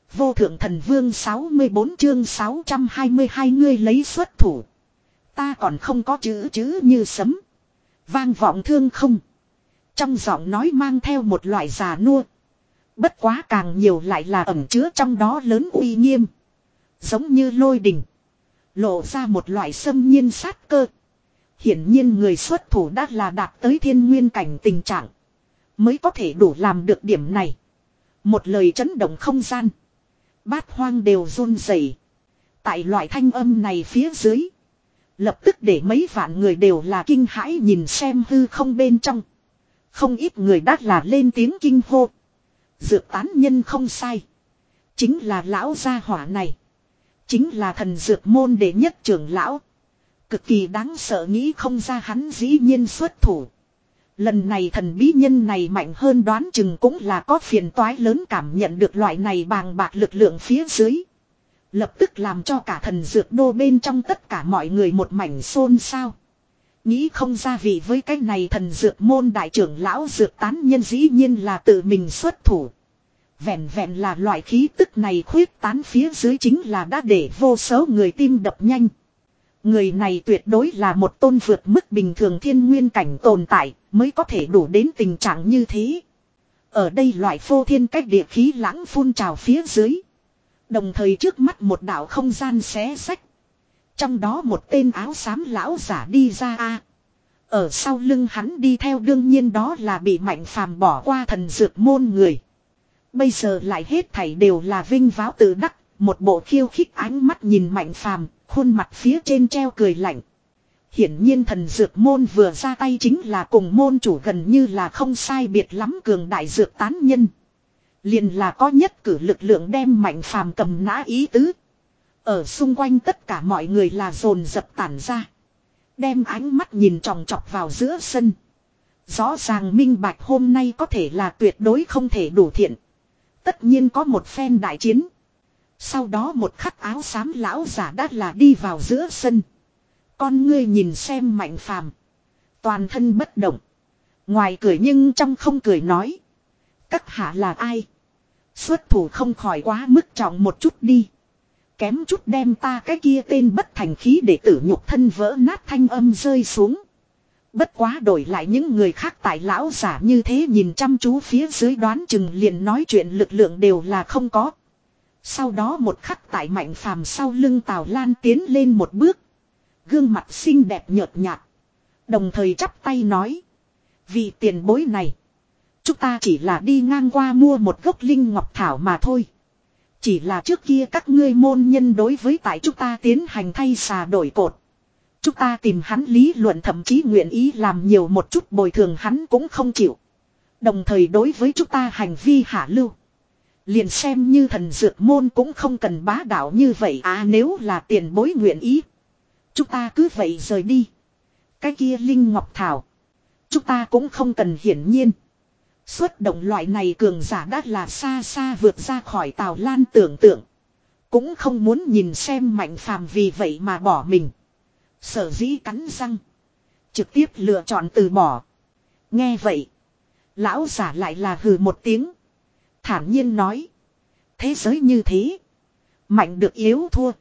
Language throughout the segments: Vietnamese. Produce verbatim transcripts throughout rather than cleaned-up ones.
Vô thượng thần vương sáu mươi bốn chương sáu trăm hai mươi hai ngươi lấy xuất thủ. Ta còn không có chữ chữ như sấm. Vang vọng thương không. Trong giọng nói mang theo một loại già nua. Bất quá càng nhiều lại là ẩn chứa trong đó lớn uy nghiêm. Giống như lôi đình. Lộ ra một loại xâm nhiên sát cơ. Hiển nhiên người xuất thủ đã là đạt tới thiên nguyên cảnh tình trạng. Mới có thể đủ làm được điểm này. Một lời chấn động không gian. Bát hoang đều run rẩy. Tại loại thanh âm này phía dưới. Lập tức để mấy vạn người đều là kinh hãi nhìn xem hư không bên trong. Không ít người đã là lên tiếng kinh hô. Dược tán nhân không sai. Chính là lão gia hỏa này. Chính là thần dược môn đệ nhất trưởng lão. Cực kỳ đáng sợ nghĩ không ra hắn dĩ nhiên xuất thủ. Lần này thần bí nhân này mạnh hơn đoán chừng cũng là có phiền toái lớn cảm nhận được loại này bàng bạc lực lượng phía dưới. Lập tức làm cho cả thần dược đô bên trong tất cả mọi người một mảnh xôn xao. Nghĩ không ra vì với cái này thần dược môn đại trưởng lão dược tán nhân dĩ nhiên là tự mình xuất thủ. Vẹn vẹn là loại khí tức này khuyết tán phía dưới chính là đã để vô số người tim đập nhanh. Người này tuyệt đối là một tôn vượt mức bình thường thiên nguyên cảnh tồn tại mới có thể đủ đến tình trạng như thế. Ở đây loại phô thiên cách địa khí lãng phun trào phía dưới. Đồng thời trước mắt một đạo không gian xé sách. Trong đó một tên áo xám lão giả đi ra a. Ở sau lưng hắn đi theo đương nhiên đó là bị Mạnh Phàm bỏ qua thần dược môn người. Bây giờ lại hết thảy đều là vinh váo tự đắc, một bộ khiêu khích ánh mắt nhìn Mạnh Phàm, khuôn mặt phía trên treo cười lạnh. Hiển nhiên thần dược môn vừa ra tay chính là cùng môn chủ gần như là không sai biệt lắm cường đại dược tán nhân. Liền là có nhất cử lực lượng đem Mạnh Phàm cầm nã ý tứ. Ở xung quanh tất cả mọi người là dồn dập tản ra. Đem ánh mắt nhìn tròng trọc vào giữa sân. Rõ ràng minh bạch hôm nay có thể là tuyệt đối không thể đủ thiện. Tất nhiên có một phen đại chiến. Sau đó một khắc áo xám lão giả đã là đi vào giữa sân. Con ngươi nhìn xem Mạnh Phàm, toàn thân bất động. Ngoài cười nhưng trong không cười nói. Các hạ là ai? Xuất thủ không khỏi quá mức trọng một chút đi. Kém chút đem ta cái kia tên bất thành khí để tử nhục thân vỡ nát thanh âm rơi xuống. Bất quá đổi lại những người khác tại lão giả như thế nhìn chăm chú phía dưới đoán chừng liền nói chuyện lực lượng đều là không có. Sau đó một khắc tại Mạnh Phàm sau lưng Tào Lan tiến lên một bước. Gương mặt xinh đẹp nhợt nhạt. Đồng thời chắp tay nói. Vì tiền bối này. Chúng ta chỉ là đi ngang qua mua một gốc linh ngọc thảo mà thôi. Chỉ là trước kia các ngươi môn nhân đối với tại chúng ta tiến hành thay xà đổi cột. Chúng ta tìm hắn lý luận thậm chí nguyện ý làm nhiều một chút bồi thường hắn cũng không chịu. Đồng thời đối với chúng ta hành vi hạ lưu. Liền xem như thần dược môn cũng không cần bá đạo như vậy à, nếu là tiền bối nguyện ý. Chúng ta cứ vậy rời đi. Cái kia linh ngọc thảo. Chúng ta cũng không cần hiển nhiên. Xuất động loại này cường giả đã là xa xa vượt ra khỏi Tào Lan tưởng tượng. Cũng không muốn nhìn xem Mạnh Phàm vì vậy mà bỏ mình. Sở dĩ cắn răng. Trực tiếp lựa chọn từ bỏ. Nghe vậy. Lão giả lại là hừ một tiếng. Thản nhiên nói. Thế giới như thế. Mạnh được yếu thua.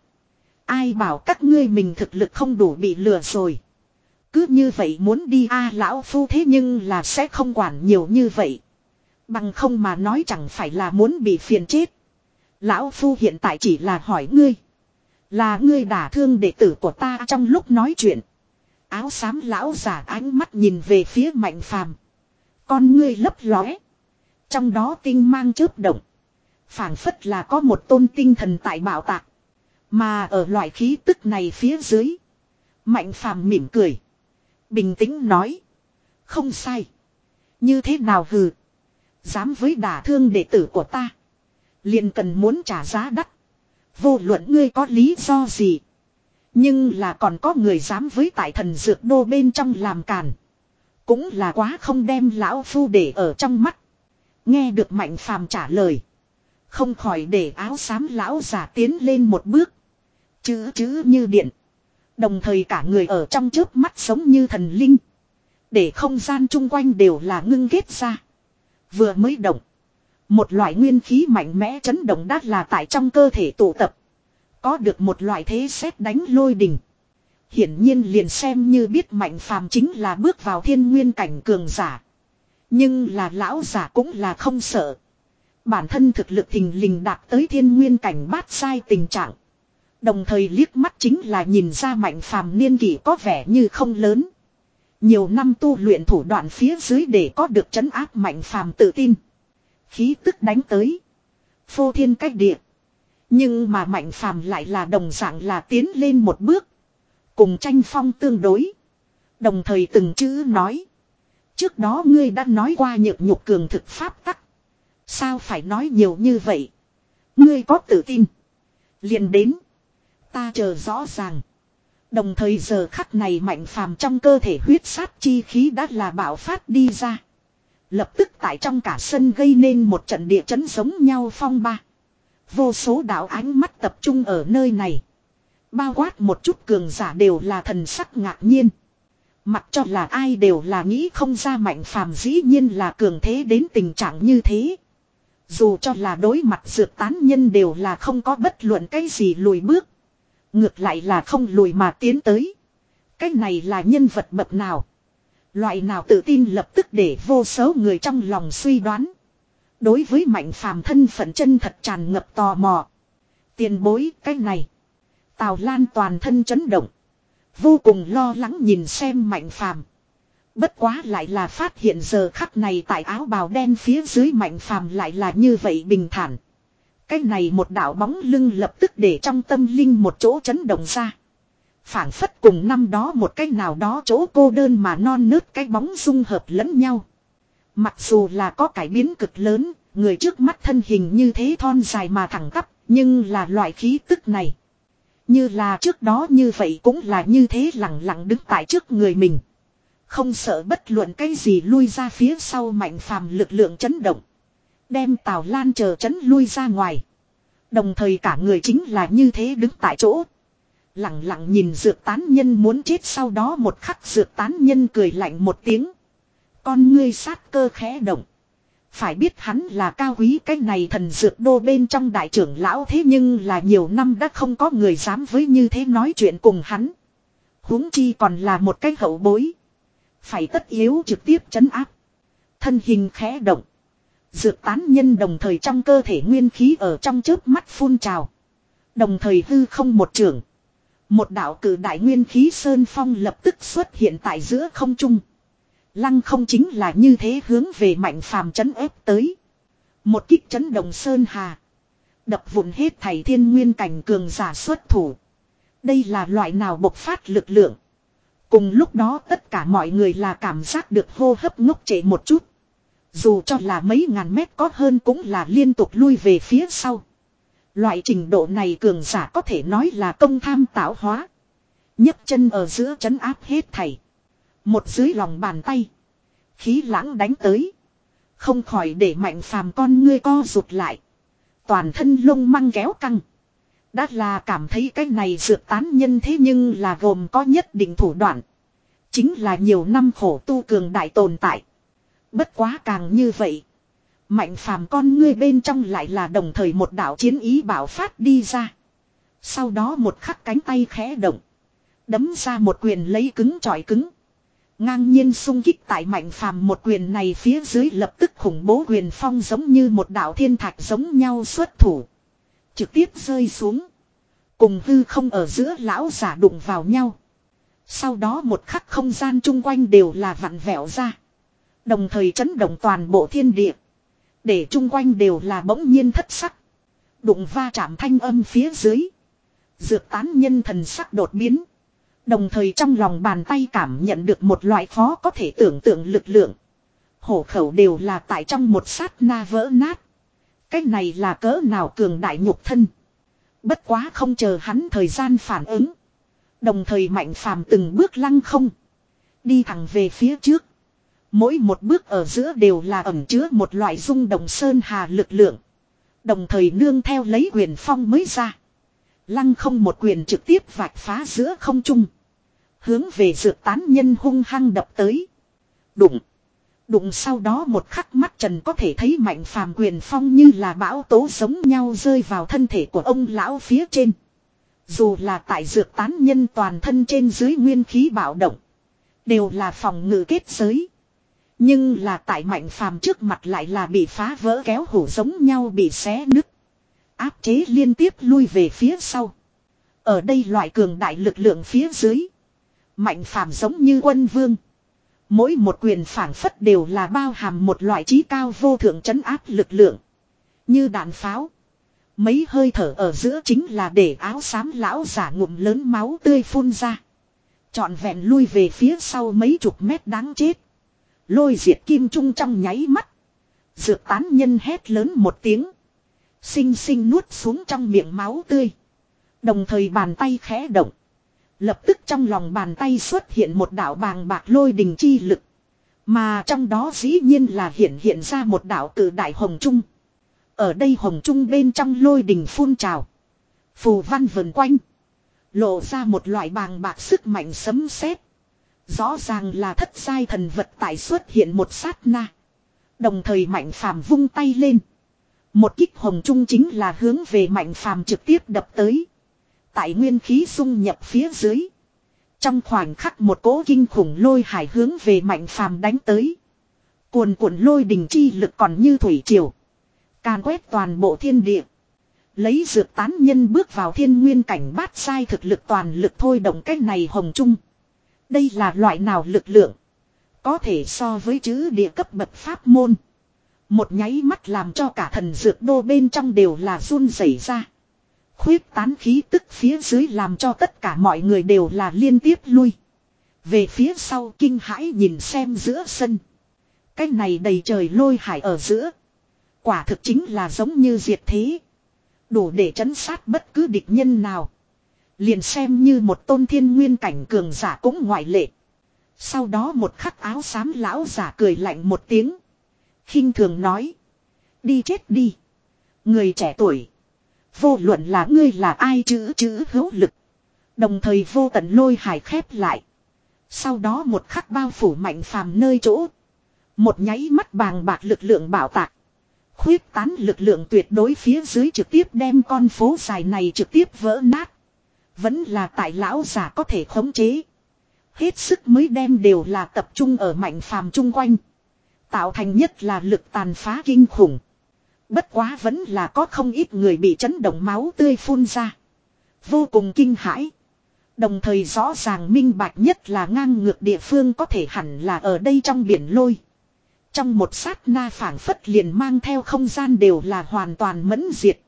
Ai bảo các ngươi mình thực lực không đủ bị lừa rồi. Cứ như vậy muốn đi a à, lão phu thế nhưng là sẽ không quản nhiều như vậy. Bằng không mà nói chẳng phải là muốn bị phiền chết. Lão phu hiện tại chỉ là hỏi ngươi. Là ngươi đả thương đệ tử của ta trong lúc nói chuyện. Áo xám lão giả ánh mắt nhìn về phía Mạnh Phàm. Con ngươi lấp lóe. Trong đó tinh mang chớp động. Phảng phất là có một tôn tinh thần tại bảo tạc. Mà ở loại khí tức này phía dưới. Mạnh Phàm mỉm cười. Bình tĩnh nói. Không sai. Như thế nào hừ. Dám với đả thương đệ tử của ta. Liền cần muốn trả giá đắt. Vô luận ngươi có lý do gì. Nhưng là còn có người dám với tại thần dược đô bên trong làm càn. Cũng là quá không đem lão phu để ở trong mắt. Nghe được Mạnh Phàm trả lời. Không khỏi để áo xám lão giả tiến lên một bước. Chữ chữ như điện. Đồng thời cả người ở trong chớp mắt giống như thần linh. Để không gian chung quanh đều là ngưng kết ra. Vừa mới động. Một loại nguyên khí mạnh mẽ chấn động đắt là tại trong cơ thể tụ tập. Có được một loại thế sét đánh lôi đình. Hiển nhiên liền xem như biết Mạnh Phàm chính là bước vào thiên nguyên cảnh cường giả. Nhưng là lão giả cũng là không sợ. Bản thân thực lực thình lình đạt tới thiên nguyên cảnh bát sai tình trạng. Đồng thời liếc mắt chính là nhìn ra Mạnh Phàm niên kỷ có vẻ như không lớn. Nhiều năm tu luyện thủ đoạn phía dưới để có được trấn áp Mạnh Phàm tự tin. Khí tức đánh tới. Phô thiên cách địa. Nhưng mà Mạnh Phàm lại là đồng dạng là tiến lên một bước. Cùng tranh phong tương đối. Đồng thời từng chữ nói. Trước đó ngươi đã nói qua nhược nhục cường thực pháp tắc. Sao phải nói nhiều như vậy? Ngươi có tự tin. Liền đến. Ta chờ rõ ràng. Đồng thời giờ khắc này Mạnh Phàm trong cơ thể huyết sát chi khí đã là bạo phát đi ra. Lập tức tại trong cả sân gây nên một trận địa chấn giống nhau phong ba. Vô số đạo ánh mắt tập trung ở nơi này. Bao quát một chút cường giả đều là thần sắc ngạc nhiên. Mặc cho là ai đều là nghĩ không ra Mạnh Phàm dĩ nhiên là cường thế đến tình trạng như thế. Dù cho là đối mặt dược tán nhân đều là không có bất luận cái gì lùi bước. Ngược lại là không lùi mà tiến tới. Cái này là nhân vật bậc nào? Loại nào tự tin lập tức để vô số người trong lòng suy đoán. Đối với Mạnh Phàm thân phận chân thật tràn ngập tò mò. Tiền bối cái này. Tào Lan toàn thân chấn động. Vô cùng lo lắng nhìn xem Mạnh Phàm. Bất quá lại là phát hiện giờ khắc này tại áo bào đen phía dưới Mạnh Phàm lại là như vậy bình thản. Cái này một đạo bóng lưng lập tức để trong tâm linh một chỗ chấn động ra. Phảng phất cùng năm đó một cái nào đó chỗ cô đơn mà non nớt cái bóng dung hợp lẫn nhau. Mặc dù là có cải biến cực lớn, người trước mắt thân hình như thế thon dài mà thẳng tắp, nhưng là loại khí tức này. Như là trước đó như vậy cũng là như thế lặng lặng đứng tại trước người mình. Không sợ bất luận cái gì lui ra phía sau Mạnh Phàm lực lượng chấn động. Đem Tào Lan chờ chấn lui ra ngoài. Đồng thời cả người chính là như thế đứng tại chỗ. Lặng lặng nhìn dược tán nhân muốn chết sau đó một khắc dược tán nhân cười lạnh một tiếng. Con ngươi sát cơ khẽ động. Phải biết hắn là cao quý cái này thần dược đô bên trong đại trưởng lão thế nhưng là nhiều năm đã không có người dám với như thế nói chuyện cùng hắn. Huống chi còn là một cái hậu bối. Phải tất yếu trực tiếp trấn áp. Thân hình khẽ động. Dược tán nhân đồng thời trong cơ thể nguyên khí ở trong chớp mắt phun trào. Đồng thời hư không một trường. Một đạo cử đại nguyên khí sơn phong lập tức xuất hiện tại giữa không trung. Lăng không chính là như thế hướng về Mạnh Phàm chấn ép tới. Một kích chấn động sơn hà. Đập vụn hết thảy thiên nguyên cảnh cường giả xuất thủ. Đây là loại nào bộc phát lực lượng. Cùng lúc đó tất cả mọi người là cảm giác được hô hấp ngốc trệ một chút. Dù cho là mấy ngàn mét có hơn cũng là liên tục lui về phía sau. Loại trình độ này cường giả có thể nói là công tham tạo hóa. nhấc chân ở giữa trấn áp hết thảy. Một dưới lòng bàn tay. Khí lãng đánh tới. Không khỏi để Mạnh Phàm con ngươi co rụt lại. Toàn thân lông măng kéo căng. Đã là cảm thấy cái này dược tán nhân thế nhưng là gồm có nhất định thủ đoạn. Chính là nhiều năm khổ tu cường đại tồn tại. Bất quá càng như vậy. Mạnh Phàm con ngươi bên trong lại là đồng thời một đạo chiến ý bạo phát đi ra. Sau đó một khắc cánh tay khẽ động. Đấm ra một quyền lấy cứng chọi cứng. Ngang nhiên xung kích tại Mạnh Phàm một quyền này phía dưới lập tức khủng bố quyền phong giống như một đạo thiên thạch giống nhau xuất thủ. Trực tiếp rơi xuống. Cùng hư không ở giữa lão giả đụng vào nhau. Sau đó một khắc không gian chung quanh đều là vặn vẹo ra. Đồng thời chấn động toàn bộ thiên địa. Để chung quanh đều là bỗng nhiên thất sắc. Đụng va chạm thanh âm phía dưới. Dược tán nhân thần sắc đột biến. Đồng thời trong lòng bàn tay cảm nhận được một loại khó có thể tưởng tượng lực lượng. Hổ khẩu đều là tại trong một sát na vỡ nát. Cái này là cỡ nào cường đại nhục thân. Bất quá không chờ hắn thời gian phản ứng. Đồng thời Mạnh Phàm từng bước lăng không. Đi thẳng về phía trước. Mỗi một bước ở giữa đều là ẩn chứa một loại rung động sơn hà lực lượng. Đồng thời nương theo lấy quyền phong mới ra. Lăng không một quyền trực tiếp vạch phá giữa không trung. Hướng về dược tán nhân hung hăng đập tới. Đụng. Đụng sau đó một khắc mắt trần có thể thấy Mạnh Phàm quyền phong như là bão tố giống nhau rơi vào thân thể của ông lão phía trên. Dù là tại dược tán nhân toàn thân trên dưới nguyên khí bạo động. Đều là phòng ngự kết giới. Nhưng là tại Mạnh Phàm trước mặt lại là bị phá vỡ kéo hủ giống nhau bị xé nứt. Áp chế liên tiếp lui về phía sau. Ở đây loại cường đại lực lượng phía dưới. Mạnh Phàm giống như quân vương. Mỗi một quyền phảng phất đều là bao hàm một loại trí cao vô thượng trấn áp lực lượng. Như đạn pháo. Mấy hơi thở ở giữa chính là để áo xám lão giả ngụm lớn máu tươi phun ra. Trọn vẹn lui về phía sau mấy chục mét đáng chết. Lôi diệt kim trung trong nháy mắt. Dược tán nhân hét lớn một tiếng. Xinh xinh nuốt xuống trong miệng máu tươi. Đồng thời bàn tay khẽ động. Lập tức trong lòng bàn tay xuất hiện một đạo bàng bạc lôi đình chi lực. Mà trong đó dĩ nhiên là hiện hiện ra một đạo cử đại hồng trung. Ở đây hồng trung bên trong lôi đình phun trào. Phù văn vần quanh. Lộ ra một loại bàng bạc sức mạnh sấm sét. Rõ ràng là thất giai thần vật tại xuất hiện một sát na. Đồng thời Mạnh Phàm vung tay lên. Một kích hồng trung chính là hướng về Mạnh Phàm trực tiếp đập tới. Tại nguyên khí xung nhập phía dưới. Trong khoảnh khắc một cỗ kinh khủng lôi hải hướng về Mạnh Phàm đánh tới. Cuồn cuộn lôi đình chi lực còn như thủy triều. Càn quét toàn bộ thiên địa. Lấy dược tán nhân bước vào thiên nguyên cảnh bát sai thực lực toàn lực thôi động cái này hồng trung. Đây là loại nào lực lượng? Có thể so với chữ địa cấp bậc pháp môn. Một nháy mắt làm cho cả thần dược đô bên trong đều là run rẩy ra. Khuyết tán khí tức phía dưới làm cho tất cả mọi người đều là liên tiếp lui. Về phía sau kinh hãi nhìn xem giữa sân. Cái này đầy trời lôi hải ở giữa. Quả thực chính là giống như diệt thế. Đủ để trấn sát bất cứ địch nhân nào. Liền xem như một tôn thiên nguyên cảnh cường giả cũng ngoại lệ. Sau đó một khắc áo xám lão giả cười lạnh một tiếng. Khinh thường nói. Đi chết đi. Người trẻ tuổi. Vô luận là ngươi là ai chữ chữ hữu lực. Đồng thời vô tận lôi hải khép lại. Sau đó một khắc bao phủ Mạnh Phàm nơi chỗ. Một nháy mắt bàng bạc lực lượng bảo tạc. Khuyết tán lực lượng tuyệt đối phía dưới trực tiếp đem con phố dài này trực tiếp vỡ nát. Vẫn là tại lão giả có thể khống chế. Hết sức mới đem đều là tập trung ở Mạnh Phàm chung quanh. Tạo thành nhất là lực tàn phá kinh khủng. Bất quá vẫn là có không ít người bị chấn động máu tươi phun ra. Vô cùng kinh hãi. Đồng thời rõ ràng minh bạch nhất là ngang ngược địa phương có thể hẳn là ở đây trong biển lôi. Trong một sát na phảng phất liền mang theo không gian đều là hoàn toàn mẫn diệt.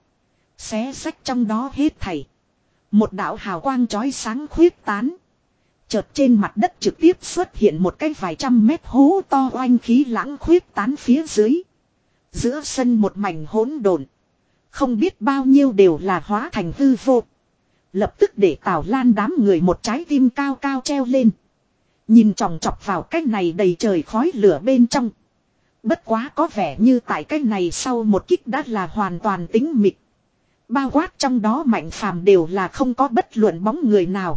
Xé rách trong đó hết thảy. Một đạo hào quang chói sáng khuyết tán. Chợt trên mặt đất trực tiếp xuất hiện một cái vài trăm mét hố to oanh khí lãng khuyết tán phía dưới. Giữa sân một mảnh hỗn độn. Không biết bao nhiêu đều là hóa thành hư vô. Lập tức để Tào Lan đám người một trái tim cao cao treo lên. Nhìn chòng chọc vào cái này đầy trời khói lửa bên trong. Bất quá có vẻ như tại cái này sau một kích đã là hoàn toàn tính mịt. Bao quát trong đó Mạnh Phàm đều là không có bất luận bóng người nào.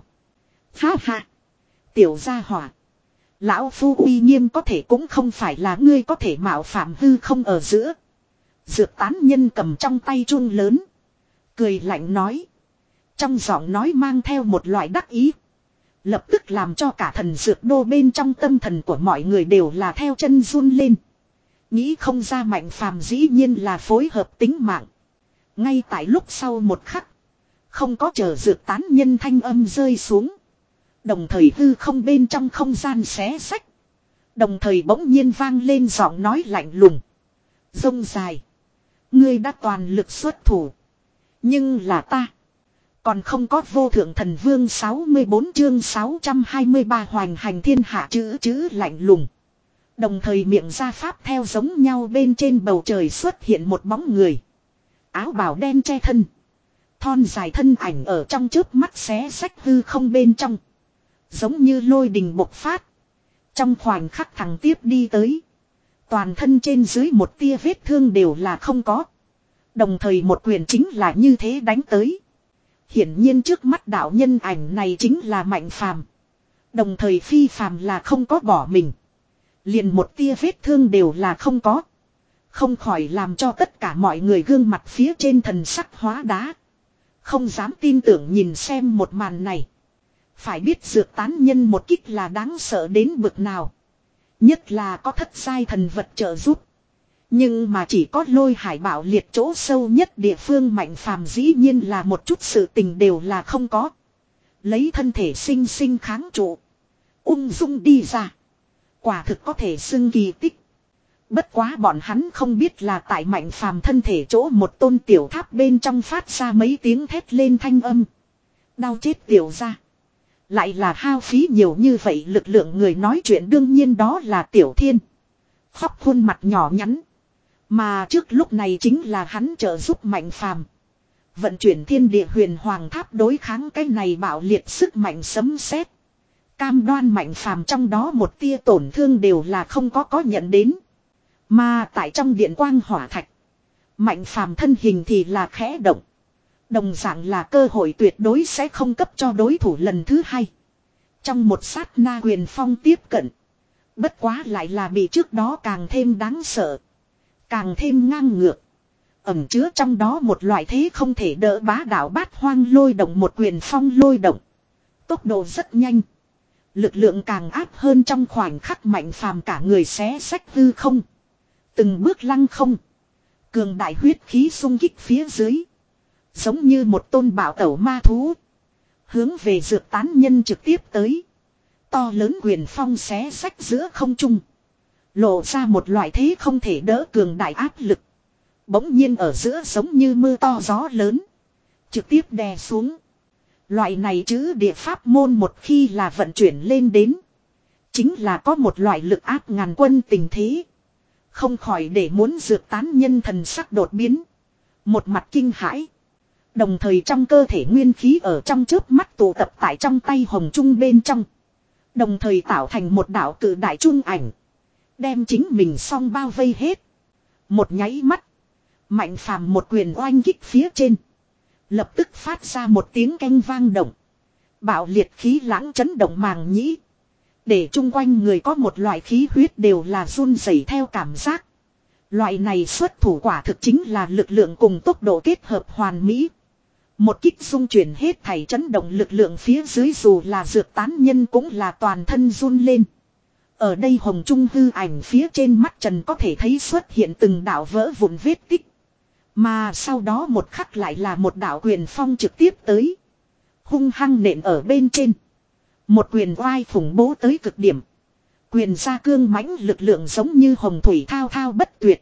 Ha ha. Tiểu gia hỏa. Lão phu uy nghiêm có thể cũng không phải là ngươi có thể mạo phạm hư không ở giữa. Dược tán nhân cầm trong tay chuông lớn. Cười lạnh nói. Trong giọng nói mang theo một loại đắc ý. Lập tức làm cho cả thần dược đô bên trong tâm thần của mọi người đều là theo chân run lên. Nghĩ không ra Mạnh Phàm dĩ nhiên là phối hợp tính mạng. Ngay tại lúc sau một khắc. Không có chờ dược tán nhân thanh âm rơi xuống. Đồng thời hư không bên trong không gian xé sách. Đồng thời bỗng nhiên vang lên giọng nói lạnh lùng. Rông dài. Ngươi đã toàn lực xuất thủ. Nhưng là ta. Còn không có vô thượng thần vương sáu mươi bốn chương sáu trăm hai mươi ba hoành hành thiên hạ chữ chữ lạnh lùng. Đồng thời miệng ra pháp theo giống nhau bên trên bầu trời xuất hiện một bóng người. Áo bào đen che thân. Thon dài thân ảnh ở trong chớp mắt xé sách hư không bên trong. Giống như lôi đình bộc phát. Trong khoảnh khắc thằng tiếp đi tới. Toàn thân trên dưới một tia vết thương đều là không có. Đồng thời một quyền chính là như thế đánh tới. Hiển nhiên trước mắt đạo nhân ảnh này chính là Mạnh Phàm. Đồng thời phi phàm là không có bỏ mình. Liền một tia vết thương đều là không có. Không khỏi làm cho tất cả mọi người gương mặt phía trên thần sắc hóa đá. Không dám tin tưởng nhìn xem một màn này. Phải biết dược tán nhân một kích là đáng sợ đến bực nào. Nhất là có thất giai thần vật trợ giúp. Nhưng mà chỉ có Lôi Hải Bảo Liệt chỗ sâu nhất địa phương Mạnh Phàm dĩ nhiên là một chút sự tình đều là không có. Lấy thân thể sinh sinh kháng trụ. Ung dung đi ra. Quả thực có thể xưng kỳ tích. Bất quá bọn hắn không biết là tại Mạnh Phàm thân thể chỗ một tôn tiểu tháp bên trong phát ra mấy tiếng thét lên thanh âm. Đau chết tiểu ra. Lại là hao phí nhiều như vậy lực lượng người nói chuyện đương nhiên đó là Tiểu Thiên. Khóc khuôn mặt nhỏ nhắn. Mà trước lúc này chính là hắn trợ giúp Mạnh Phàm vận chuyển thiên địa huyền hoàng tháp đối kháng cái này bạo liệt sức mạnh sấm sét. Cam đoan Mạnh Phàm trong đó một tia tổn thương đều là không có có nhận đến. Mà tại trong điện quang hỏa thạch. Mạnh Phàm thân hình thì là khẽ động. Đồng dạng là cơ hội tuyệt đối sẽ không cấp cho đối thủ lần thứ hai. Trong một sát na huyền phong tiếp cận. Bất quá lại là bị trước đó càng thêm đáng sợ. Càng thêm ngang ngược. Ẩm chứa trong đó một loại thế không thể đỡ bá đạo bát hoang lôi động một quyền phong lôi động. Tốc độ rất nhanh. Lực lượng càng áp hơn trong khoảnh khắc Mạnh Phàm cả người xé sách hư không. Từng bước lăng không. Cường đại huyết khí xung kích phía dưới. Giống như một tôn bảo tẩu ma thú. Hướng về dược tán nhân trực tiếp tới. To lớn quyền phong xé sách giữa không trung. Lộ ra một loại thế không thể đỡ cường đại áp lực. Bỗng nhiên ở giữa giống như mưa to gió lớn. Trực tiếp đè xuống. Loại này chữ địa pháp môn một khi là vận chuyển lên đến. Chính là có một loại lực áp ngàn quân tình thế. Không khỏi để muốn dược tán nhân thần sắc đột biến. Một mặt kinh hãi. Đồng thời trong cơ thể nguyên khí ở trong chớp mắt tụ tập tại trong tay hồng trung bên trong. Đồng thời tạo thành một đạo cự đại trung ảnh. Đem chính mình song bao vây hết. Một nháy mắt. Mạnh Phàm một quyền oanh kích phía trên. Lập tức phát ra một tiếng canh vang động. Bạo liệt khí lãng chấn động màng nhĩ. Để chung quanh người có một loại khí huyết đều là run rẩy theo cảm giác. Loại này xuất thủ quả thực chính là lực lượng cùng tốc độ kết hợp hoàn mỹ. Một kích dung chuyển hết thảy chấn động lực lượng phía dưới dù là dược tán nhân cũng là toàn thân run lên. Ở đây hồng trung hư ảnh phía trên mắt trần có thể thấy xuất hiện từng đạo vỡ vụn vết tích. Mà sau đó một khắc lại là một đạo quyền phong trực tiếp tới. Hung hăng nện ở bên trên. Một quyền oai khủng bố tới cực điểm. Quyền ra cương mãnh lực lượng giống như hồng thủy thao thao bất tuyệt.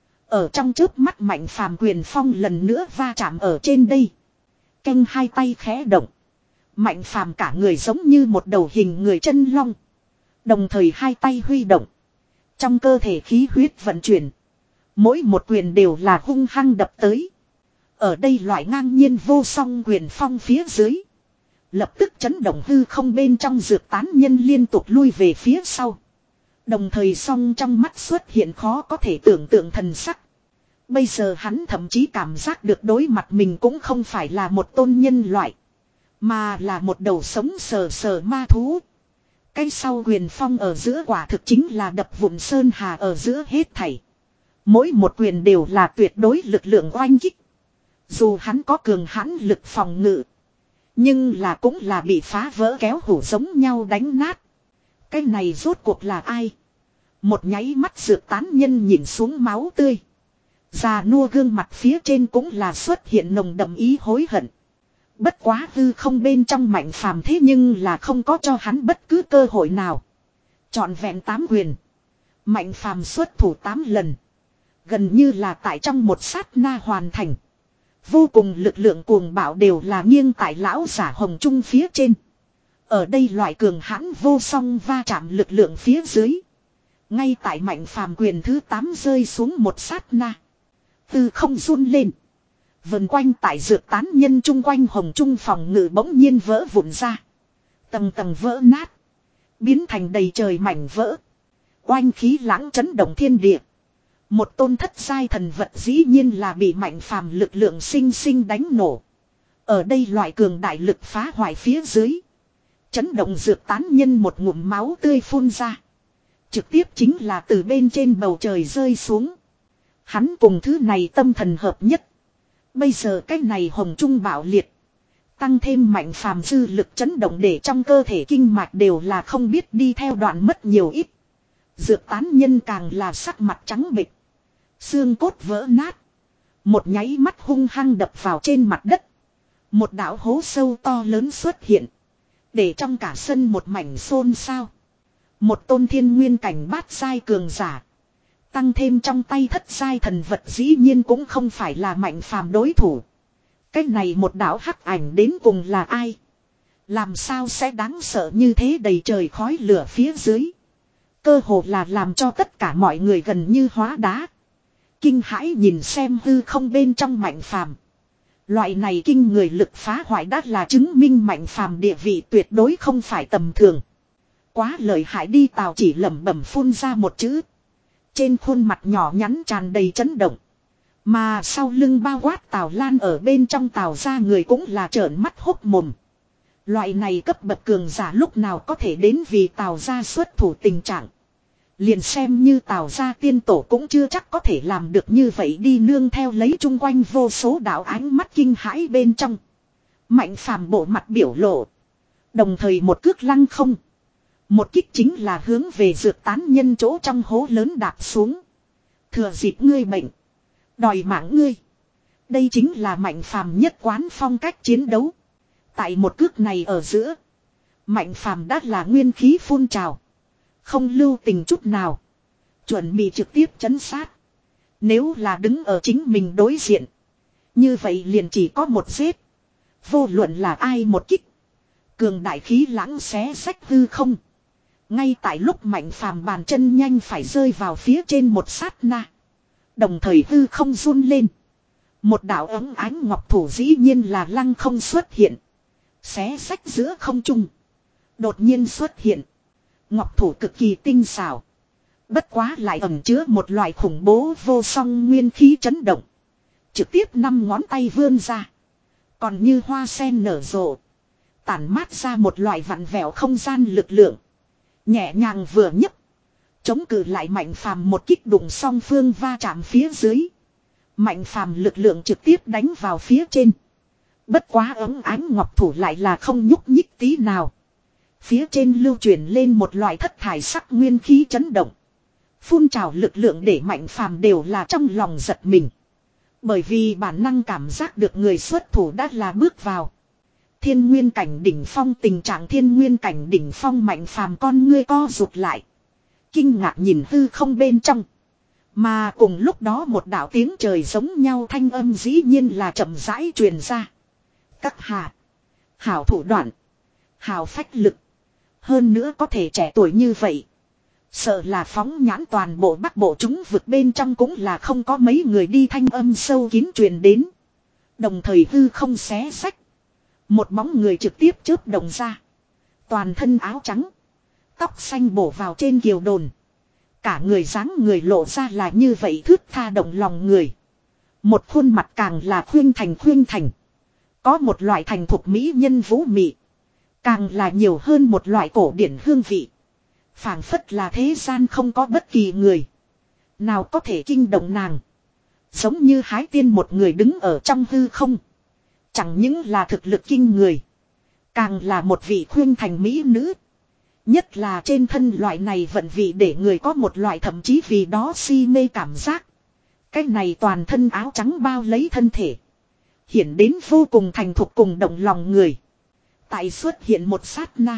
Ở trong chớp mắt Mạnh Phàm quyền phong lần nữa va chạm ở trên đây. Canh hai tay khẽ động. Mạnh Phàm cả người giống như một đầu hình người chân long. Đồng thời hai tay huy động. Trong cơ thể khí huyết vận chuyển. Mỗi một quyền đều là hung hăng đập tới. Ở đây loại ngang nhiên vô song quyền phong phía dưới. Lập tức chấn động hư không bên trong dược tán nhân liên tục lui về phía sau. Đồng thời song trong mắt xuất hiện khó có thể tưởng tượng thần sắc. Bây giờ hắn thậm chí cảm giác được đối mặt mình cũng không phải là một tôn nhân loại. Mà là một đầu sống sờ sờ ma thú. Cái sau quyền phong ở giữa quả thực chính là đập vụn sơn hà ở giữa hết thảy. Mỗi một quyền đều là tuyệt đối lực lượng oanh kích. Dù hắn có cường hãn lực phòng ngự. Nhưng là cũng là bị phá vỡ kéo hủ giống nhau đánh nát. Cái này rốt cuộc là ai? Một nháy mắt dược tán nhân nhìn xuống máu tươi. Già nua gương mặt phía trên cũng là xuất hiện nồng đậm ý hối hận. Bất quá hư không bên trong Mạnh Phàm thế nhưng là không có cho hắn bất cứ cơ hội nào. Trọn vẹn tám quyền. Mạnh Phàm xuất thủ tám lần. Gần như là tại trong một sát na hoàn thành. Vô cùng lực lượng cuồng bạo đều là nghiêng tại lão giả hồng trung phía trên. Ở đây loại cường hãn vô song va chạm lực lượng phía dưới. Ngay tại Mạnh Phàm quyền thứ tám rơi xuống một sát na. Từ không run lên. Vần quanh tại dược tán nhân chung quanh hồng trung phòng ngự bỗng nhiên vỡ vụn ra. Tầng tầng vỡ nát. Biến thành đầy trời mảnh vỡ. Oanh khí lãng chấn động thiên địa. Một tôn thất giai thần vật dĩ nhiên là bị Mạnh Phàm lực lượng sinh sinh đánh nổ. Ở đây loại cường đại lực phá hoại phía dưới. Chấn động dược tán nhân một ngụm máu tươi phun ra. Trực tiếp chính là từ bên trên bầu trời rơi xuống. Hắn cùng thứ này tâm thần hợp nhất. Bây giờ cái này hồng trung bạo liệt. Tăng thêm mạnh phàm dư lực chấn động để trong cơ thể kinh mạch đều là không biết đi theo đoạn mất nhiều ít. Dược tán nhân càng là sắc mặt trắng bệch. Xương cốt vỡ nát. Một nháy mắt hung hăng đập vào trên mặt đất. Một đạo hố sâu to lớn xuất hiện. Để trong cả sân một mảnh xôn xao. Một tôn thiên nguyên cảnh bát giai cường giả. Tăng thêm trong tay thất giai thần vật dĩ nhiên cũng không phải là mạnh phàm đối thủ. Cái này một đạo hắc ảnh đến cùng là ai? Làm sao sẽ đáng sợ như thế đầy trời khói lửa phía dưới? Cơ hồ là làm cho tất cả mọi người gần như hóa đá. Kinh hãi nhìn xem hư không bên trong mạnh phàm. Loại này kinh người lực phá hoại đã là chứng minh mạnh phàm địa vị tuyệt đối không phải tầm thường. Quá lợi hại đi, Tào Chỉ lẩm bẩm phun ra một chữ. Trên khuôn mặt nhỏ nhắn tràn đầy chấn động. Mà sau lưng bao quát Tào Lan ở bên trong Tào ra người cũng là trợn mắt hốc mồm. Loại này cấp bậc cường giả lúc nào có thể đến vì Tào ra xuất thủ tình trạng. Liền xem như Tào ra tiên tổ cũng chưa chắc có thể làm được như vậy đi, nương theo lấy chung quanh vô số đạo ánh mắt kinh hãi bên trong. Mạnh phàm bộ mặt biểu lộ. Đồng thời một cước lăng không. Một kích chính là hướng về dược tán nhân chỗ trong hố lớn đạp xuống. Thừa dịp ngươi bệnh. Đòi mạng ngươi. Đây chính là mạnh phàm nhất quán phong cách chiến đấu. Tại một cước này ở giữa. Mạnh phàm đã là nguyên khí phun trào. Không lưu tình chút nào. Chuẩn bị trực tiếp chấn sát. Nếu là đứng ở chính mình đối diện. Như vậy liền chỉ có một giết. Vô luận là ai một kích. Cường đại khí lãng xé rách hư không. Ngay tại lúc mạnh phàm bàn chân nhanh phải rơi vào phía trên một sát na. Đồng thời hư không run lên. Một đạo ấm ánh ngọc thủ dĩ nhiên là lăng không xuất hiện. Xé rách giữa không trung. Đột nhiên xuất hiện. Ngọc thủ cực kỳ tinh xảo. Bất quá lại ẩn chứa một loại khủng bố vô song nguyên khí chấn động. Trực tiếp năm ngón tay vươn ra. Còn như hoa sen nở rộ. Tản mát ra một loại vặn vẹo không gian lực lượng. Nhẹ nhàng vừa nhấc. Chống cự lại mạnh phàm một kích đụng song phương va chạm phía dưới. Mạnh phàm lực lượng trực tiếp đánh vào phía trên. Bất quá ấm ánh ngọc thủ lại là không nhúc nhích tí nào. Phía trên lưu chuyển lên một loại thất thải sắc nguyên khí chấn động. Phun trào lực lượng để mạnh phàm đều là trong lòng giật mình. Bởi vì bản năng cảm giác được người xuất thủ đã là bước vào. Thiên nguyên cảnh đỉnh phong, tình trạng thiên nguyên cảnh đỉnh phong mạnh phàm con ngươi co rụt lại. Kinh ngạc nhìn hư không bên trong. Mà cùng lúc đó một đạo tiếng trời giống nhau thanh âm dĩ nhiên là chậm rãi truyền ra. Các hạ. Hảo thủ đoạn. Hảo phách lực. Hơn nữa có thể trẻ tuổi như vậy. Sợ là phóng nhãn toàn bộ bắc bộ chúng vực bên trong cũng là không có mấy người đi, thanh âm sâu kín truyền đến. Đồng thời hư không xé sách. Một bóng người trực tiếp chớp đồng ra. Toàn thân áo trắng. Tóc xanh bổ vào trên kiều đồn. Cả người dáng người lộ ra là như vậy thướt tha động lòng người. Một khuôn mặt càng là khuyên thành khuyên thành. Có một loại thành thục mỹ nhân vũ mị. Càng là nhiều hơn một loại cổ điển hương vị. Phảng phất là thế gian không có bất kỳ người nào có thể kinh động nàng. Giống như hái tiên một người đứng ở trong hư không. Chẳng những là thực lực kinh người. Càng là một vị khuyên thành mỹ nữ. Nhất là trên thân loại này vận vị để người có một loại thậm chí vì đó si mê cảm giác. Cái này toàn thân áo trắng bao lấy thân thể. Hiện đến vô cùng thành thục cùng động lòng người. Tại xuất hiện một sát na.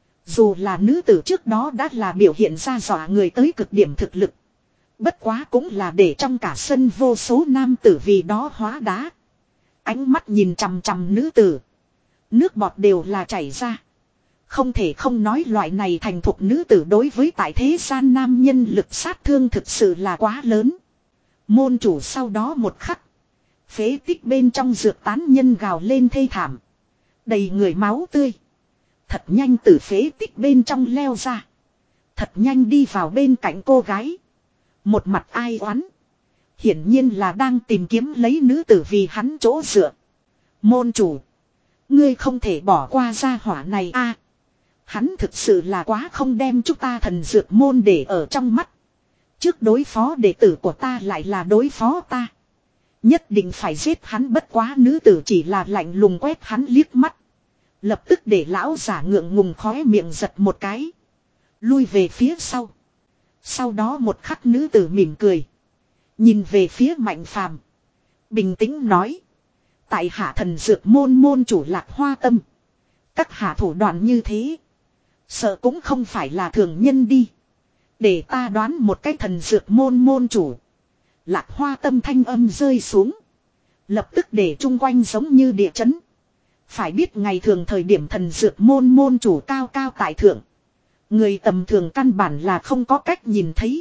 Dù là nữ tử trước đó đã là biểu hiện ra dọa người tới cực điểm thực lực. Bất quá cũng là để trong cả sân vô số nam tử vì đó hóa đá. Ánh mắt nhìn chằm chằm nữ tử. Nước bọt đều là chảy ra. Không thể không nói loại này thành thục nữ tử đối với tại thế gian nam nhân lực sát thương thực sự là quá lớn. Môn chủ sau đó một khắc. Phế tích bên trong dược tán nhân gào lên thê thảm. Đầy người máu tươi. Thật nhanh từ phế tích bên trong leo ra. Thật nhanh đi vào bên cạnh cô gái. Một mặt ai oán. Hiển nhiên là đang tìm kiếm lấy nữ tử vì hắn chỗ dựa. Môn chủ. Ngươi không thể bỏ qua gia hỏa này a. Hắn thực sự là quá không đem chúng ta thần dược môn để ở trong mắt. Trước đối phó đệ tử của ta lại là đối phó ta. Nhất định phải giết hắn, bất quá nữ tử chỉ là lạnh lùng quét hắn liếc mắt. Lập tức để lão giả ngượng ngùng khóe miệng giật một cái. Lui về phía sau. Sau đó một khắc nữ tử mỉm cười. Nhìn về phía Mạnh Phàm, bình tĩnh nói. Tại hạ thần dược môn môn chủ Lạc Hoa Tâm. Các hạ thủ đoạn như thế, sợ cũng không phải là thường nhân đi. Để ta đoán một cái, thần dược môn môn chủ. Lạc Hoa Tâm thanh âm rơi xuống. Lập tức để chung quanh giống như địa chấn. Phải biết ngày thường thời điểm thần dược môn môn chủ cao cao tại thượng. Người tầm thường căn bản là không có cách nhìn thấy.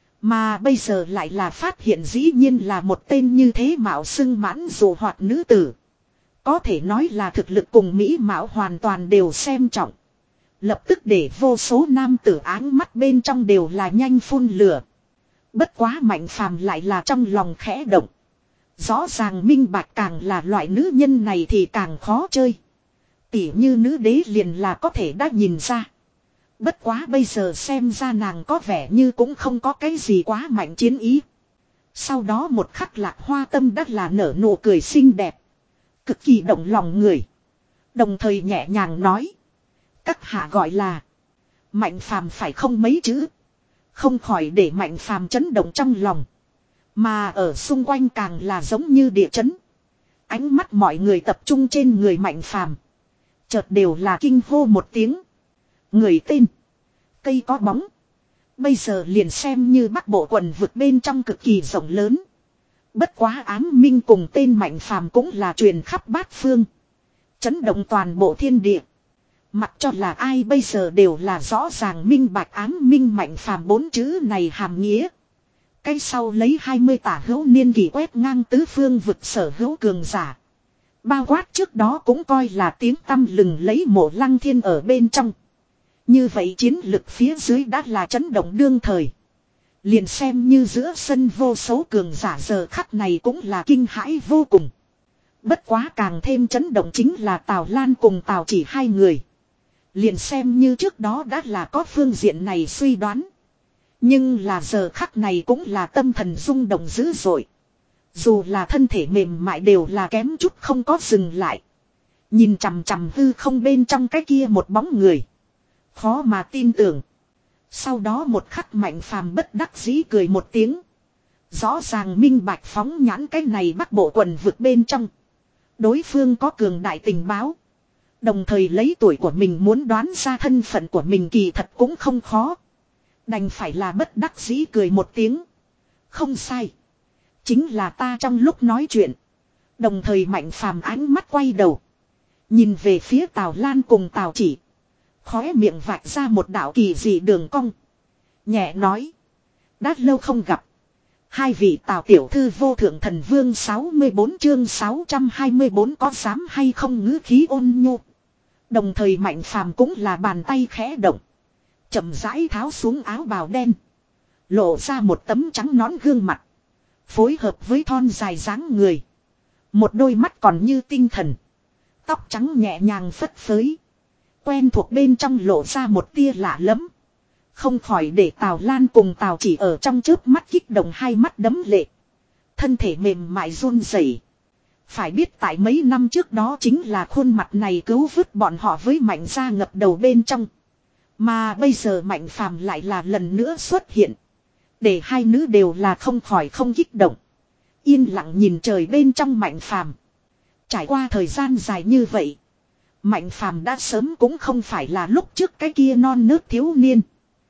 Mà bây giờ lại là phát hiện dĩ nhiên là một tên như thế mạo xưng mãn dù hoạt nữ tử. Có thể nói là thực lực cùng mỹ mạo hoàn toàn đều xem trọng. Lập tức để vô số nam tử áng mắt bên trong đều là nhanh phun lửa. Bất quá Mạnh Phàm lại là trong lòng khẽ động. Rõ ràng minh bạch càng là loại nữ nhân này thì càng khó chơi. Tỉ như nữ đế liền là có thể đã nhìn ra. Bất quá bây giờ xem ra nàng có vẻ như cũng không có cái gì quá mạnh chiến ý. Sau đó một khắc Lạc Hoa Tâm đã là nở nụ cười xinh đẹp. Cực kỳ động lòng người. Đồng thời nhẹ nhàng nói. Các hạ gọi là Mạnh Phàm phải không, mấy chữ không khỏi để Mạnh Phàm chấn động trong lòng. Mà ở xung quanh càng là giống như địa chấn. Ánh mắt mọi người tập trung trên người Mạnh Phàm, chợt đều là kinh hô một tiếng. Người tên cây có bóng. Bây giờ liền xem như Bắc Bộ quần vực bên trong cực kỳ rộng lớn. Bất quá ám minh cùng tên Mạnh Phàm cũng là truyền khắp bát phương, chấn động toàn bộ thiên địa. Mặc cho là ai bây giờ đều là rõ ràng minh bạch ám minh Mạnh Phàm bốn chữ này hàm nghĩa. Cái sau lấy hai mươi tả hữu niên kỷ quét ngang tứ phương vực sở hữu cường giả. Bao quát trước đó cũng coi là tiếng tăm lừng lấy Mộ Lăng Thiên ở bên trong. Như vậy chiến lực phía dưới đã là chấn động đương thời. Liền xem như giữa sân vô số cường giả giờ khắc này cũng là kinh hãi vô cùng. Bất quá càng thêm chấn động chính là Tào Lan cùng Tào Chỉ hai người. Liền xem như trước đó đã là có phương diện này suy đoán. Nhưng là giờ khắc này cũng là tâm thần rung động dữ dội. Dù là thân thể mềm mại đều là kém chút không có dừng lại. Nhìn chằm chằm hư không bên trong cái kia một bóng người. Khó mà tin tưởng. Sau đó một khắc Mạnh Phàm bất đắc dĩ cười một tiếng. Rõ ràng minh bạch phóng nhãn cái này Bắc Bộ quần vực bên trong. Đối phương có cường đại tình báo. Đồng thời lấy tuổi của mình muốn đoán ra thân phận của mình kỳ thật cũng không khó. Đành phải là bất đắc dĩ cười một tiếng. Không sai. Chính là ta. Trong lúc nói chuyện, đồng thời Mạnh Phàm ánh mắt quay đầu, nhìn về phía Tào Lan cùng Tào Chỉ. Khóe miệng vạch ra một đạo kỳ dị đường cong. Nhẹ nói. Đã lâu không gặp. Hai vị Tào tiểu thư vô thượng thần vương. Sáu mươi bốn chương sáu trăm hai mươi bốn có dám hay không ngữ khí ôn nhu. Đồng thời Mạnh Phàm cũng là bàn tay khẽ động, chậm rãi tháo xuống áo bào đen, lộ ra một tấm trắng nõn gương mặt, phối hợp với thon dài dáng người. Một đôi mắt còn như tinh thần. Tóc trắng nhẹ nhàng phất phới. Quen thuộc bên trong lộ ra một tia lạ lẫm. Không khỏi để Tào Lan cùng Tào Chỉ ở trong chớp mắt kích động hai mắt đấm lệ. Thân thể mềm mại run rẩy. Phải biết tại mấy năm trước đó chính là khuôn mặt này cứu vớt bọn họ với Mạnh gia ngập đầu bên trong. Mà bây giờ Mạnh Phàm lại là lần nữa xuất hiện. Để hai nữ đều là không khỏi không kích động. Yên lặng nhìn trời bên trong Mạnh Phàm. Trải qua thời gian dài như vậy, Mạnh Phàm đã sớm cũng không phải là lúc trước cái kia non nớt thiếu niên.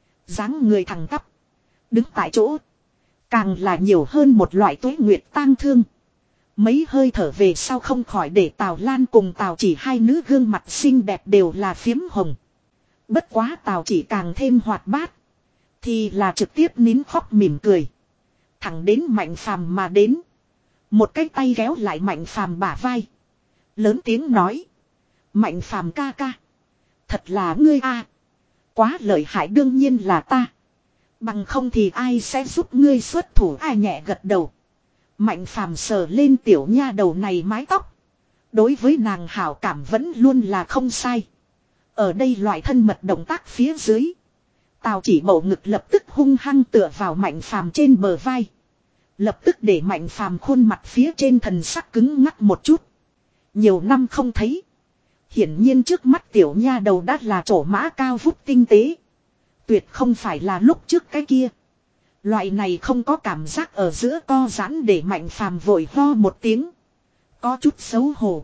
Dáng người thẳng tắp, đứng tại chỗ, càng là nhiều hơn một loại tuế nguyệt tang thương. Mấy hơi thở về sau không khỏi để Tào Lan cùng Tào Chỉ hai nữ gương mặt xinh đẹp đều là phiếm hồng. Bất quá Tào Chỉ càng thêm hoạt bát, thì là trực tiếp nín khóc mỉm cười. Thẳng đến Mạnh Phàm mà đến. Một cái tay kéo lại Mạnh Phàm bả vai, lớn tiếng nói. Mạnh Phàm ca ca, thật là ngươi a, quá lợi hại. Đương nhiên là ta. Bằng không thì ai sẽ giúp ngươi xuất thủ. Ai nhẹ gật đầu. Mạnh Phàm sờ lên tiểu nha đầu này mái tóc. Đối với nàng hảo cảm vẫn luôn là không sai. Ở đây loại thân mật động tác phía dưới. Tào chỉ bầu ngực lập tức hung hăng tựa vào Mạnh Phàm trên bờ vai. Lập tức để Mạnh Phàm khuôn mặt phía trên thần sắc cứng ngắc một chút. Nhiều năm không thấy. Hiển nhiên trước mắt tiểu nha đầu đã là trổ mã cao vút tinh tế. Tuyệt không phải là lúc trước cái kia. Loại này không có cảm giác ở giữa co giãn để Mạnh Phàm vội ho một tiếng. Có chút xấu hổ.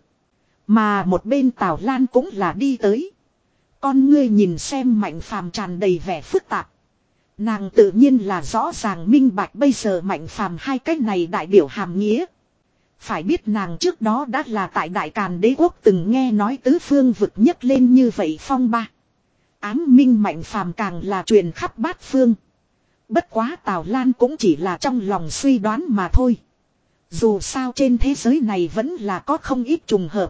Mà một bên Tào Lan cũng là đi tới. Con ngươi nhìn xem Mạnh Phàm tràn đầy vẻ phức tạp. Nàng tự nhiên là rõ ràng minh bạch bây giờ Mạnh Phàm hai cách này đại biểu hàm nghĩa. Phải biết nàng trước đó đã là tại Đại Càn Đế Quốc từng nghe nói tứ phương vực nhấc lên như vậy phong ba. Ám minh Mạnh Phàm càng là truyền khắp bát phương. Bất quá Tào Lan cũng chỉ là trong lòng suy đoán mà thôi. Dù sao trên thế giới này vẫn là có không ít trùng hợp.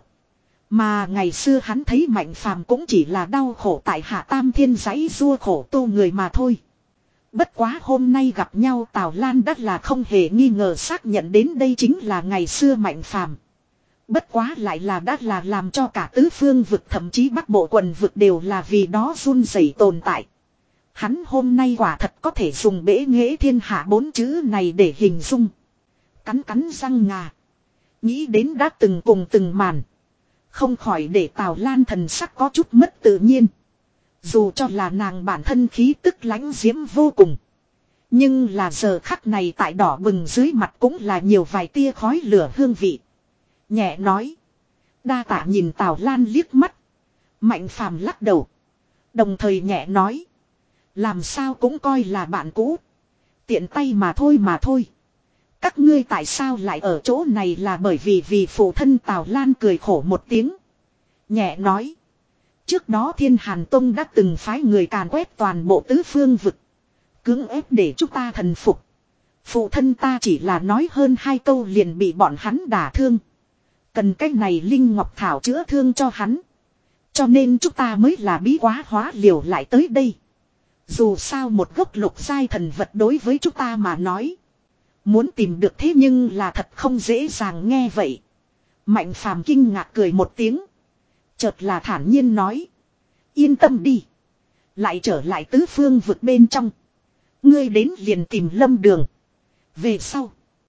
Mà ngày xưa hắn thấy Mạnh Phàm cũng chỉ là đau khổ tại Hạ Tam Thiên giấy rua khổ tu người mà thôi. Bất quá hôm nay gặp nhau Tào Lan đắt là không hề nghi ngờ xác nhận đến đây chính là ngày xưa Mạnh Phàm. Bất quá lại là đắt là làm cho cả tứ phương vực thậm chí bắc bộ quần vực đều là vì đó run rẩy tồn tại. Hắn hôm nay quả thật có thể dùng bể nghệ thiên hạ bốn chữ này để hình dung. Cắn cắn răng ngà. Nghĩ đến đã từng cùng từng màn. Không khỏi để Tào Lan thần sắc có chút mất tự nhiên. Dù cho là nàng bản thân khí tức lãnh diễm vô cùng. Nhưng là giờ khắc này tại đỏ bừng dưới mặt cũng là nhiều vài tia khói lửa hương vị. Nhẹ nói. Đa tạ nhìn Tào Lan liếc mắt. Mạnh Phàm lắc đầu. Đồng thời nhẹ nói. Làm sao cũng coi là bạn cũ. Tiện tay mà thôi mà thôi. Các ngươi tại sao lại ở chỗ này là bởi vì vì phụ thân Tào Lan cười khổ một tiếng. Nhẹ nói. Trước đó Thiên Hàn Tông đã từng phái người càn quét toàn bộ tứ phương vực. Cưỡng ép để chúng ta thần phục. Phụ thân ta chỉ là nói hơn hai câu liền bị bọn hắn đả thương. Cần cái này Linh Ngọc Thảo chữa thương cho hắn. Cho nên chúng ta mới là bí quá hóa liều lại tới đây. Dù sao một gốc lục giai thần vật đối với chúng ta mà nói. Muốn tìm được thế nhưng là thật không dễ dàng nghe vậy. Mạnh Phàm kinh ngạc cười một tiếng. Chợt là thản nhiên nói. Yên tâm đi. Lại trở lại tứ phương vực bên trong. Ngươi đến liền tìm Lâm Đường. Về sau.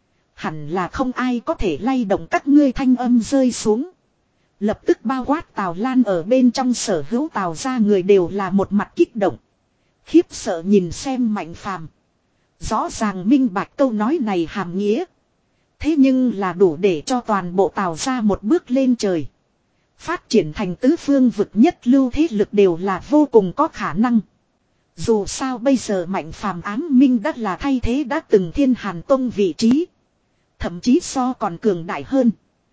Hẳn là không ai có thể lay động các ngươi thanh âm rơi xuống. Lập tức bao quát Tào Lan ở bên trong sở hữu Tào ra người đều là một mặt kích động. Khiếp sợ nhìn xem Mạnh Phàm. Rõ ràng minh bạch câu nói này hàm nghĩa. Thế nhưng là đủ để cho toàn bộ Tào ra một bước lên trời. Phát triển thành tứ phương vực nhất lưu thế lực đều là vô cùng có khả năng. Dù sao bây giờ Mạnh Phàm ám minh đã là thay thế đã từng Thiên Hàn Tông vị trí. Thậm chí so còn cường đại hơn.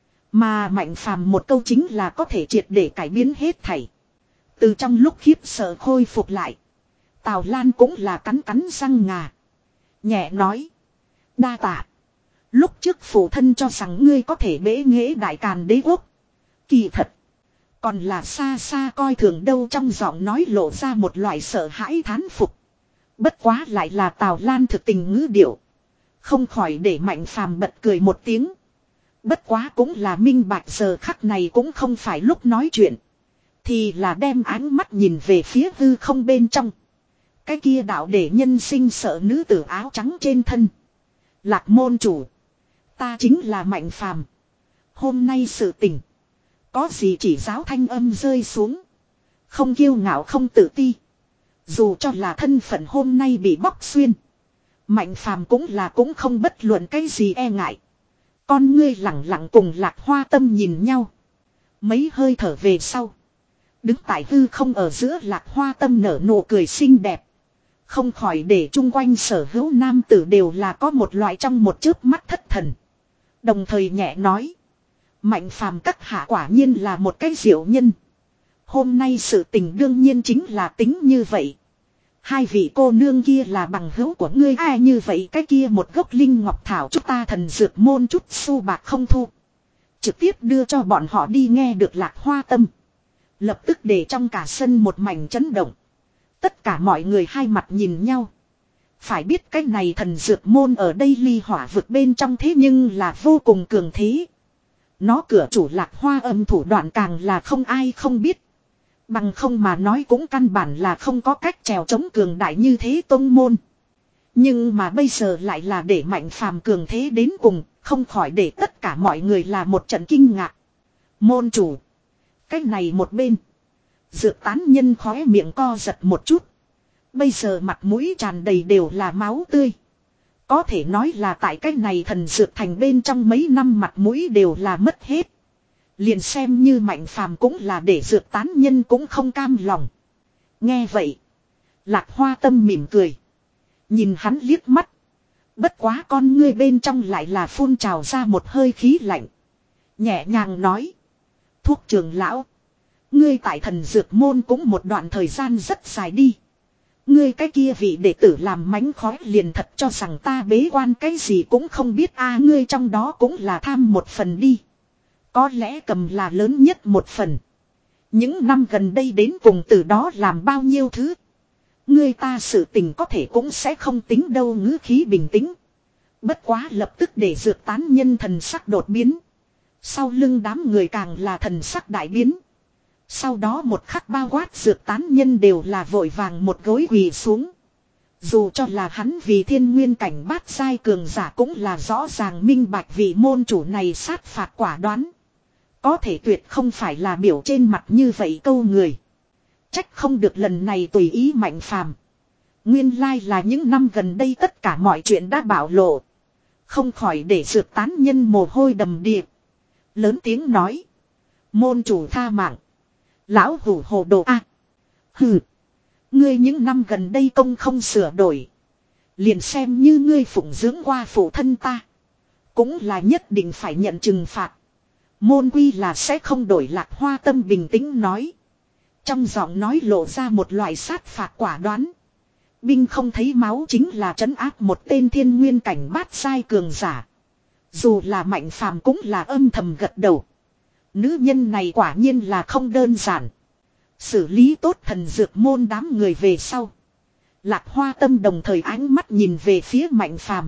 Mà Mạnh Phàm một câu chính là có thể triệt để cải biến hết thảy. Từ trong lúc khiếp sợ khôi phục lại. Tào Lan cũng là cắn cắn răng ngà. Nhẹ nói. Đa tạ. Lúc trước phụ thân cho rằng ngươi có thể bế nghệ Đại Càn Đế Quốc. Kỳ thật. Còn là xa xa coi thường đâu, trong giọng nói lộ ra một loại sợ hãi thán phục. Bất quá lại là Tào Lan thực tình ngữ điệu. Không khỏi để Mạnh Phàm bật cười một tiếng. Bất quá cũng là minh bạch giờ khắc này cũng không phải lúc nói chuyện. Thì là đem ánh mắt nhìn về phía hư không bên trong. Cái kia đạo để nhân sinh sợ nữ tử áo trắng trên thân. Lạc môn chủ. Ta chính là Mạnh Phàm. Hôm nay sự tình. Có gì chỉ giáo thanh âm rơi xuống. Không kiêu ngạo không tự ti. Dù cho là thân phận hôm nay bị bóc xuyên. Mạnh Phàm cũng là cũng không bất luận cái gì e ngại. Con ngươi lặng lặng cùng Lạc Hoa Tâm nhìn nhau. Mấy hơi thở về sau. Đứng tại hư không ở giữa Lạc Hoa Tâm nở nụ cười xinh đẹp. Không khỏi để chung quanh sở hữu nam tử đều là có một loại trong một chớp mắt thất thần. Đồng thời nhẹ nói. Mạnh Phàm các hạ quả nhiên là một cái diệu nhân. Hôm nay sự tình đương nhiên chính là tính như vậy. Hai vị cô nương kia là bằng hữu của ngươi ai như vậy cái kia một gốc linh ngọc thảo chúng ta thần dược môn chút xu bạc không thu. Trực tiếp đưa cho bọn họ đi nghe được Lạc Hoa Tâm. Lập tức để trong cả sân một mảnh chấn động. Tất cả mọi người hai mặt nhìn nhau. Phải biết cái này thần dược môn ở đây ly hỏa vực bên trong thế nhưng là vô cùng cường thế. Nó cửa chủ Lạc Hoa Âm thủ đoạn càng là không ai không biết. Bằng không mà nói cũng căn bản là không có cách trèo chống cường đại như thế tông môn. Nhưng mà bây giờ lại là để Mạnh Phàm cường thế đến cùng, không khỏi để tất cả mọi người là một trận kinh ngạc. Môn chủ. Cách này một bên. Dược tán nhân khóe miệng co giật một chút. Bây giờ mặt mũi tràn đầy đều là máu tươi. Có thể nói là tại cách này thần dược thành bên trong mấy năm mặt mũi đều là mất hết. Liền xem như Mạnh Phàm cũng là để dược tán nhân cũng không cam lòng. Nghe vậy. Lạc Hoa Tâm mỉm cười. Nhìn hắn liếc mắt. Bất quá con ngươi bên trong lại là phun trào ra một hơi khí lạnh. Nhẹ nhàng nói. Thuốc trường lão. Ngươi tại thần dược môn cũng một đoạn thời gian rất dài đi. Ngươi cái kia vị đệ tử làm mánh khói liền thật cho rằng ta bế quan cái gì cũng không biết a ngươi trong đó cũng là tham một phần đi. Có lẽ cầm là lớn nhất một phần. Những năm gần đây đến cùng từ đó làm bao nhiêu thứ. Ngươi ta sự tình có thể cũng sẽ không tính đâu ngữ khí bình tĩnh. Bất quá lập tức để dược tán nhân thần sắc đột biến. Sau lưng đám người càng là thần sắc đại biến. Sau đó một khắc bao quát dược tán nhân đều là vội vàng một gối quỳ xuống. Dù cho là hắn vì thiên nguyên cảnh bát giai cường giả cũng là rõ ràng minh bạch vì môn chủ này sát phạt quả đoán. Có thể tuyệt không phải là biểu trên mặt như vậy câu người. Trách không được lần này tùy ý Mạnh Phàm. Nguyên lai là những năm gần đây tất cả mọi chuyện đã bạo lộ. Không khỏi để dược tán nhân mồ hôi đầm đìa. Lớn tiếng nói. Môn chủ tha mạng. Lão hủ hồ đồ a. Hừ. Ngươi những năm gần đây công không sửa đổi. Liền xem như ngươi phụng dưỡng qua phụ thân ta. Cũng là nhất định phải nhận trừng phạt. Môn quy là sẽ không đổi. Lạc Hoa Tâm bình tĩnh nói. Trong giọng nói lộ ra một loại sát phạt quả đoán. Binh không thấy máu chính là trấn áp một tên thiên nguyên cảnh bát giai cường giả. Dù là Mạnh Phàm cũng là âm thầm gật đầu. Nữ nhân này quả nhiên là không đơn giản. Xử lý tốt thần dược môn đám người về sau. Lạc Hoa Tâm đồng thời ánh mắt nhìn về phía Mạnh Phàm.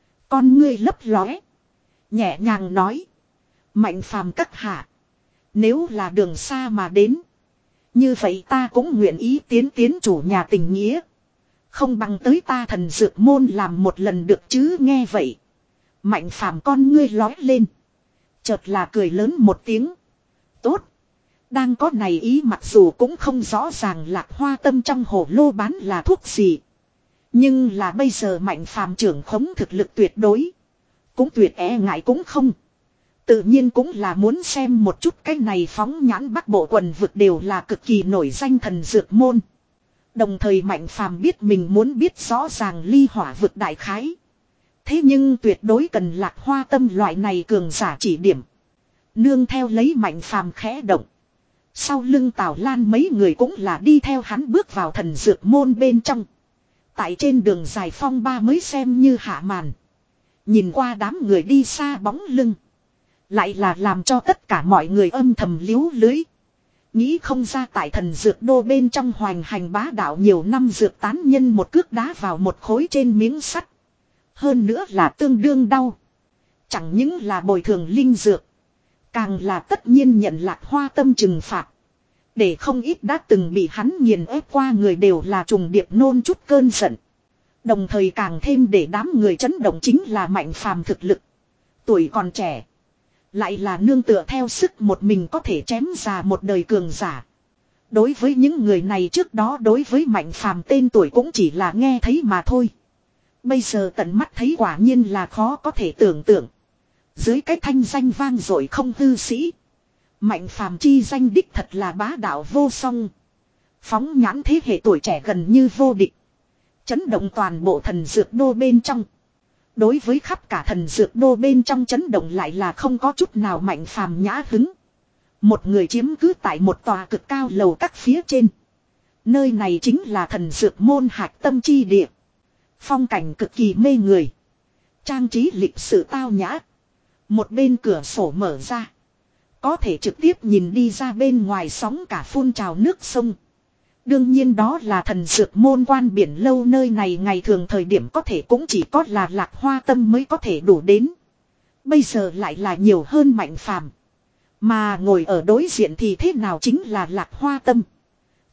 Con ngươi lấp lóe. Nhẹ nhàng nói. Mạnh Phàm các hạ. Nếu là đường xa mà đến. Như vậy ta cũng nguyện ý tiến tiến chủ nhà tình nghĩa. Không bằng tới ta thần dược môn làm một lần được chứ nghe vậy. Mạnh Phàm con ngươi lói lên. Chợt là cười lớn một tiếng. Tốt. Đang có này ý mặc dù cũng không rõ ràng Lạc Hoa Tâm trong hồ lô bán là thuốc gì. Nhưng là bây giờ Mạnh Phàm trưởng khống thực lực tuyệt đối. Cũng tuyệt e ngại cũng không. Tự nhiên cũng là muốn xem một chút cái này phóng nhãn Bắc Bộ quần vực đều là cực kỳ nổi danh thần dược môn. Đồng thời Mạnh Phàm biết mình muốn biết rõ ràng ly hỏa vực đại khái. Thế nhưng tuyệt đối cần Lạc Hoa Tâm loại này cường giả chỉ điểm. Nương theo lấy Mạnh Phàm khẽ động. Sau lưng Tào Lan mấy người cũng là đi theo hắn bước vào thần dược môn bên trong. Tại trên đường dài phong ba mới xem như hạ màn. Nhìn qua đám người đi xa bóng lưng. Lại là làm cho tất cả mọi người âm thầm liếu lưới. Nghĩ không ra tại thần dược đô bên trong hoành hành bá đạo nhiều năm dược tán nhân một cước đá vào một khối trên miếng sắt. Hơn nữa là tương đương đau. Chẳng những là bồi thường linh dược. Càng là tất nhiên nhận Lạc Hoa Tâm trừng phạt. Để không ít đã từng bị hắn nghiền ép qua người đều là trùng điệp nôn chút cơn giận. Đồng thời càng thêm để đám người chấn động chính là Mạnh Phàm thực lực. Tuổi còn trẻ. Lại là nương tựa theo sức một mình có thể chém già một đời cường giả. Đối với những người này trước đó đối với Mạnh Phàm tên tuổi cũng chỉ là nghe thấy mà thôi. Bây giờ tận mắt thấy quả nhiên là khó có thể tưởng tượng. Dưới cái thanh danh vang dội không hư sĩ. Mạnh Phàm chi danh đích thật là bá đạo vô song. Phóng nhãn thế hệ tuổi trẻ gần như vô địch. Chấn động toàn bộ thần dược đô bên trong. Đối với khắp cả thần dược đô bên trong chấn động lại là không có chút nào Mạnh Phàm nhã hứng. Một người chiếm cứ tại một tòa cực cao lầu các phía trên. Nơi này chính là thần dược môn hạch tâm chi địa. Phong cảnh cực kỳ mê người. Trang trí lịch sự tao nhã. Một bên cửa sổ mở ra. Có thể trực tiếp nhìn đi ra bên ngoài sóng cả phun trào nước sông. Đương nhiên đó là thần dược môn quan biển lâu nơi này ngày thường thời điểm có thể cũng chỉ có là Lạc Hoa Tâm mới có thể đủ đến. Bây giờ lại là nhiều hơn Mạnh Phàm. Mà ngồi ở đối diện thì thế nào chính là Lạc Hoa Tâm.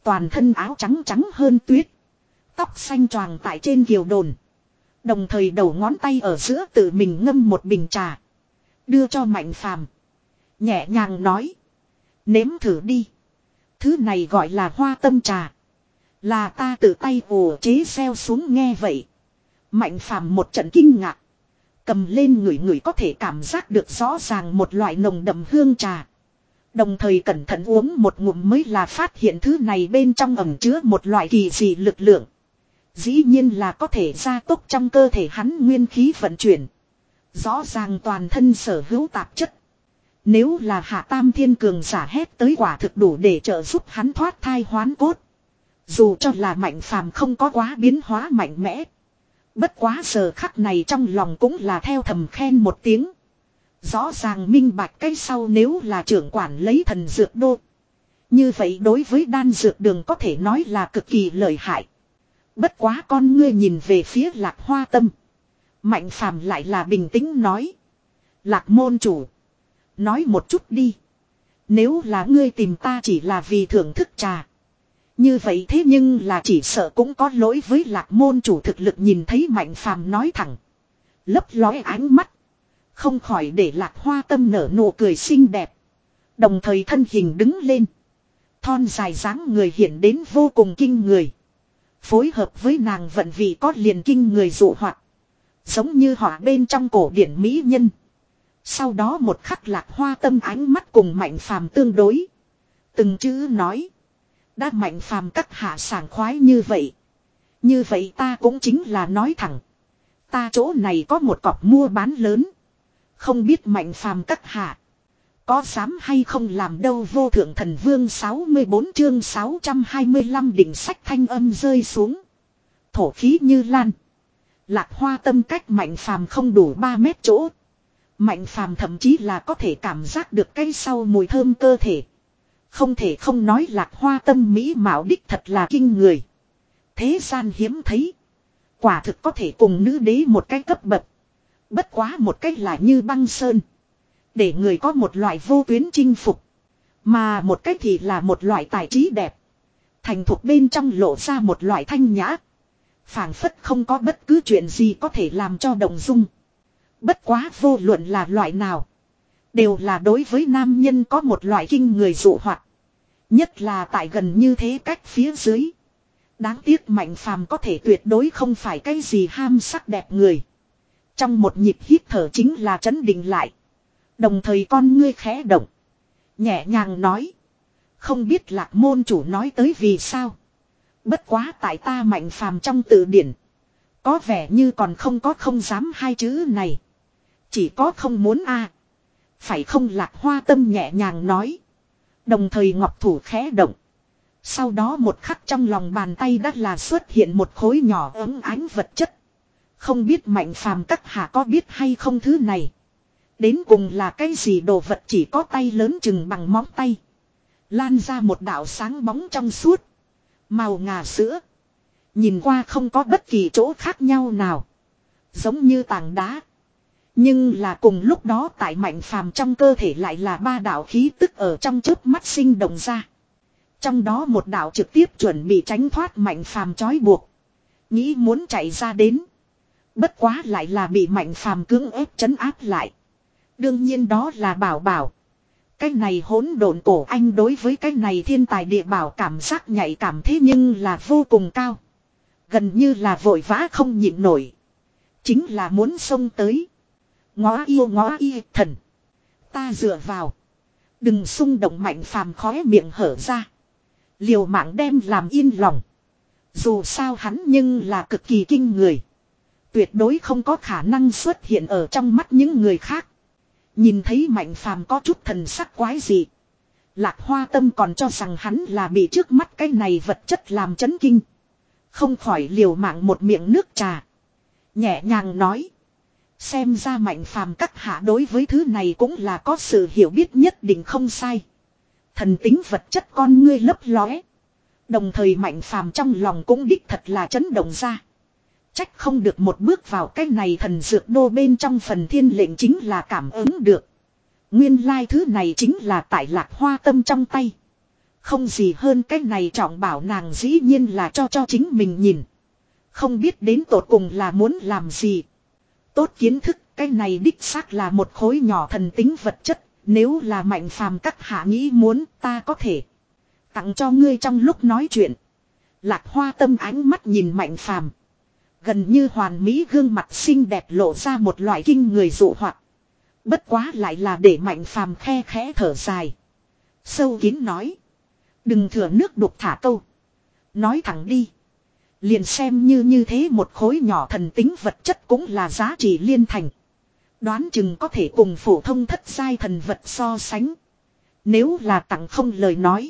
Toàn thân áo trắng trắng hơn tuyết. Tóc xanh choàng tại trên kiều đồn. Đồng thời đầu ngón tay ở giữa tự mình ngâm một bình trà. Đưa cho Mạnh Phàm. Nhẹ nhàng nói. Nếm thử đi. Thứ này gọi là hoa tâm trà. Là ta tự tay ủ chế gieo xuống nghe vậy. Mạnh Phàm một trận kinh ngạc. Cầm lên ngửi ngửi có thể cảm giác được rõ ràng một loại nồng đậm hương trà. Đồng thời cẩn thận uống một ngụm mới là phát hiện thứ này bên trong ẩn chứa một loại kỳ dị lực lượng. Dĩ nhiên là có thể gia tốc trong cơ thể hắn nguyên khí vận chuyển. Rõ ràng toàn thân sở hữu tạp chất. Nếu là Hạ Tam Thiên cường giả hét tới quả thực đủ để trợ giúp hắn thoát thai hoán cốt. Dù cho là Mạnh Phàm không có quá biến hóa mạnh mẽ. Bất quá giờ khắc này trong lòng cũng là theo thầm khen một tiếng. Rõ ràng minh bạch cái sau nếu là trưởng quản lấy thần dược đô. Như vậy đối với đan dược đường có thể nói là cực kỳ lợi hại. Bất quá con ngươi nhìn về phía Lạc Hoa Tâm. Mạnh Phàm lại là bình tĩnh nói. Lạc môn chủ. Nói một chút đi. Nếu là ngươi tìm ta chỉ là vì thưởng thức trà. Như vậy thế nhưng là chỉ sợ cũng có lỗi với Lạc môn chủ thực lực nhìn thấy Mạnh Phàm nói thẳng. Lấp lóe ánh mắt. Không khỏi để Lạc Hoa Tâm nở nụ cười xinh đẹp. Đồng thời thân hình đứng lên. Thon dài dáng người hiện đến vô cùng kinh người. Phối hợp với nàng vận vị có liền kinh người dụ hoạt. Giống như họa bên trong cổ điển mỹ nhân. Sau đó một khắc Lạc Hoa Tâm ánh mắt cùng Mạnh Phàm tương đối. Từng chữ nói. Đã Mạnh Phàm các hạ sảng khoái như vậy. Như vậy ta cũng chính là nói thẳng. Ta chỗ này có một cọc mua bán lớn. Không biết Mạnh Phàm các hạ. Có dám hay không làm đâu vô thượng thần vương sáu mươi bốn chương sáu trăm hai mươi lăm đỉnh sách thanh âm rơi xuống. Thổ khí như lan. Lạc Hoa Tâm cách Mạnh Phàm không đủ ba mét chỗ. Mạnh Phàm thậm chí là có thể cảm giác được cái sau mùi thơm cơ thể. Không thể không nói Lạc Hoa Tâm mỹ mạo đích thật là kinh người. Thế gian hiếm thấy. Quả thực có thể cùng nữ đế một cái cấp bậc. Bất quá một cách là như băng sơn. Để người có một loại vô tuyến chinh phục. Mà một cách thì là một loại tài trí đẹp. Thành thục bên trong lộ ra một loại thanh nhã. Phảng phất không có bất cứ chuyện gì có thể làm cho động dung. Bất quá vô luận là loại nào. Đều là đối với nam nhân có một loại kinh người dụ hoạt. Nhất là tại gần như thế cách phía dưới. Đáng tiếc Mạnh Phàm có thể tuyệt đối không phải cái gì ham sắc đẹp người. Trong một nhịp hít thở chính là trấn định lại. Đồng thời con ngươi khẽ động. Nhẹ nhàng nói. Không biết Lạc môn chủ nói tới vì sao. Bất quá tại ta Mạnh Phàm trong từ điển. Có vẻ như còn không có không dám hai chữ này. Chỉ có không muốn a. Phải không Lạc Hoa Tâm nhẹ nhàng nói. Đồng thời ngọc thủ khẽ động. Sau đó một khắc trong lòng bàn tay đã là xuất hiện một khối nhỏ ấm ánh vật chất. Không biết Mạnh Phàm các hạ có biết hay không thứ này. Đến cùng là cái gì đồ vật chỉ có tay lớn chừng bằng móng tay. Lan ra một đạo sáng bóng trong suốt. Màu ngà sữa. Nhìn qua không có bất kỳ chỗ khác nhau nào. Giống như tảng đá. Nhưng là cùng lúc đó tại Mạnh Phàm trong cơ thể lại là ba đạo khí tức ở trong chớp mắt sinh động ra. Trong đó một đạo trực tiếp chuẩn bị tránh thoát Mạnh Phàm trói buộc. Nghĩ muốn chạy ra đến. Bất quá lại là bị Mạnh Phàm cưỡng ép trấn áp lại. Đương nhiên đó là Bảo Bảo. Cái này hỗn độn cổ anh đối với cái này thiên tài địa bảo cảm giác nhạy cảm thế nhưng là vô cùng cao. Gần như là vội vã không nhịn nổi. Chính là muốn xông tới. Ngó yêu ngó y thần. Ta dựa vào. Đừng xung động Mạnh Phàm khóe miệng hở ra. Liều mạng đem làm yên lòng. Dù sao hắn nhưng là cực kỳ kinh người. Tuyệt đối không có khả năng xuất hiện ở trong mắt những người khác. Nhìn thấy Mạnh Phàm có chút thần sắc quái dị. Lạc Hoa Tâm còn cho rằng hắn là bị trước mắt cái này vật chất làm chấn kinh. Không khỏi liều mạng một miệng nước trà. Nhẹ nhàng nói. Xem ra Mạnh Phàm các hạ đối với thứ này cũng là có sự hiểu biết nhất định không sai. Thần tính vật chất con ngươi lấp lóe. Đồng thời Mạnh Phàm trong lòng cũng đích thật là chấn động ra. Trách không được một bước vào cái này thần dược đô bên trong phần thiên lệnh chính là cảm ứng được. Nguyên lai thứ này chính là tại Lạc Hoa Tâm trong tay. Không gì hơn cái này trọng bảo nàng dĩ nhiên là cho cho chính mình nhìn. Không biết đến tột cùng là muốn làm gì. Tốt kiến thức, cái này đích xác là một khối nhỏ thần tính vật chất. Nếu là Mạnh Phàm các hạ nghĩ muốn, ta có thể tặng cho ngươi. Trong lúc nói chuyện, Lạc Hoa Tâm ánh mắt nhìn Mạnh Phàm, gần như hoàn mỹ gương mặt xinh đẹp lộ ra một loại kinh người dụ hoặc. Bất quá lại là để Mạnh Phàm khe khẽ thở dài, sâu kín nói: đừng thừa nước đục thả câu. Nói thẳng đi. Liền xem như như thế một khối nhỏ thần tính vật chất cũng là giá trị liên thành. Đoán chừng có thể cùng phổ thông thất giai thần vật so sánh. Nếu là tặng không lời nói,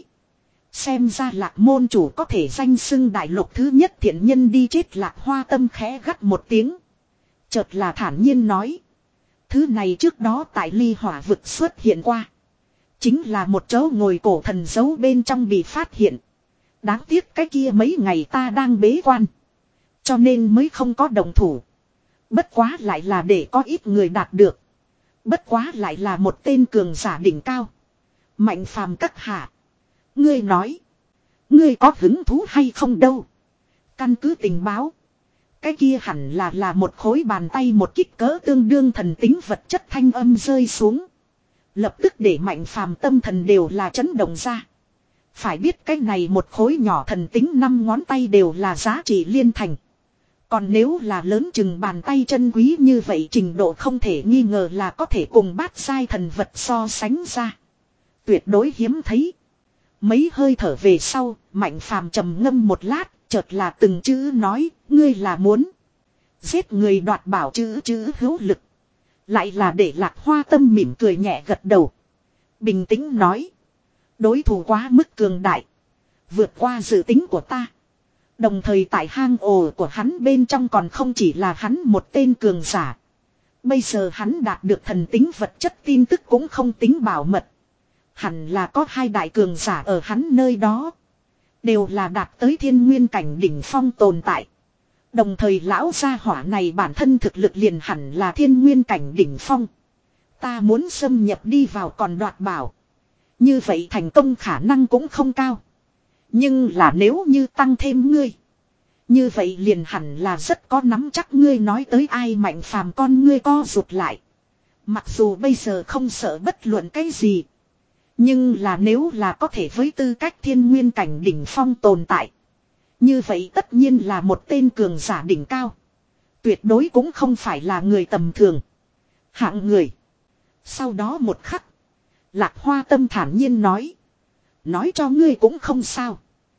xem ra Lạc môn chủ có thể danh xưng đại lục thứ nhất thiện nhân đi chết. Lạc Hoa Tâm khẽ gắt một tiếng, chợt là thản nhiên nói: thứ này trước đó tại ly hỏa vực xuất hiện qua. Chính là một chỗ ngồi cổ thần giấu bên trong bị phát hiện. Đáng tiếc cái kia mấy ngày ta đang bế quan, cho nên mới không có động thủ. Bất quá lại là để có ít người đạt được. Bất quá lại là một tên cường giả đỉnh cao. Mạnh Phàm các hạ, ngươi nói, ngươi có hứng thú hay không đâu? Căn cứ tình báo, cái kia hẳn là là một khối bàn tay một kích cỡ tương đương thần tính vật chất. Thanh âm rơi xuống, lập tức để Mạnh Phàm tâm thần đều là chấn động ra. Phải biết cái này một khối nhỏ thần tính năm ngón tay đều là giá trị liên thành. Còn nếu là lớn chừng bàn tay chân quý như vậy, trình độ không thể nghi ngờ là có thể cùng bát giai thần vật so sánh ra. Tuyệt đối hiếm thấy. Mấy hơi thở về sau, Mạnh Phàm trầm ngâm một lát, chợt là từng chữ nói: ngươi là muốn giết người đoạt bảo chữ chữ hữu lực. Lại là để Lạc Hoa Tâm mỉm cười nhẹ gật đầu, bình tĩnh nói: đối thủ quá mức cường đại, vượt qua dự tính của ta. Đồng thời tại hang ổ của hắn bên trong còn không chỉ là hắn một tên cường giả. Bây giờ hắn đạt được thần tính vật chất tin tức cũng không tính bảo mật. Hẳn là có hai đại cường giả ở hắn nơi đó, đều là đạt tới thiên nguyên cảnh đỉnh phong tồn tại. Đồng thời lão gia hỏa này bản thân thực lực liền hẳn là thiên nguyên cảnh đỉnh phong. Ta muốn xâm nhập đi vào còn đoạt bảo, như vậy thành công khả năng cũng không cao. Nhưng là nếu như tăng thêm ngươi, như vậy liền hẳn là rất có nắm chắc. Ngươi nói tới ai? Mạnh Phàm con ngươi co rụt lại. Mặc dù bây giờ không sợ bất luận cái gì, nhưng là nếu là có thể với tư cách thiên nguyên cảnh đỉnh phong tồn tại, như vậy tất nhiên là một tên cường giả đỉnh cao. Tuyệt đối cũng không phải là người tầm thường hạng người. Sau đó một khắc, Lạc Hoa Tâm thản nhiên nói: nói cho ngươi cũng không sao.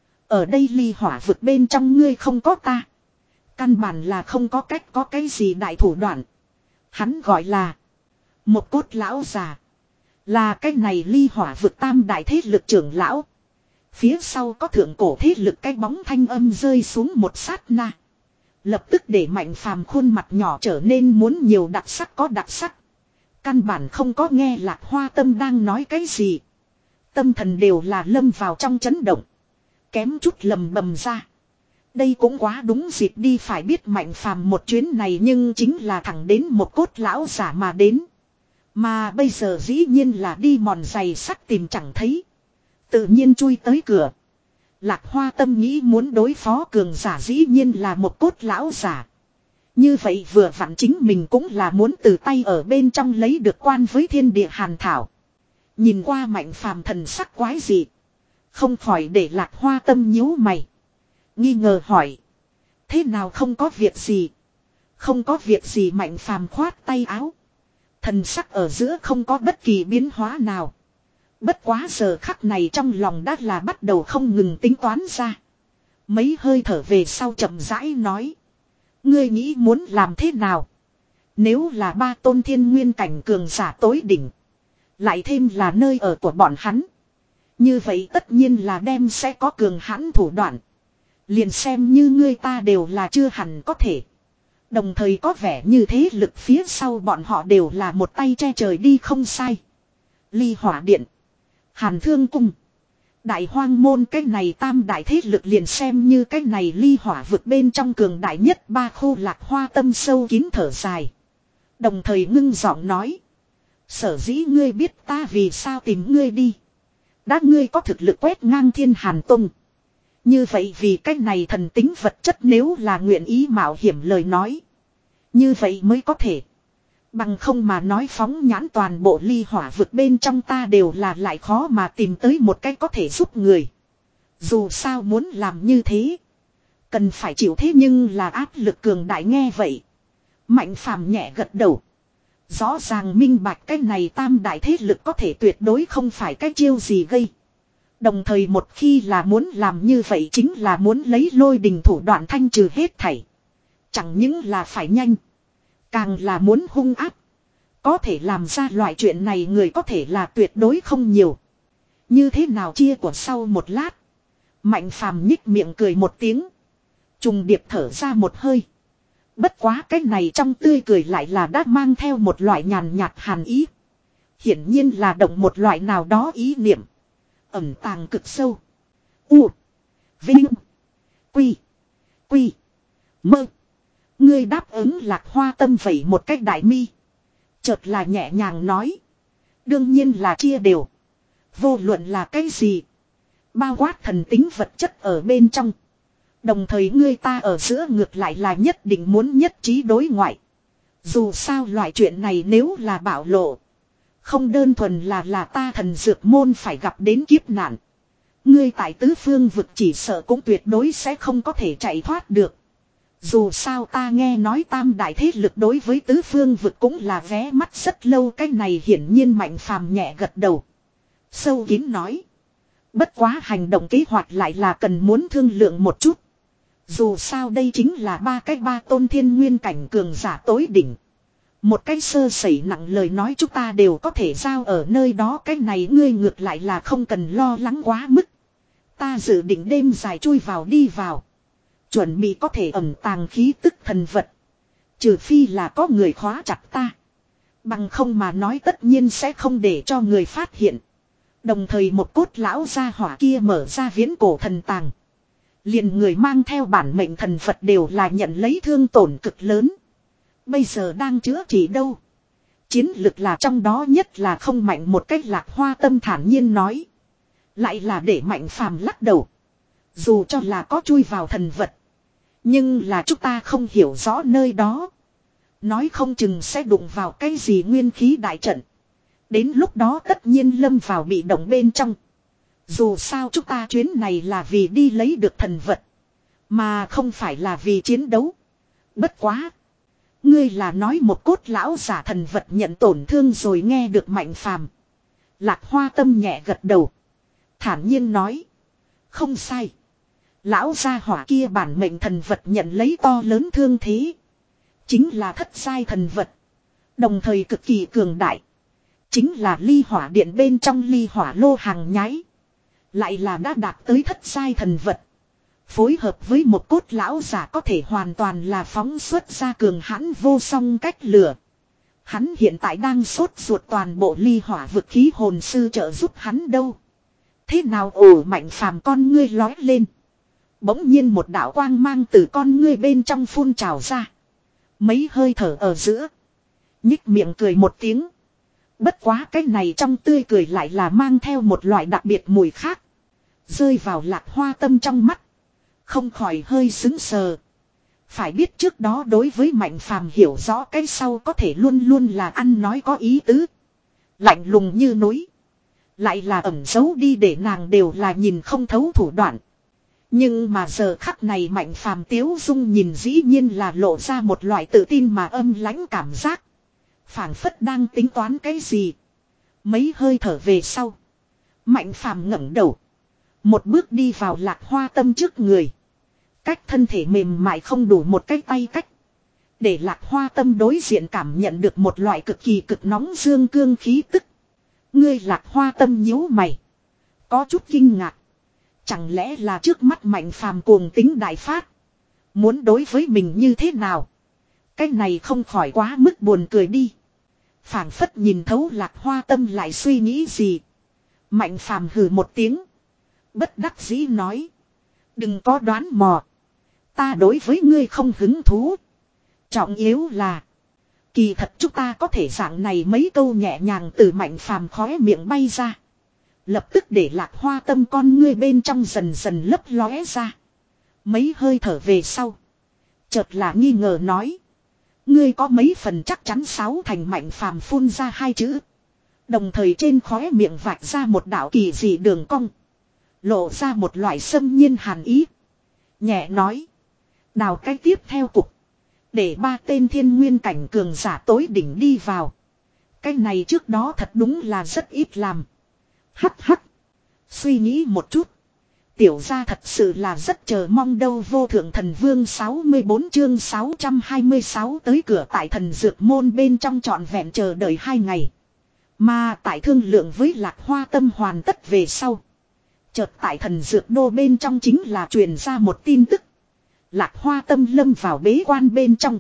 Ở đây ly hỏa vực bên trong ngươi không có ta, căn bản là không có cách có cái gì đại thủ đoạn. Hắn gọi là một cốt lão già, là cái này ly hỏa vực tam đại thế lực trưởng lão. Phía sau có thượng cổ thế lực. Cái bóng thanh âm rơi xuống một sát na, lập tức để Mạnh Phàm khuôn mặt nhỏ trở nên muốn nhiều đặc sắc có đặc sắc. Căn bản không có nghe Lạc Hoa Tâm đang nói cái gì, tâm thần đều là lâm vào trong chấn động, kém chút lầm bầm ra: đây cũng quá đúng dịp đi. Phải biết Mạnh Phàm một chuyến này nhưng chính là thẳng đến một cốt lão giả mà đến, mà bây giờ dĩ nhiên là đi mòn giày sắt tìm chẳng thấy, tự nhiên chui tới cửa. Lạc Hoa Tâm nghĩ muốn đối phó cường giả dĩ nhiên là một cốt lão giả, như vậy vừa vặn chính mình cũng là muốn từ tay ở bên trong lấy được quan với thiên địa hàn thảo. Nhìn qua Mạnh Phàm thần sắc quái dị, không khỏi để Lạc Hoa Tâm nhíu mày, nghi ngờ hỏi: thế nào không có việc gì? Không có việc gì. Mạnh Phàm khoát tay áo, thần sắc ở giữa không có bất kỳ biến hóa nào. Bất quá giờ khắc này trong lòng đã là bắt đầu không ngừng tính toán ra. Mấy hơi thở về sau chậm rãi nói: ngươi nghĩ muốn làm thế nào? Nếu là ba tôn thiên nguyên cảnh cường giả tối đỉnh, lại thêm là nơi ở của bọn hắn, như vậy tất nhiên là đem sẽ có cường hãn thủ đoạn. Liền xem như ngươi ta đều là chưa hẳn có thể. Đồng thời có vẻ như thế lực phía sau bọn họ đều là một tay che trời đi. Không sai. Ly Hỏa Điện, Hàn Thương Cung, Đại Hoang Môn, cái này tam đại thế lực liền xem như cái này ly hỏa vực bên trong cường đại nhất ba khu. Lạc Hoa Tâm sâu kín thở dài, đồng thời ngưng giọng nói: sở dĩ ngươi biết ta vì sao tìm ngươi đi, Đã ngươi có thực lực quét ngang Thiên Hàn Tông. Như vậy vì cái này thần tính vật chất nếu là nguyện ý mạo hiểm lời nói. Như vậy mới có thể. Bằng không mà nói phóng nhãn toàn bộ ly hỏa vực bên trong ta đều là lại khó mà tìm tới một cái có thể giúp người. Dù sao muốn làm như thế. Cần phải chịu thế nhưng là áp lực cường đại nghe vậy. Mạnh phàm nhẹ gật đầu. Rõ ràng minh bạch cái này tam đại thế lực có thể tuyệt đối không phải cái chiêu gì gây. Đồng thời một khi là muốn làm như vậy chính là muốn lấy lôi đình thủ đoạn thanh trừ hết thảy. Chẳng những là phải nhanh. Càng là muốn hung áp. Có thể làm ra loại chuyện này người có thể là tuyệt đối không nhiều. Như thế nào chia của sau một lát. Mạnh phàm nhích miệng cười một tiếng. Trùng điệp thở ra một hơi. Bất quá cái này trong tươi cười lại là đã mang theo một loại nhàn nhạt hàn ý. Hiển nhiên là động một loại nào đó ý niệm. Ẩn tàng cực sâu. U. Vinh. Quy. Quy. Mơ. Ngươi đáp ứng Lạc Hoa Tâm vậy một cách đại mi. Chợt là nhẹ nhàng nói. Đương nhiên là chia đều. Vô luận là cái gì. Bao quát thần tính vật chất ở bên trong. Đồng thời ngươi ta ở giữa ngược lại là nhất định muốn nhất trí đối ngoại. Dù sao loại chuyện này nếu là bạo lộ. Không đơn thuần là là ta thần dược môn phải gặp đến kiếp nạn. Ngươi tại tứ phương vực chỉ sợ cũng tuyệt đối sẽ không có thể chạy thoát được. Dù sao ta nghe nói tam đại thế lực đối với tứ phương vực cũng là vé mắt rất lâu. Cái này hiển nhiên Mạnh phàm nhẹ gật đầu. Sâu kín nói. Bất quá hành động kế hoạch lại là cần muốn thương lượng một chút. Dù sao đây chính là ba cái ba tôn thiên nguyên cảnh cường giả tối đỉnh. Một cái sơ sẩy nặng lời nói chúng ta đều có thể giao ở nơi đó. Cái này ngươi ngược lại là không cần lo lắng quá mức. Ta dự định đêm dài chui vào đi vào. Chuẩn bị có thể ẩn tàng khí tức thần vật. Trừ phi là có người khóa chặt ta. Bằng không mà nói tất nhiên sẽ không để cho người phát hiện. Đồng thời một cốt lão gia hỏa kia mở ra viễn cổ thần tàng. Liền người mang theo bản mệnh thần vật đều là nhận lấy thương tổn cực lớn. Bây giờ đang chữa trị đâu. Chiến lực là trong đó nhất là không mạnh một cách Lạc Hoa Tâm thản nhiên nói. Lại là để Mạnh phàm lắc đầu. Dù cho là có chui vào thần vật. Nhưng là chúng ta không hiểu rõ nơi đó. Nói không chừng sẽ đụng vào cái gì nguyên khí đại trận. Đến lúc đó tất nhiên lâm vào bị động bên trong. Dù sao chúng ta chuyến này là vì đi lấy được thần vật. Mà không phải là vì chiến đấu. Bất quá. Ngươi là nói một cốt lão giả thần vật nhận tổn thương rồi nghe được Mạnh phàm. Lạc Hoa Tâm nhẹ gật đầu. Thản nhiên nói. Không sai. Lão gia hỏa kia bản mệnh thần vật nhận lấy to lớn thương thế. Chính là thất giai thần vật. Đồng thời cực kỳ cường đại. Chính là ly hỏa điện bên trong ly hỏa lô hàng nhái. Lại là đã đạt tới thất giai thần vật. Phối hợp với một cốt lão giả có thể hoàn toàn là phóng xuất ra cường hãn vô song cách lửa. Hắn hiện tại đang sốt ruột toàn bộ ly hỏa vực khí hồn sư trợ giúp hắn đâu. Thế nào ồ Mạnh phàm con ngươi lói lên. Bỗng nhiên một đạo quang mang từ con ngươi bên trong phun trào ra. Mấy hơi thở ở giữa. Nhích miệng cười một tiếng. Bất quá cái này trong tươi cười lại là mang theo một loại đặc biệt mùi khác. Rơi vào Lạc Hoa Tâm trong mắt. Không khỏi hơi sững sờ. Phải biết trước đó đối với Mạnh phàm hiểu rõ cái sau có thể luôn luôn là ăn nói có ý tứ. Lạnh lùng như núi. Lại là ẩn giấu đi để nàng đều là nhìn không thấu thủ đoạn. Nhưng mà giờ khắc này Mạnh phàm tiếu dung nhìn dĩ nhiên là lộ ra một loại tự tin mà âm lãnh cảm giác. Phảng phất đang tính toán cái gì. Mấy hơi thở về sau. Mạnh phàm ngẩng đầu. Một bước đi vào Lạc Hoa Tâm trước người. Cách thân thể mềm mại không đủ một cái tay cách. Để Lạc Hoa Tâm đối diện cảm nhận được một loại cực kỳ cực nóng dương cương khí tức. Ngươi Lạc Hoa Tâm nhíu mày. Có chút kinh ngạc. Chẳng lẽ là trước mắt Mạnh phàm cuồng tính đại phát. Muốn đối với mình như thế nào. Cái này không khỏi quá mức buồn cười đi. Phảng phất nhìn thấu Lạc Hoa Tâm lại suy nghĩ gì. Mạnh phàm hừ một tiếng. Bất đắc dĩ nói. Đừng có đoán mò. Ta đối với ngươi không hứng thú. Trọng yếu là. Kỳ thật chúng ta có thể dạng này mấy câu nhẹ nhàng từ Mạnh phàm khóe miệng bay ra. Lập tức để Lạc Hoa Tâm con ngươi bên trong dần dần lấp lóe ra. Mấy hơi thở về sau. Chợt là nghi ngờ nói. Ngươi có mấy phần chắc chắn sáu thành Mạnh Phàm phun ra hai chữ. Đồng thời trên khóe miệng vạch ra một đạo kỳ dị đường cong. Lộ ra một loại xâm nhiên hàn ý. Nhẹ nói. Đào cái tiếp theo cục. Để ba tên thiên nguyên cảnh cường giả tối đỉnh đi vào. Cái này trước đó thật đúng là rất ít làm. Hắc hắc. Suy nghĩ một chút. Tiểu gia thật sự là rất chờ mong đâu. Vô thượng thần vương sáu mươi bốn chương sáu trăm hai mươi sáu tới cửa tại thần dược môn bên trong trọn vẹn chờ đợi hai ngày. Mà tại thương lượng với Lạc Hoa Tâm hoàn tất về sau. Chợt tại thần dược đô bên trong chính là truyền ra một tin tức. Lạc Hoa Tâm lâm vào bế quan bên trong.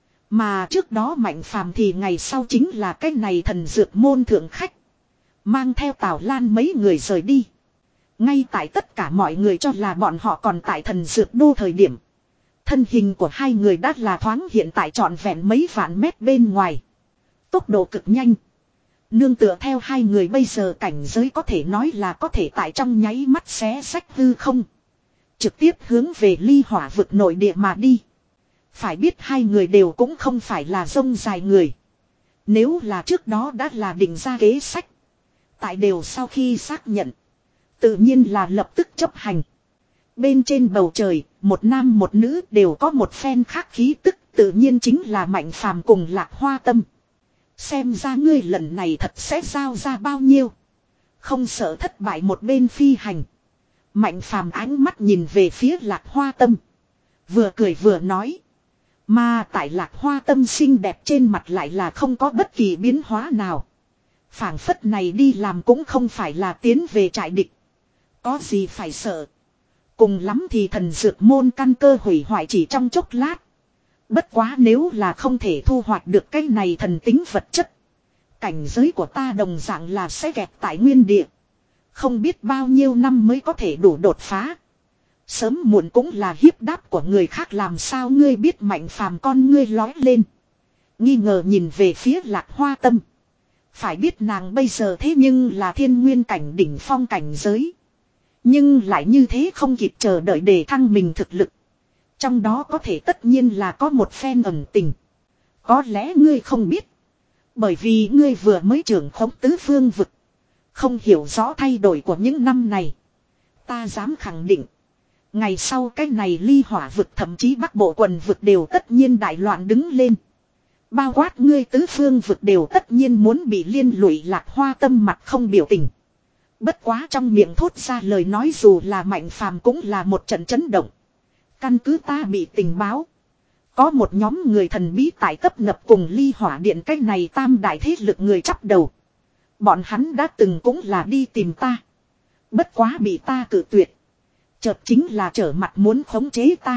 Mà trước đó Mạnh Phàm thì ngày sau chính là cái này thần dược môn thượng khách. Mang theo Tào Lan mấy người rời đi. Ngay tại tất cả mọi người cho là bọn họ còn tại thần dược đô thời điểm. Thân hình của hai người đã là thoáng hiện tại trọn vẹn mấy vạn mét bên ngoài. Tốc độ cực nhanh. Nương tựa theo hai người bây giờ cảnh giới có thể nói là có thể tại trong nháy mắt xé sách hư không. Trực tiếp hướng về ly hỏa vực nội địa mà đi. Phải biết hai người đều cũng không phải là rông dài người. Nếu là trước đó đã là định ra kế sách. Tại đều sau khi xác nhận. Tự nhiên là lập tức chấp hành. Bên trên bầu trời, một nam một nữ đều có một phen khác khí tức. Tự nhiên chính là Mạnh Phàm cùng Lạc Hoa Tâm. Xem ra ngươi lần này thật sẽ giao ra bao nhiêu. Không sợ thất bại một bên phi hành. Mạnh Phàm ánh mắt nhìn về phía Lạc Hoa Tâm. Vừa cười vừa nói. Mà tại Lạc Hoa Tâm xinh đẹp trên mặt lại là không có bất kỳ biến hóa nào. Phảng phất này đi làm cũng không phải là tiến về trại địch. Có gì phải sợ. Cùng lắm thì thần dược môn căn cơ hủy hoại chỉ trong chốc lát. Bất quá nếu là không thể thu hoạch được cái này thần tính vật chất. Cảnh giới của ta đồng dạng là sẽ kẹt tại nguyên địa. Không biết bao nhiêu năm mới có thể đủ đột phá. Sớm muộn cũng là hiếp đáp của người khác làm sao ngươi biết. Mạnh Phàm con ngươi lói lên. Nghi ngờ nhìn về phía Lạc Hoa Tâm. Phải biết nàng bây giờ thế nhưng là thiên nguyên cảnh đỉnh phong cảnh giới. Nhưng lại như thế không kịp chờ đợi để thăng mình thực lực. Trong đó có thể tất nhiên là có một phen ẩn tình. Có lẽ ngươi không biết. Bởi vì ngươi vừa mới trưởng khống tứ phương vực. Không hiểu rõ thay đổi của những năm này. Ta dám khẳng định. Ngày sau cái này ly hỏa vực thậm chí bắc bộ quần vực đều tất nhiên đại loạn đứng lên. Bao quát ngươi tứ phương vực đều tất nhiên muốn bị liên lụy. Lạc Hoa Tâm mặt không biểu tình. Bất quá trong miệng thốt ra lời nói dù là Mạnh Phàm cũng là một trận chấn động. Căn cứ ta bị tình báo. Có một nhóm người thần bí tại tấp nập cùng ly hỏa điện cách này tam đại thế lực người chắp đầu. Bọn hắn đã từng cũng là đi tìm ta. Bất quá bị ta cự tuyệt. Chợt chính là trở mặt muốn khống chế ta.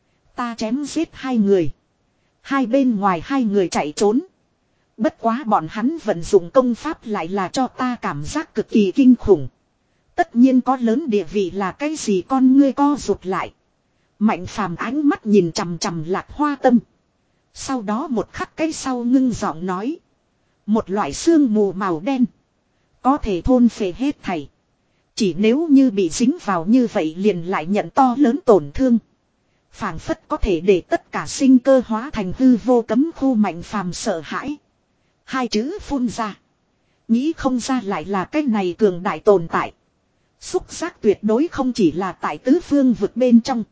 Ta chém giết hai người. Hai bên ngoài hai người chạy trốn. Bất quá bọn hắn vận dụng công pháp lại là cho ta cảm giác cực kỳ kinh khủng. Tất nhiên có lớn địa vị là cái gì con ngươi co rụt lại. Mạnh Phàm ánh mắt nhìn chằm chằm Lạc Hoa Tâm. Sau đó một khắc cái sau ngưng giọng nói. Một loại sương mù màu đen. Có thể thôn phệ hết thảy. Chỉ nếu như bị dính vào như vậy liền lại nhận to lớn tổn thương. Phảng phất có thể để tất cả sinh cơ hóa thành hư vô cấm khu. Mạnh Phàm sợ hãi. Hai chữ phun ra. Nghĩ không ra lại là cái này cường đại tồn tại. Xúc giác tuyệt đối không chỉ là tại tứ phương vực bên trong.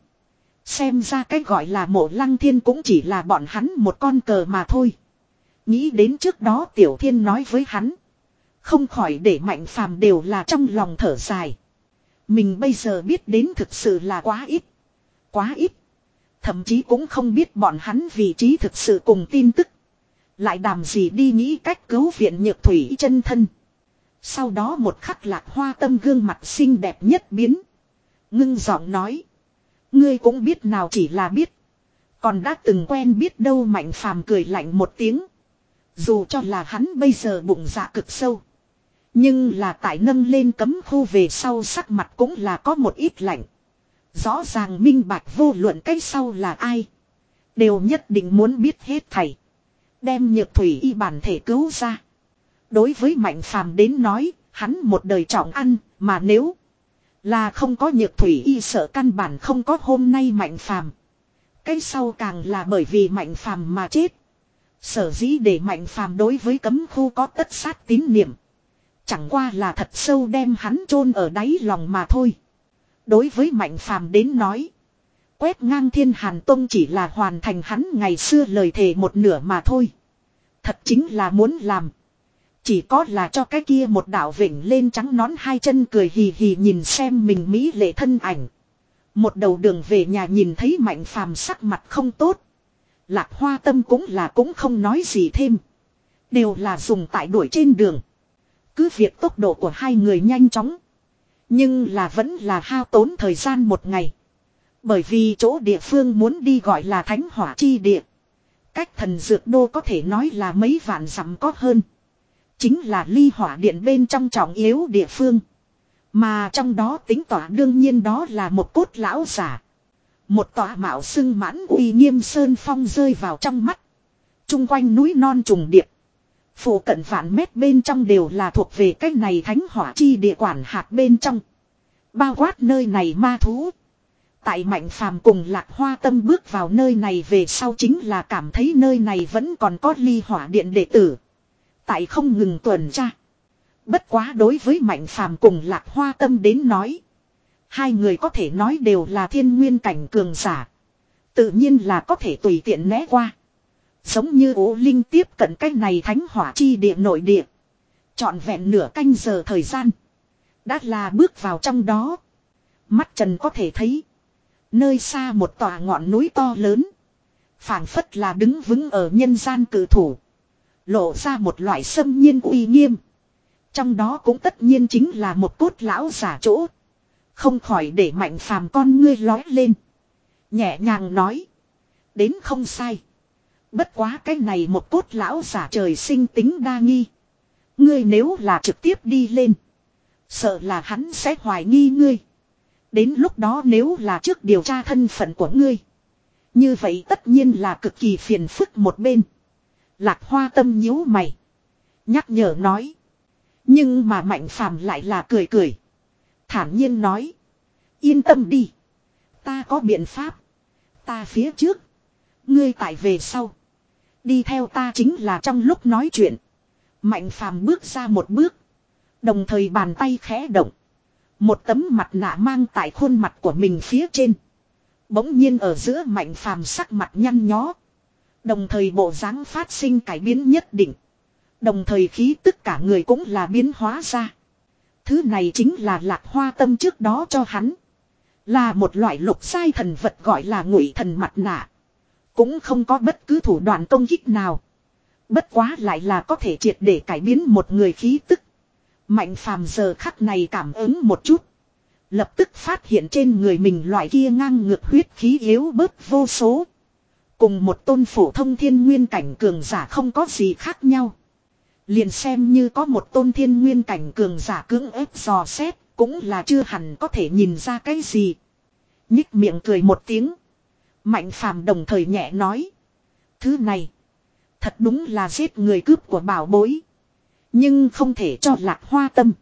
Xem ra cái gọi là Mộ Lăng Thiên cũng chỉ là bọn hắn một con cờ mà thôi. Nghĩ đến trước đó Tiểu Thiên nói với hắn. Không khỏi để Mạnh Phàm đều là trong lòng thở dài. Mình bây giờ biết đến thực sự là quá ít. Quá ít. Thậm chí cũng không biết bọn hắn vị trí thực sự cùng tin tức. Lại đàm gì đi nghĩ cách cứu viện Nhược Thủy chân thân. Sau đó một khắc Lạc Hoa Tâm gương mặt xinh đẹp nhất biến. Ngưng giọng nói. Ngươi cũng biết nào chỉ là biết. Còn đã từng quen biết đâu. Mạnh Phàm cười lạnh một tiếng. Dù cho là hắn bây giờ bụng dạ cực sâu. Nhưng là tại nâng lên cấm khu về sau sắc mặt cũng là có một ít lạnh. Rõ ràng minh bạch vô luận cái sau là ai. Đều nhất định muốn biết hết thảy. Đem Nhược Thủy y bản thể cứu ra. Đối với Mạnh Phàm đến nói, hắn một đời trọng ăn, mà nếu là không có Nhược Thủy y sợ căn bản không có hôm nay Mạnh Phàm. Cái sau càng là bởi vì Mạnh Phàm mà chết. Sở dĩ để Mạnh Phàm đối với cấm khu có tất sát tín niệm. Chẳng qua là thật sâu đem hắn chôn ở đáy lòng mà thôi. Đối với Mạnh Phàm đến nói, quét ngang Thiên Hàn Tông chỉ là hoàn thành hắn ngày xưa lời thề một nửa mà thôi. Thật chính là muốn làm. Chỉ có là cho cái kia một đạo vểnh lên trắng nón hai chân cười hì hì nhìn xem mình mỹ lệ thân ảnh. Một đầu đường về nhà nhìn thấy Mạnh Phàm sắc mặt không tốt. Lạc Hoa Tâm cũng là cũng không nói gì thêm. Đều là dùng tại đuổi trên đường. Cứ việc tốc độ của hai người nhanh chóng. Nhưng là vẫn là hao tốn thời gian một ngày. Bởi vì chỗ địa phương muốn đi gọi là Thánh Hỏa Chi Địa. Cách Thần Dược Đô có thể nói là mấy vạn dặm có hơn. Chính là ly hỏa điện bên trong trọng yếu địa phương. Mà trong đó tính tỏa đương nhiên đó là một cốt lão giả. Một tòa mạo xưng mãn uy nghiêm sơn phong rơi vào trong mắt. Trung quanh núi non trùng điệp. Phủ cận vạn mét bên trong đều là thuộc về cái này Thánh Hỏa Chi Địa quản hạt bên trong. Bao quát nơi này ma thú. Tại Mạnh Phàm cùng Lạc Hoa Tâm bước vào nơi này về sau chính là cảm thấy nơi này vẫn còn có ly hỏa điện đệ tử. Tại không ngừng tuần tra. Bất quá đối với Mạnh Phàm cùng Lạc Hoa Tâm đến nói. Hai người có thể nói đều là thiên nguyên cảnh cường giả. Tự nhiên là có thể tùy tiện né qua. Giống như Ô Linh tiếp cận cách này Thánh Hỏa Chi Địa nội địa. Trọn vẹn nửa canh giờ thời gian. Đã là bước vào trong đó. Mắt trần có thể thấy. Nơi xa một tòa ngọn núi to lớn. Phảng phất là đứng vững ở nhân gian cử thủ. Lộ ra một loại xâm nhiên uy nghiêm. Trong đó cũng tất nhiên chính là một cốt lão giả chỗ. Không khỏi để Mạnh Phàm con ngươi lói lên. Nhẹ nhàng nói. Đến không sai. Bất quá cái này một cốt lão giả trời sinh tính đa nghi. Ngươi nếu là trực tiếp đi lên. Sợ là hắn sẽ hoài nghi ngươi. Đến lúc đó nếu là trước điều tra thân phận của ngươi. Như vậy tất nhiên là cực kỳ phiền phức một bên. Lạc Hoa Tâm nhíu mày. Nhắc nhở nói. Nhưng mà Mạnh Phàm lại là cười cười. Thản nhiên nói. Yên tâm đi. Ta có biện pháp. Ta phía trước. Ngươi tại về sau. Đi theo ta chính là trong lúc nói chuyện. Mạnh Phàm bước ra một bước. Đồng thời bàn tay khẽ động. Một tấm mặt nạ mang tại khuôn mặt của mình phía trên. Bỗng nhiên ở giữa Mạnh Phàm sắc mặt nhăn nhó. Đồng thời bộ dáng phát sinh cải biến nhất định. Đồng thời khí tức cả người cũng là biến hóa ra. Thứ này chính là Lạc Hoa Tâm trước đó cho hắn. Là một loại lục sai thần vật gọi là Ngụy Thần mặt nạ. Cũng không có bất cứ thủ đoạn công kích nào. Bất quá lại là có thể triệt để cải biến một người khí tức. Mạnh Phàm giờ khắc này cảm ứng một chút. Lập tức phát hiện trên người mình loại kia ngang ngược huyết khí yếu bớt vô số. Cùng một tôn phổ thông thiên nguyên cảnh cường giả không có gì khác nhau. Liền xem như có một tôn thiên nguyên cảnh cường giả cưỡng ép dò xét, cũng là chưa hẳn có thể nhìn ra cái gì. Nhích miệng cười một tiếng. Mạnh Phàm đồng thời nhẹ nói. Thứ này, thật đúng là giết người cướp của bảo bối. Nhưng không thể cho Lạc Hoa Tâm.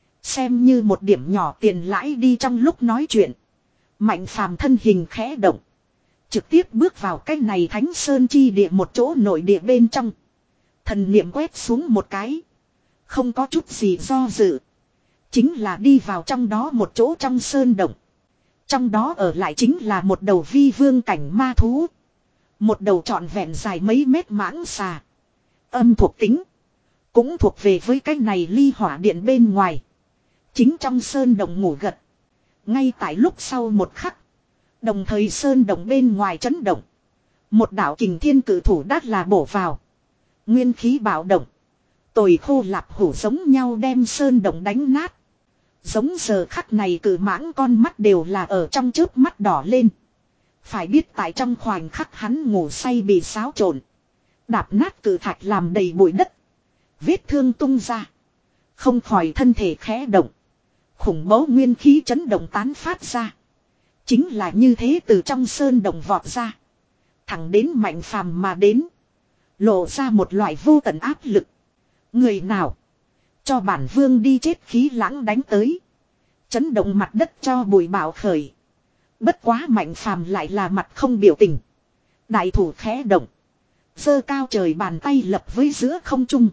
Xem như một điểm nhỏ tiền lãi đi trong lúc nói chuyện. Mạnh Phàm thân hình khẽ động. Trực tiếp bước vào cái này Thánh Sơn Chi Địa một chỗ nội địa bên trong. Thần niệm quét xuống một cái. Không có chút gì do dự. Chính là đi vào trong đó một chỗ trong sơn động. Trong đó ở lại chính là một đầu vi vương cảnh ma thú. Một đầu trọn vẹn dài mấy mét mãng xà. Âm thuộc tính. Cũng thuộc về với cái này ly hỏa điện bên ngoài. Chính trong sơn động ngủ gật. Ngay tại lúc sau một khắc. Đồng thời sơn động bên ngoài chấn động. Một đạo kình thiên cử thủ đắt là bổ vào. Nguyên khí bạo động. Tồi khô lạp hủ giống nhau đem sơn động đánh nát. Giống giờ khắc này cử mãng con mắt đều là ở trong chớp mắt đỏ lên. Phải biết tại trong khoảnh khắc hắn ngủ say bị xáo trộn. Đạp nát cử thạch làm đầy bụi đất. Vết thương tung ra. Không khỏi thân thể khẽ động. Khủng bố nguyên khí chấn động tán phát ra. Chính là như thế từ trong sơn động vọt ra. Thẳng đến Mạnh Phàm mà đến. Lộ ra một loại vô tận áp lực. Người nào Cho bản vương đi chết khí lãng đánh tới. Chấn động mặt đất cho bụi bạo khởi. Bất quá Mạnh Phàm lại là mặt không biểu tình. Đại thủ khẽ động. Giơ cao trời bàn tay lập với giữa không trung.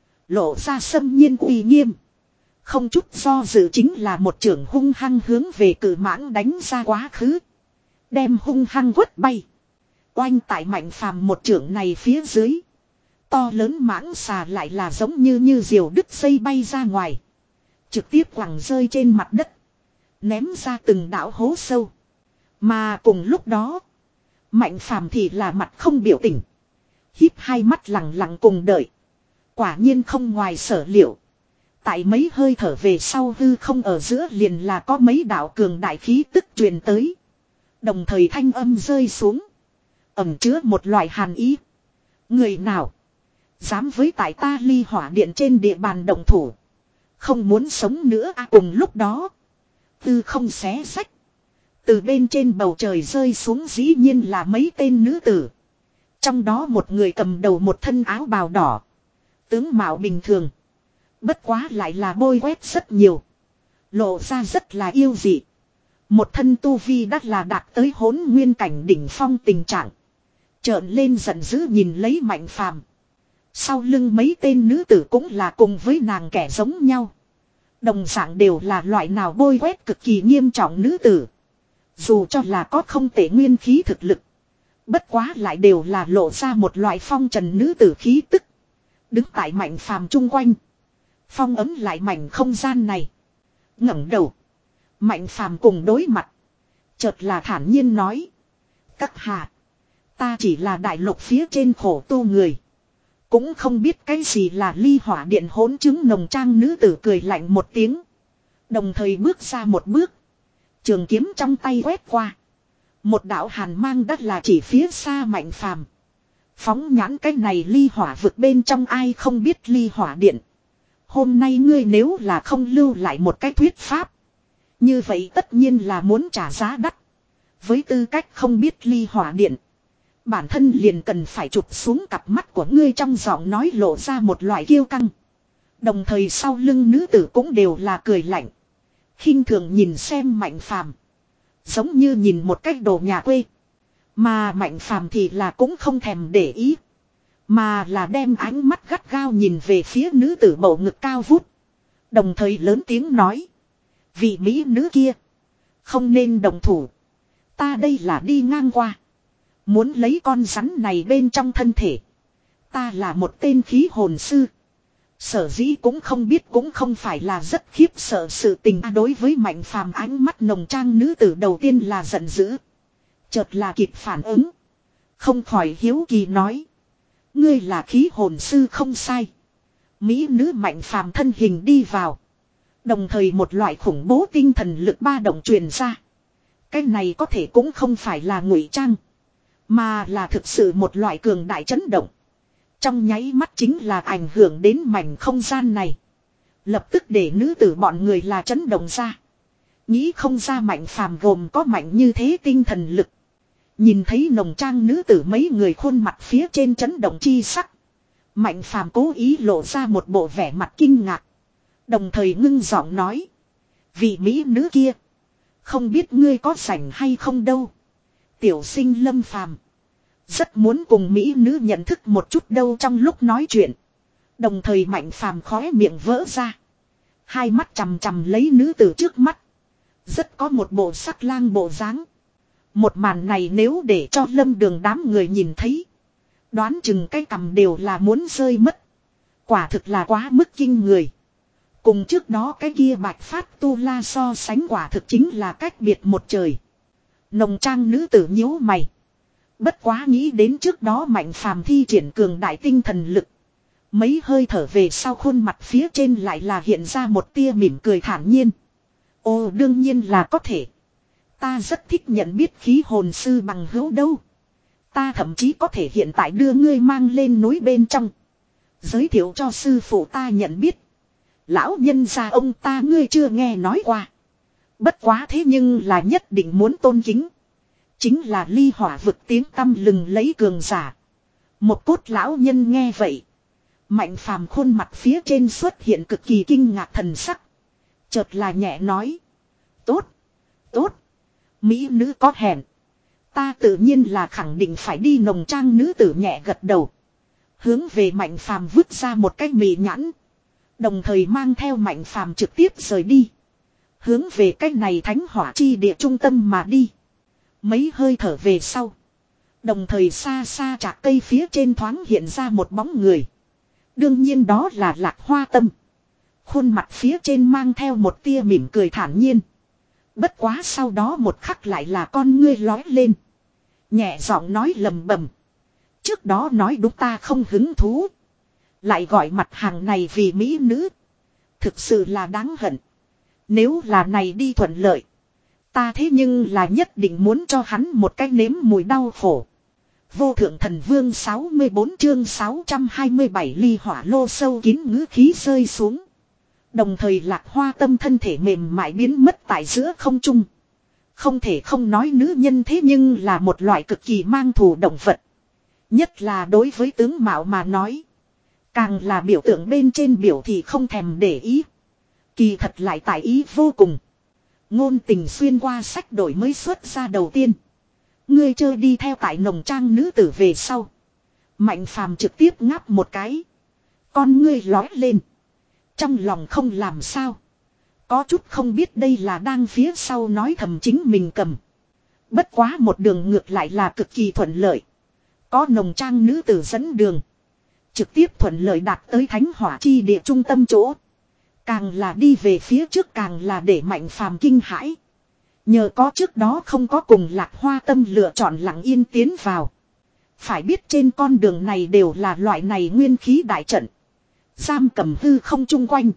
Lộ ra xâm nhiên uy nghiêm. Không chút do dự chính là một trưởng hung hăng hướng về cự mãng đánh ra quá khứ. Đem hung hăng quất bay. Oanh tại Mạnh Phàm một trưởng này phía dưới. To lớn mãng xà lại là giống như như diều đứt dây bay ra ngoài. Trực tiếp quẳng rơi trên mặt đất. Ném ra từng đảo hố sâu. Mà cùng lúc đó. Mạnh Phàm thì là mặt không biểu tình. Híp hai mắt lặng lặng cùng đợi. Quả nhiên không ngoài sở liệu. Tại mấy hơi thở về sau hư không ở giữa liền là có mấy đạo cường đại khí tức truyền tới. Đồng thời thanh âm rơi xuống. Ẩm chứa một loại hàn ý. Người nào dám với tại ta Ly Hỏa Điện trên địa bàn động thủ. Không muốn sống nữa à, cùng lúc đó. Tư không xé sách. Từ bên trên bầu trời rơi xuống dĩ nhiên là mấy tên nữ tử. Trong đó một người cầm đầu một thân áo bào đỏ. Tướng mạo bình thường. Bất quá lại là bôi quét rất nhiều. Lộ ra rất là yêu dị. Một thân tu vi đắt là đạt tới hỗn nguyên cảnh đỉnh phong tình trạng. Trợn lên giận dữ nhìn lấy Mạnh Phàm. Sau lưng mấy tên nữ tử cũng là cùng với nàng kẻ giống nhau. Đồng dạng đều là loại nào bôi quét cực kỳ nghiêm trọng nữ tử. Dù cho là có không tệ nguyên khí thực lực. Bất quá lại đều là lộ ra một loại phong trần nữ tử khí tức. Đứng tại Mạnh Phàm chung quanh. Phong ấm lại mảnh không gian này. Ngẩng đầu. Mạnh Phàm cùng đối mặt. Chợt là thản nhiên nói. Các hạ. Ta chỉ là đại lục phía trên khổ tu người. Cũng không biết cái gì là Ly Hỏa Điện hỗn chứng nồng trang nữ tử cười lạnh một tiếng. Đồng thời bước ra một bước. Trường kiếm trong tay quét qua. Một đạo hàn mang đắt là chỉ phía xa Mạnh Phàm. Phóng nhãn cái này Ly Hỏa vực bên trong ai không biết Ly Hỏa Điện. Hôm nay ngươi nếu là không lưu lại một cái thuyết pháp. Như vậy tất nhiên là muốn trả giá đắt. Với tư cách không biết Ly Hỏa Điện. Bản thân liền cần phải chụp xuống cặp mắt của ngươi, trong giọng nói lộ ra một loại kiêu căng. Đồng thời sau lưng nữ tử cũng đều là cười lạnh. Khinh thường nhìn xem Mạnh Phàm. Giống như nhìn một cách đồ nhà quê. Mà Mạnh Phàm thì là cũng không thèm để ý. Mà là đem ánh mắt gắt gao nhìn về phía nữ tử bầu ngực cao vút. Đồng thời lớn tiếng nói. Vị mỹ nữ kia. Không nên đồng thủ. Ta đây là đi ngang qua. Muốn lấy con rắn này bên trong thân thể. Ta là một tên khí hồn sư. Sở dĩ cũng không biết cũng không phải là rất khiếp sợ sự tình. Đối với Mạnh Phàm ánh mắt nồng trang nữ tử đầu tiên là giận dữ. Chợt là kịp phản ứng. Không khỏi hiếu kỳ nói. Ngươi là khí hồn sư không sai. Mỹ nữ Mạnh Phàm thân hình đi vào. Đồng thời một loại khủng bố tinh thần lực ba động truyền ra. Cái này có thể cũng không phải là ngụy trang. Mà là thực sự một loại cường đại chấn động. Trong nháy mắt chính là ảnh hưởng đến mảnh không gian này. Lập tức để nữ tử bọn người là chấn động ra. Nghĩ không ra Mạnh Phàm gồm có mạnh như thế tinh thần lực. Nhìn thấy nồng trang nữ tử mấy người khuôn mặt phía trên chấn động chi sắc. Mạnh Phàm cố ý lộ ra một bộ vẻ mặt kinh ngạc. Đồng thời ngưng giọng nói. Vị mỹ nữ kia. Không biết ngươi có rảnh hay không đâu. Tiểu sinh Lâm Phàm rất muốn cùng mỹ nữ nhận thức một chút đâu. Trong lúc nói chuyện. Đồng thời Mạnh Phàm khóe miệng vỡ ra. Hai mắt chằm chằm lấy nữ tử trước mắt. Rất có một bộ sắc lang bộ dáng. Một màn này nếu để cho Lâm Đường đám người nhìn thấy. Đoán chừng cái cằm đều là muốn rơi mất. Quả thực là quá mức kinh người. Cùng trước đó cái kia Bạch Phát Tu La so sánh quả thực chính là cách biệt một trời. Nồng trang nữ tử nhíu mày. Bất quá nghĩ đến trước đó Mạnh Phàm thi triển cường đại tinh thần lực. Mấy hơi thở về sau khuôn mặt phía trên lại là hiện ra một tia mỉm cười thản nhiên. Ồ đương nhiên là có thể. Ta rất thích nhận biết khí hồn sư bằng hữu đâu. Ta thậm chí có thể hiện tại đưa ngươi mang lên núi bên trong. Giới thiệu cho sư phụ ta nhận biết. Lão nhân gia ông ta ngươi chưa nghe nói qua. Bất quá thế nhưng là nhất định muốn tôn kính. Chính là Ly Hỏa vực tiếng tăm lừng lấy cường giả. Một cốt lão nhân nghe vậy. Mạnh phàm khuôn mặt phía trên xuất hiện cực kỳ kinh ngạc thần sắc. Chợt là nhẹ nói. Tốt. Tốt. Mỹ nữ có hẹn. Ta tự nhiên là khẳng định phải đi. Nồng trang nữ tử nhẹ gật đầu. Hướng về Mạnh phàm vứt ra một cái mì nhãn. Đồng thời mang theo Mạnh phàm trực tiếp rời đi. Hướng về cái này thánh hỏa chi địa trung tâm mà đi. Mấy hơi thở về sau. Đồng thời xa xa trạc cây phía trên thoáng hiện ra một bóng người. Đương nhiên đó là Lạc Hoa Tâm. Khuôn mặt phía trên mang theo một tia mỉm cười thản nhiên. Bất quá sau đó một khắc lại là con ngươi lói lên. Nhẹ giọng nói lầm bầm. Trước đó nói đúng ta không hứng thú. Lại gọi mặt hàng này vì mỹ nữ. Thực sự là đáng hận. Nếu là này đi thuận lợi. Ta thế nhưng là nhất định muốn cho hắn một cái nếm mùi đau khổ. Vô thượng thần vương sáu mươi bốn chương sáu trăm hai mươi bảy ly hỏa lô sâu kín ngữ khí rơi xuống. Đồng thời Lạc Hoa Tâm thân thể mềm mại biến mất tại giữa không trung. Không thể không nói nữ nhân thế nhưng là một loại cực kỳ mang thù động vật. Nhất là đối với tướng mạo mà nói. Càng là biểu tượng bên trên biểu thì không thèm để ý. Kỳ thật lại tại ý vô cùng. Ngôn tình xuyên qua sách đổi mới xuất ra đầu tiên. Ngươi chơi đi theo tại nồng trang nữ tử về sau. Mạnh phàm trực tiếp ngáp một cái. Con ngươi lói lên. Trong lòng không làm sao. Có chút không biết đây là đang phía sau nói thầm chính mình cầm. Bất quá một đường ngược lại là cực kỳ thuận lợi. Có nồng trang nữ tử dẫn đường. Trực tiếp thuận lợi đạt tới thánh hỏa chi địa trung tâm chỗ. Càng là đi về phía trước càng là để Mạnh phàm kinh hãi. Nhờ có trước đó không có cùng Lạc Hoa Tâm lựa chọn lặng yên tiến vào. Phải biết trên con đường này đều là loại này nguyên khí đại trận. Giam cầm hư không chung quanh.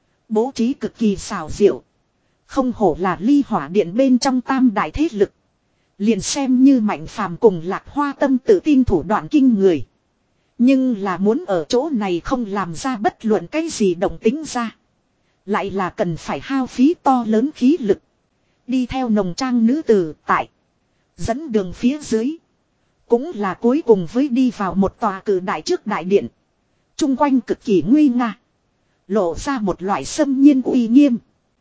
Bố trí cực kỳ xảo diệu. Không hổ là ly hỏa điện bên trong tam đại thế lực. Liền xem như Mạnh phàm cùng Lạc Hoa Tâm tự tin thủ đoạn kinh người. Nhưng là muốn ở chỗ này không làm ra bất luận cái gì động tính ra. Lại là cần phải hao phí to lớn khí lực. Đi theo nồng trang nữ tử tại. Dẫn đường phía dưới. Cũng là cuối cùng với đi vào một tòa cử đại trước đại điện. Trung quanh cực kỳ nguy nga. Lộ ra một loại xâm nhiên uy nghiêm.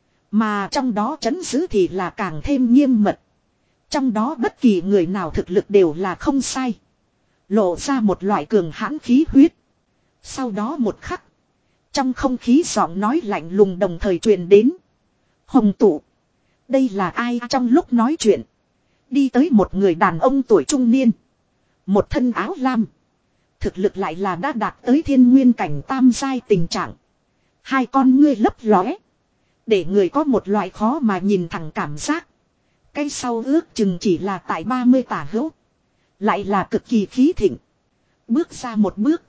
Mà trong đó trấn giữ thì là càng thêm nghiêm mật. Trong đó bất kỳ người nào thực lực đều là không sai. Lộ ra một loại cường hãn khí huyết. Sau đó một khắc. Trong không khí giọng nói lạnh lùng đồng thời truyền đến. Hồng tụ. Đây là ai? Trong lúc nói chuyện. Đi tới một người đàn ông tuổi trung niên. Một thân áo lam. Thực lực lại là đã đạt tới thiên nguyên cảnh tam giai tình trạng. Hai con ngươi lấp lóe. Để người có một loại khó mà nhìn thẳng cảm giác. Cái sau ước chừng chỉ là tại ba mươi tả hữu. Lại là cực kỳ khí thịnh. Bước ra một bước.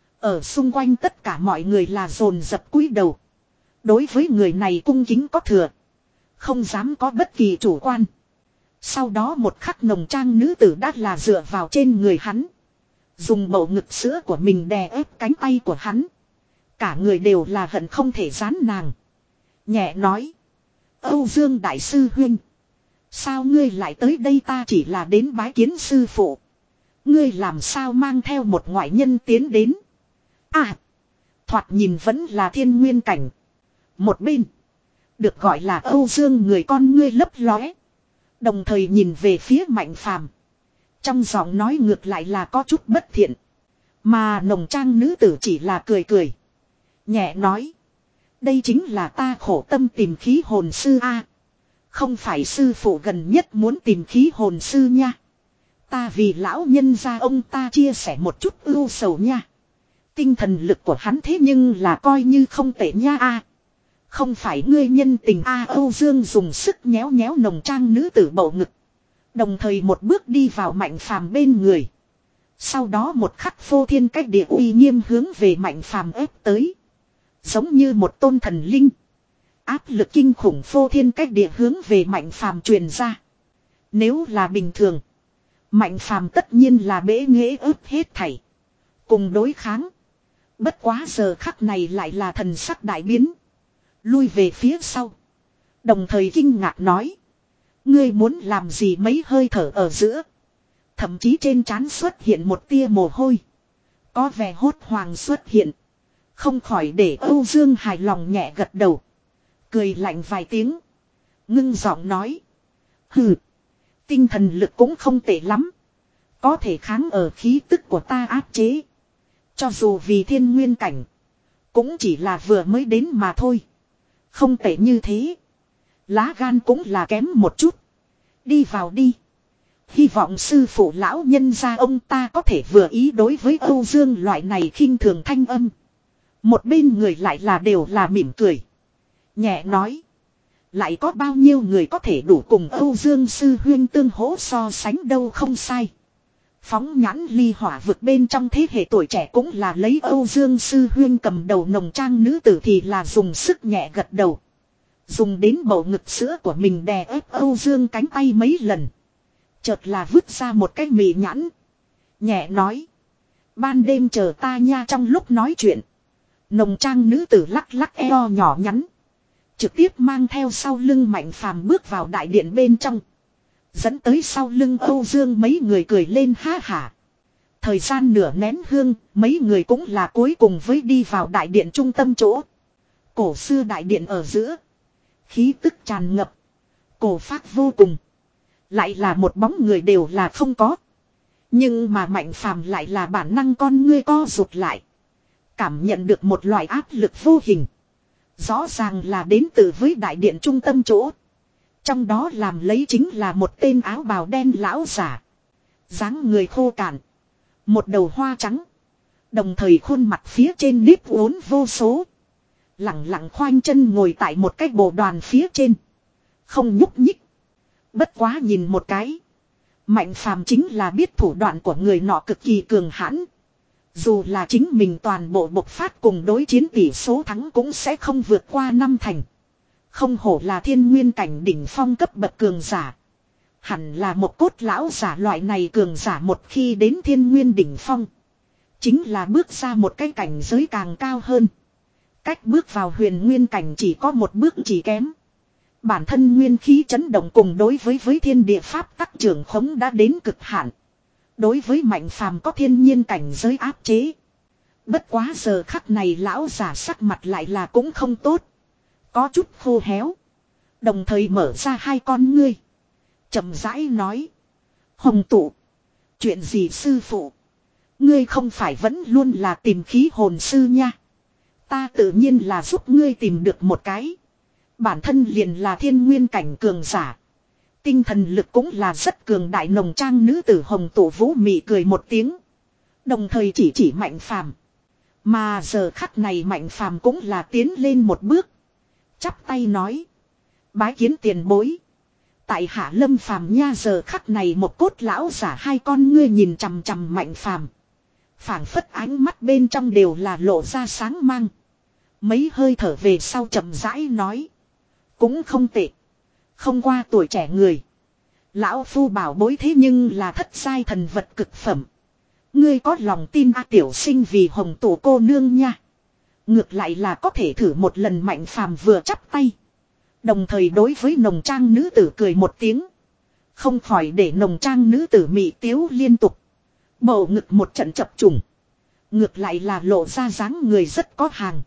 Ở xung quanh tất cả mọi người là dồn dập cúi đầu. Đối với người này cung kính có thừa. Không dám có bất kỳ chủ quan. Sau đó một khắc nồng trang nữ tử đã là dựa vào trên người hắn. Dùng bầu ngực sữa của mình đè ép cánh tay của hắn. Cả người đều là hận không thể dán nàng. Nhẹ nói. Âu Dương Đại sư huynh. Sao ngươi lại tới đây? Ta chỉ là đến bái kiến sư phụ. Ngươi làm sao mang theo một ngoại nhân tiến đến? À. Thoạt nhìn vẫn là thiên nguyên cảnh. Một bên. Được gọi là Âu Dương người con ngươi lấp lóe. Đồng thời nhìn về phía Mạnh phàm. Trong giọng nói ngược lại là có chút bất thiện. Mà nồng trang nữ tử chỉ là cười cười. Nhẹ nói. Đây chính là ta khổ tâm tìm khí hồn sư a. Không phải sư phụ gần nhất muốn tìm khí hồn sư nha. Ta vì lão nhân gia ông ta chia sẻ một chút ưu sầu nha. Tinh thần lực của hắn thế nhưng là coi như không tệ nha a. Không phải ngươi nhân tình a. Âu Dương dùng sức nhéo nhéo nồng trang nữ tử bầu ngực. Đồng thời một bước đi vào Mạnh phàm bên người. Sau đó một khắc phô thiên cách địa uy nghiêm hướng về Mạnh phàm ép tới. Giống như một tôn thần linh. Áp lực kinh khủng phô thiên cách địa hướng về Mạnh phàm truyền ra. Nếu là bình thường. Mạnh phàm tất nhiên là bế nghễ ướp hết thảy. Cùng đối kháng. Bất quá giờ khắc này lại là thần sắc đại biến. Lui về phía sau. Đồng thời kinh ngạc nói. Ngươi muốn làm gì? Mấy hơi thở ở giữa. Thậm chí trên trán xuất hiện một tia mồ hôi. Có vẻ hốt hoảng xuất hiện. Không khỏi để Âu Dương hài lòng nhẹ gật đầu. Cười lạnh vài tiếng. Ngưng giọng nói. Hừ. Tinh thần lực cũng không tệ lắm. Có thể kháng ở khí tức của ta áp chế. Cho dù vì thiên nguyên cảnh. Cũng chỉ là vừa mới đến mà thôi. Không tệ như thế. Lá gan cũng là kém một chút. Đi vào đi. Hy vọng sư phụ lão nhân gia ông ta có thể vừa ý đối với Âu Dương loại này khinh thường thanh âm. Một bên người lại là đều là mỉm cười. Nhẹ nói. Lại có bao nhiêu người có thể đủ cùng Âu Dương sư huyên tương hỗ so sánh đâu không sai. Phóng nhãn ly hỏa vực bên trong thế hệ tuổi trẻ cũng là lấy Âu Dương sư huyên cầm đầu nồng trang nữ tử thì là dùng sức nhẹ gật đầu. Dùng đến bầu ngực sữa của mình đè ép Âu Dương cánh tay mấy lần. Chợt là vứt ra một cái mì nhãn. Nhẹ nói. Ban đêm chờ ta nha. Trong lúc nói chuyện. Nồng trang nữ tử lắc lắc eo nhỏ nhắn. Trực tiếp mang theo sau lưng Mạnh Phàm bước vào đại điện bên trong. Dẫn tới sau lưng Âu Dương mấy người cười lên ha hả. Thời gian nửa nén hương, mấy người cũng là cuối cùng với đi vào đại điện trung tâm chỗ. Cổ xưa đại điện ở giữa. Khí tức tràn ngập. Cổ phác vô cùng. Lại là một bóng người đều là không có. Nhưng mà Mạnh Phàm lại là bản năng con ngươi co rụt lại. Cảm nhận được một loại áp lực vô hình. Rõ ràng là đến từ với đại điện trung tâm chỗ. Trong đó làm lấy chính là một tên áo bào đen lão giả. Dáng người khô cạn. Một đầu hoa trắng. Đồng thời khuôn mặt phía trên nếp uốn vô số. Lặng lặng khoanh chân ngồi tại một cái bộ đoàn phía trên. Không nhúc nhích. Bất quá nhìn một cái. Mạnh Phàm chính là biết thủ đoạn của người nọ cực kỳ cường hãn. Dù là chính mình toàn bộ bộc phát cùng đối chiến tỷ số thắng cũng sẽ không vượt qua năm thành. Không hổ là thiên nguyên cảnh đỉnh phong cấp bậc cường giả. Hẳn là một cốt lão giả loại này cường giả một khi đến thiên nguyên đỉnh phong. Chính là bước ra một cái cảnh giới càng cao hơn. Cách bước vào huyền nguyên cảnh chỉ có một bước chỉ kém. Bản thân nguyên khí chấn động cùng đối với với thiên địa pháp tắc trưởng khống đã đến cực hạn. Đối với Mạnh Phàm có thiên nhiên cảnh giới áp chế. Bất quá giờ khắc này lão giả sắc mặt lại là cũng không tốt. Có chút khô héo. Đồng thời mở ra hai con ngươi. Chậm rãi nói. Hồng tụ. Chuyện gì sư phụ? Ngươi không phải vẫn luôn là tìm khí hồn sư nha. Ta tự nhiên là giúp ngươi tìm được một cái. Bản thân liền là thiên nguyên cảnh cường giả. Tinh thần lực cũng là rất cường đại nồng trang nữ tử Hồng tụ vũ mị cười một tiếng. Đồng thời chỉ chỉ Mạnh Phàm. Mà giờ khắc này Mạnh Phàm cũng là tiến lên một bước. Chắp tay nói. Bái kiến tiền bối. Tại hạ Lâm Phàm nha. Giờ khắc này một cốt lão giả hai con ngươi nhìn chằm chằm Mạnh Phàm. Phảng phất ánh mắt bên trong đều là lộ ra sáng mang. Mấy hơi thở về sau chậm rãi nói. Cũng không tệ. Không qua tuổi trẻ người. Lão phu bảo bối thế nhưng là thất giai thần vật cực phẩm. Ngươi có lòng tin a tiểu sinh vì Hồng tụ cô nương nha. Ngược lại là có thể thử một lần. Mạnh Phàm vừa chắp tay. Đồng thời đối với nồng trang nữ tử cười một tiếng. Không khỏi để nồng trang nữ tử mị tiếu liên tục. Bầu ngực một trận chập trùng. Ngược lại là lộ ra dáng người rất có hàng.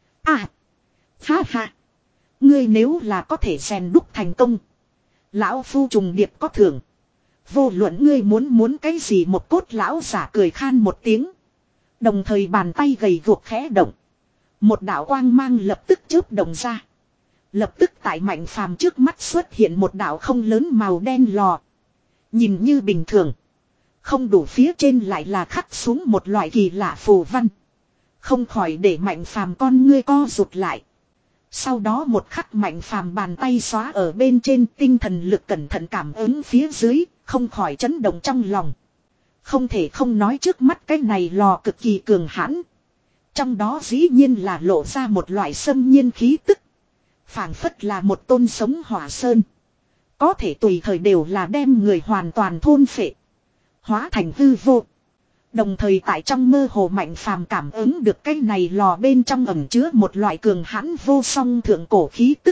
À. Ha ha. Ngươi nếu là có thể rèn đúc thành công. Lão phu trùng điệp có thưởng. Vô luận ngươi muốn muốn cái gì một cốt lão giả cười khan một tiếng. Đồng thời bàn tay gầy guộc khẽ động. Một đạo quang mang lập tức chớp động ra. Lập tức tại Mạnh Phàm trước mắt xuất hiện một đạo không lớn màu đen lò. Nhìn như bình thường. Không đủ phía trên lại là khắc xuống một loại kỳ lạ phù văn. Không khỏi để Mạnh Phàm con ngươi co rụt lại. Sau đó một khắc Mạnh Phàm bàn tay xóa ở bên trên tinh thần lực cẩn thận cảm ứng phía dưới, không khỏi chấn động trong lòng. Không thể không nói trước mắt cái này lò cực kỳ cường hãn. Trong đó dĩ nhiên là lộ ra một loại xâm nhiên khí tức. Phảng phất là một tôn sống hỏa sơn. Có thể tùy thời đều là đem người hoàn toàn thôn phệ. Hóa thành hư vô. Đồng thời tại trong mơ hồ Mạnh Phàm cảm ứng được cái này lò bên trong ẩn chứa một loại cường hãn vô song thượng cổ khí tức.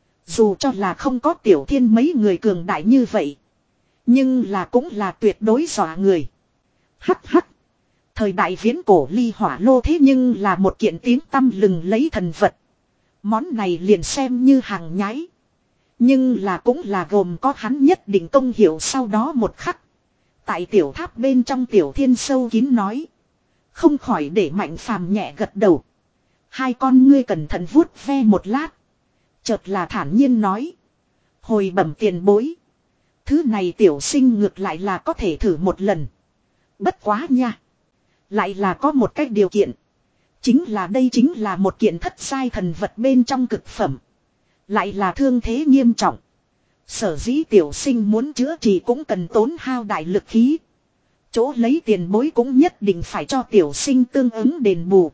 Dù cho là không có Tiểu Thiên mấy người cường đại như vậy. Nhưng là cũng là tuyệt đối dọa người. Hắc hắc. Thời đại viễn cổ ly hỏa lô thế nhưng là một kiện tiếng tăm lừng lấy thần vật. Món này liền xem như hàng nhái. Nhưng là cũng là gồm có hắn nhất định công hiệu sau đó một khắc. Tại tiểu tháp bên trong tiểu thiên sâu kín nói. Không khỏi để Mạnh Phàm nhẹ gật đầu. Hai con ngươi cẩn thận vuốt ve một lát. Chợt là thản nhiên nói. Hồi bẩm tiền bối. Thứ này tiểu sinh ngược lại là có thể thử một lần. Bất quá nha. Lại là có một cái điều kiện. Chính là đây chính là một kiện thất giai thần vật bên trong cực phẩm. Lại là thương thế nghiêm trọng. Sở dĩ tiểu sinh muốn chữa trị cũng cần tốn hao đại lực khí. Chỗ lấy tiền bối cũng nhất định phải cho tiểu sinh tương ứng đền bù.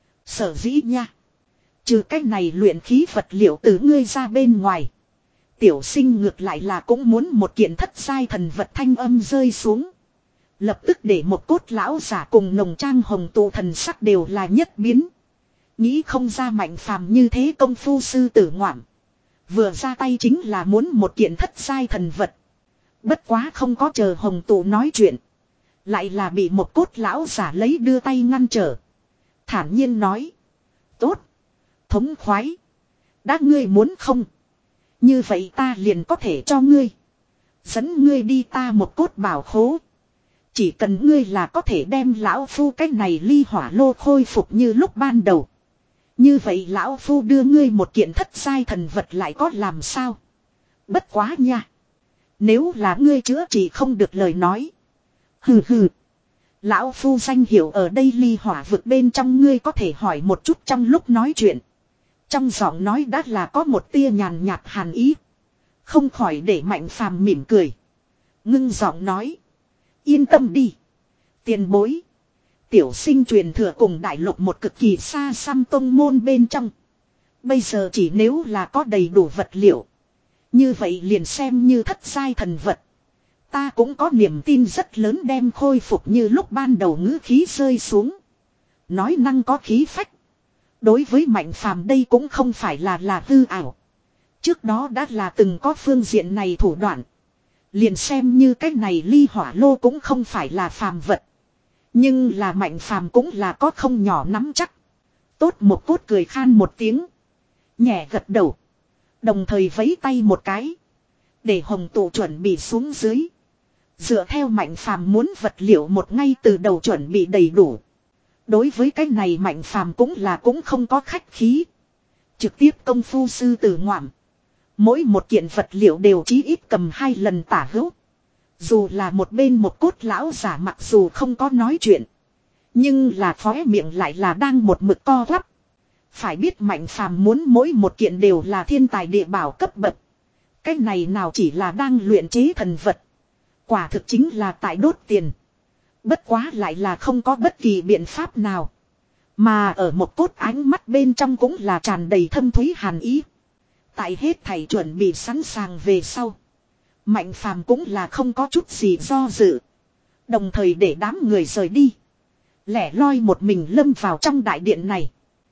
Sở dĩ nha. Trừ cách này luyện khí vật liệu từ ngươi ra bên ngoài. Tiểu sinh ngược lại là cũng muốn một kiện thất giai thần vật thanh âm rơi xuống. Lập tức để một cốt lão giả cùng nồng trang hồng tụ thần sắc đều là nhất biến. Nghĩ không ra Mạnh Phàm như thế công phu sư tử ngoạm. Vừa ra tay chính là muốn một kiện thất giai thần vật. Bất quá không có chờ hồng tụ nói chuyện. Lại là bị một cốt lão giả lấy đưa tay ngăn trở. Thản nhiên nói. Tốt. Thống khoái. Đã ngươi muốn không. Như vậy ta liền có thể cho ngươi. Dẫn ngươi đi ta một cốt bảo khố. Chỉ cần ngươi là có thể đem lão phu cái này ly hỏa lô khôi phục như lúc ban đầu. Như vậy lão phu đưa ngươi một kiện thất giai thần vật lại có làm sao. Bất quá nha. Nếu là ngươi chữa trị không được lời nói. Hừ hừ. Lão phu danh hiệu ở đây ly hỏa vực bên trong ngươi có thể hỏi một chút trong lúc nói chuyện. Trong giọng nói đã là có một tia nhàn nhạt hàn ý. Không khỏi để Mạnh Phàm mỉm cười. Ngưng giọng nói. Yên tâm đi. Tiền bối. Tiểu sinh truyền thừa cùng đại lục một cực kỳ xa xăm tông môn bên trong. Bây giờ chỉ nếu là có đầy đủ vật liệu. Như vậy liền xem như thất giai thần vật. Ta cũng có niềm tin rất lớn đem khôi phục như lúc ban đầu ngữ khí rơi xuống. Nói năng có khí phách. Đối với Mạnh Phàm đây cũng không phải là là hư ảo. Trước đó đã là từng có phương diện này thủ đoạn. Liền xem như cái này ly hỏa lô cũng không phải là phàm vật. Nhưng là Mạnh Phàm cũng là có không nhỏ nắm chắc. Tốt một cốt cười khan một tiếng. Nhẹ gật đầu. Đồng thời vẫy tay một cái. Để hồng tụ chuẩn bị xuống dưới. Dựa theo Mạnh Phàm muốn vật liệu một ngay từ đầu chuẩn bị đầy đủ. Đối với cái này Mạnh Phàm cũng là cũng không có khách khí. Trực tiếp công phu sư tử ngoạm. Mỗi một kiện vật liệu đều chí ít cầm hai lần tả hữu. Dù là một bên một cốt lão giả mặc dù không có nói chuyện. Nhưng là khóe miệng lại là đang một mực co quắp. Phải biết Mạnh Phàm muốn mỗi một kiện đều là thiên tài địa bảo cấp bậc. Cái này nào chỉ là đang luyện chế thần vật. Quả thực chính là tại đốt tiền. Bất quá lại là không có bất kỳ biện pháp nào. Mà ở một cốt ánh mắt bên trong cũng là tràn đầy thâm thúy hàn ý. Tại hết thầy chuẩn bị sẵn sàng về sau. Mạnh Phàm cũng là không có chút gì do dự. Đồng thời để đám người rời đi. Lẻ loi một mình lâm vào trong đại điện này.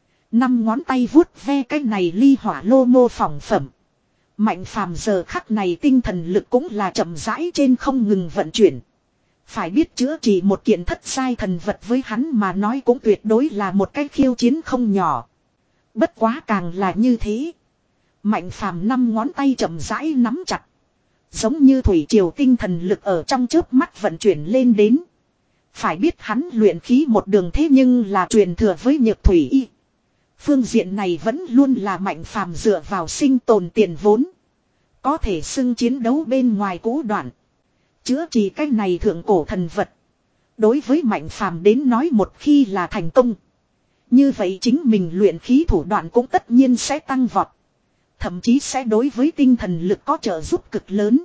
Năm ngón tay vuốt ve cái này ly hỏa lô mô phỏng phẩm. Mạnh Phàm giờ khắc này tinh thần lực cũng là chậm rãi trên không ngừng vận chuyển. Phải biết chữa trị một kiện thất giai thần vật với hắn mà nói cũng tuyệt đối là một cái khiêu chiến không nhỏ. Bất quá càng là như thế. Mạnh Phàm năm ngón tay chậm rãi nắm chặt. Giống như thủy triều tinh thần lực ở trong chớp mắt vận chuyển lên đến. Phải biết hắn luyện khí một đường thế nhưng là truyền thừa với nhược thủy y. Phương diện này vẫn luôn là Mạnh Phàm dựa vào sinh tồn tiền vốn. Có thể xưng chiến đấu bên ngoài cũ đoạn. Chữa trị cái này thượng cổ thần vật. Đối với Mạnh Phàm đến nói một khi là thành công. Như vậy chính mình luyện khí thủ đoạn cũng tất nhiên sẽ tăng vọt. Thậm chí sẽ đối với tinh thần lực có trợ giúp cực lớn.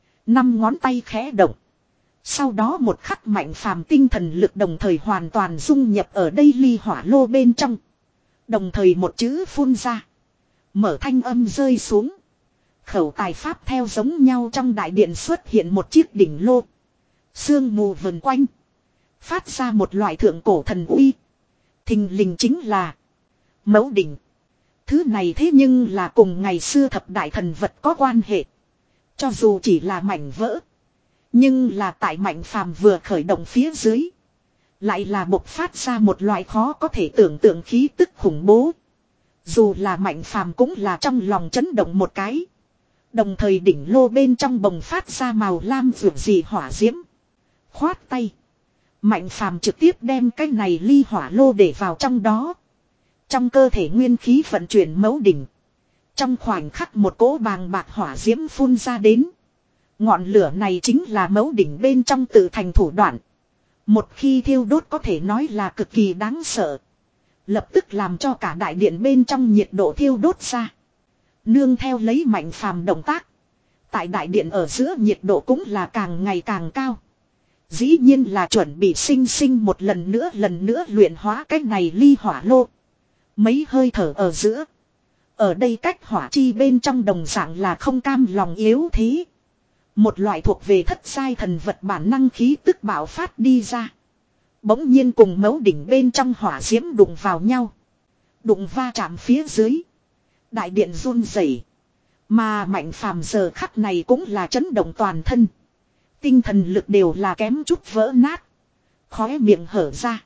Năm ngón tay khẽ động. Sau đó một khắc Mạnh Phàm tinh thần lực đồng thời hoàn toàn dung nhập ở đây ly hỏa lô bên trong. Đồng thời một chữ phun ra. Mở thanh âm rơi xuống. Khẩu tài pháp theo giống nhau trong đại điện xuất hiện một chiếc đỉnh lô. Sương mù vần quanh. Phát ra một loại thượng cổ thần uy. Thình lình chính là mẫu đỉnh. Thứ này thế nhưng là cùng ngày xưa thập đại thần vật có quan hệ. Cho dù chỉ là mảnh vỡ. Nhưng là tại Mạnh Phàm vừa khởi động phía dưới. Lại là bộc phát ra một loại khó có thể tưởng tượng khí tức khủng bố. Dù là Mạnh Phàm cũng là trong lòng chấn động một cái. Đồng thời đỉnh lô bên trong bồng phát ra màu lam vượt dị hỏa diễm. Khoát tay. Mạnh Phàm trực tiếp đem cái này ly hỏa lô để vào trong đó. Trong cơ thể nguyên khí vận chuyển mấu đỉnh. Trong khoảnh khắc một cỗ bàng bạc hỏa diễm phun ra đến. Ngọn lửa này chính là mấu đỉnh bên trong tự thành thủ đoạn. Một khi thiêu đốt có thể nói là cực kỳ đáng sợ. Lập tức làm cho cả đại điện bên trong nhiệt độ thiêu đốt ra. Nương theo lấy Mạnh Phàm động tác. Tại đại điện ở giữa nhiệt độ cũng là càng ngày càng cao. Dĩ nhiên là chuẩn bị sinh sinh một lần nữa lần nữa luyện hóa cái này ly hỏa lô. Mấy hơi thở ở giữa. Ở đây cách hỏa chi bên trong đồng dạng là không cam lòng yếu thế. Một loại thuộc về thất giai thần vật bản năng khí tức bạo phát đi ra. Bỗng nhiên cùng mấu đỉnh bên trong hỏa diễm đụng vào nhau. Đụng va chạm phía dưới. Đại điện run rẩy. Mà Mạnh Phàm giờ khắc này cũng là chấn động toàn thân. Tinh thần lực đều là kém chút vỡ nát. Khóe miệng hở ra.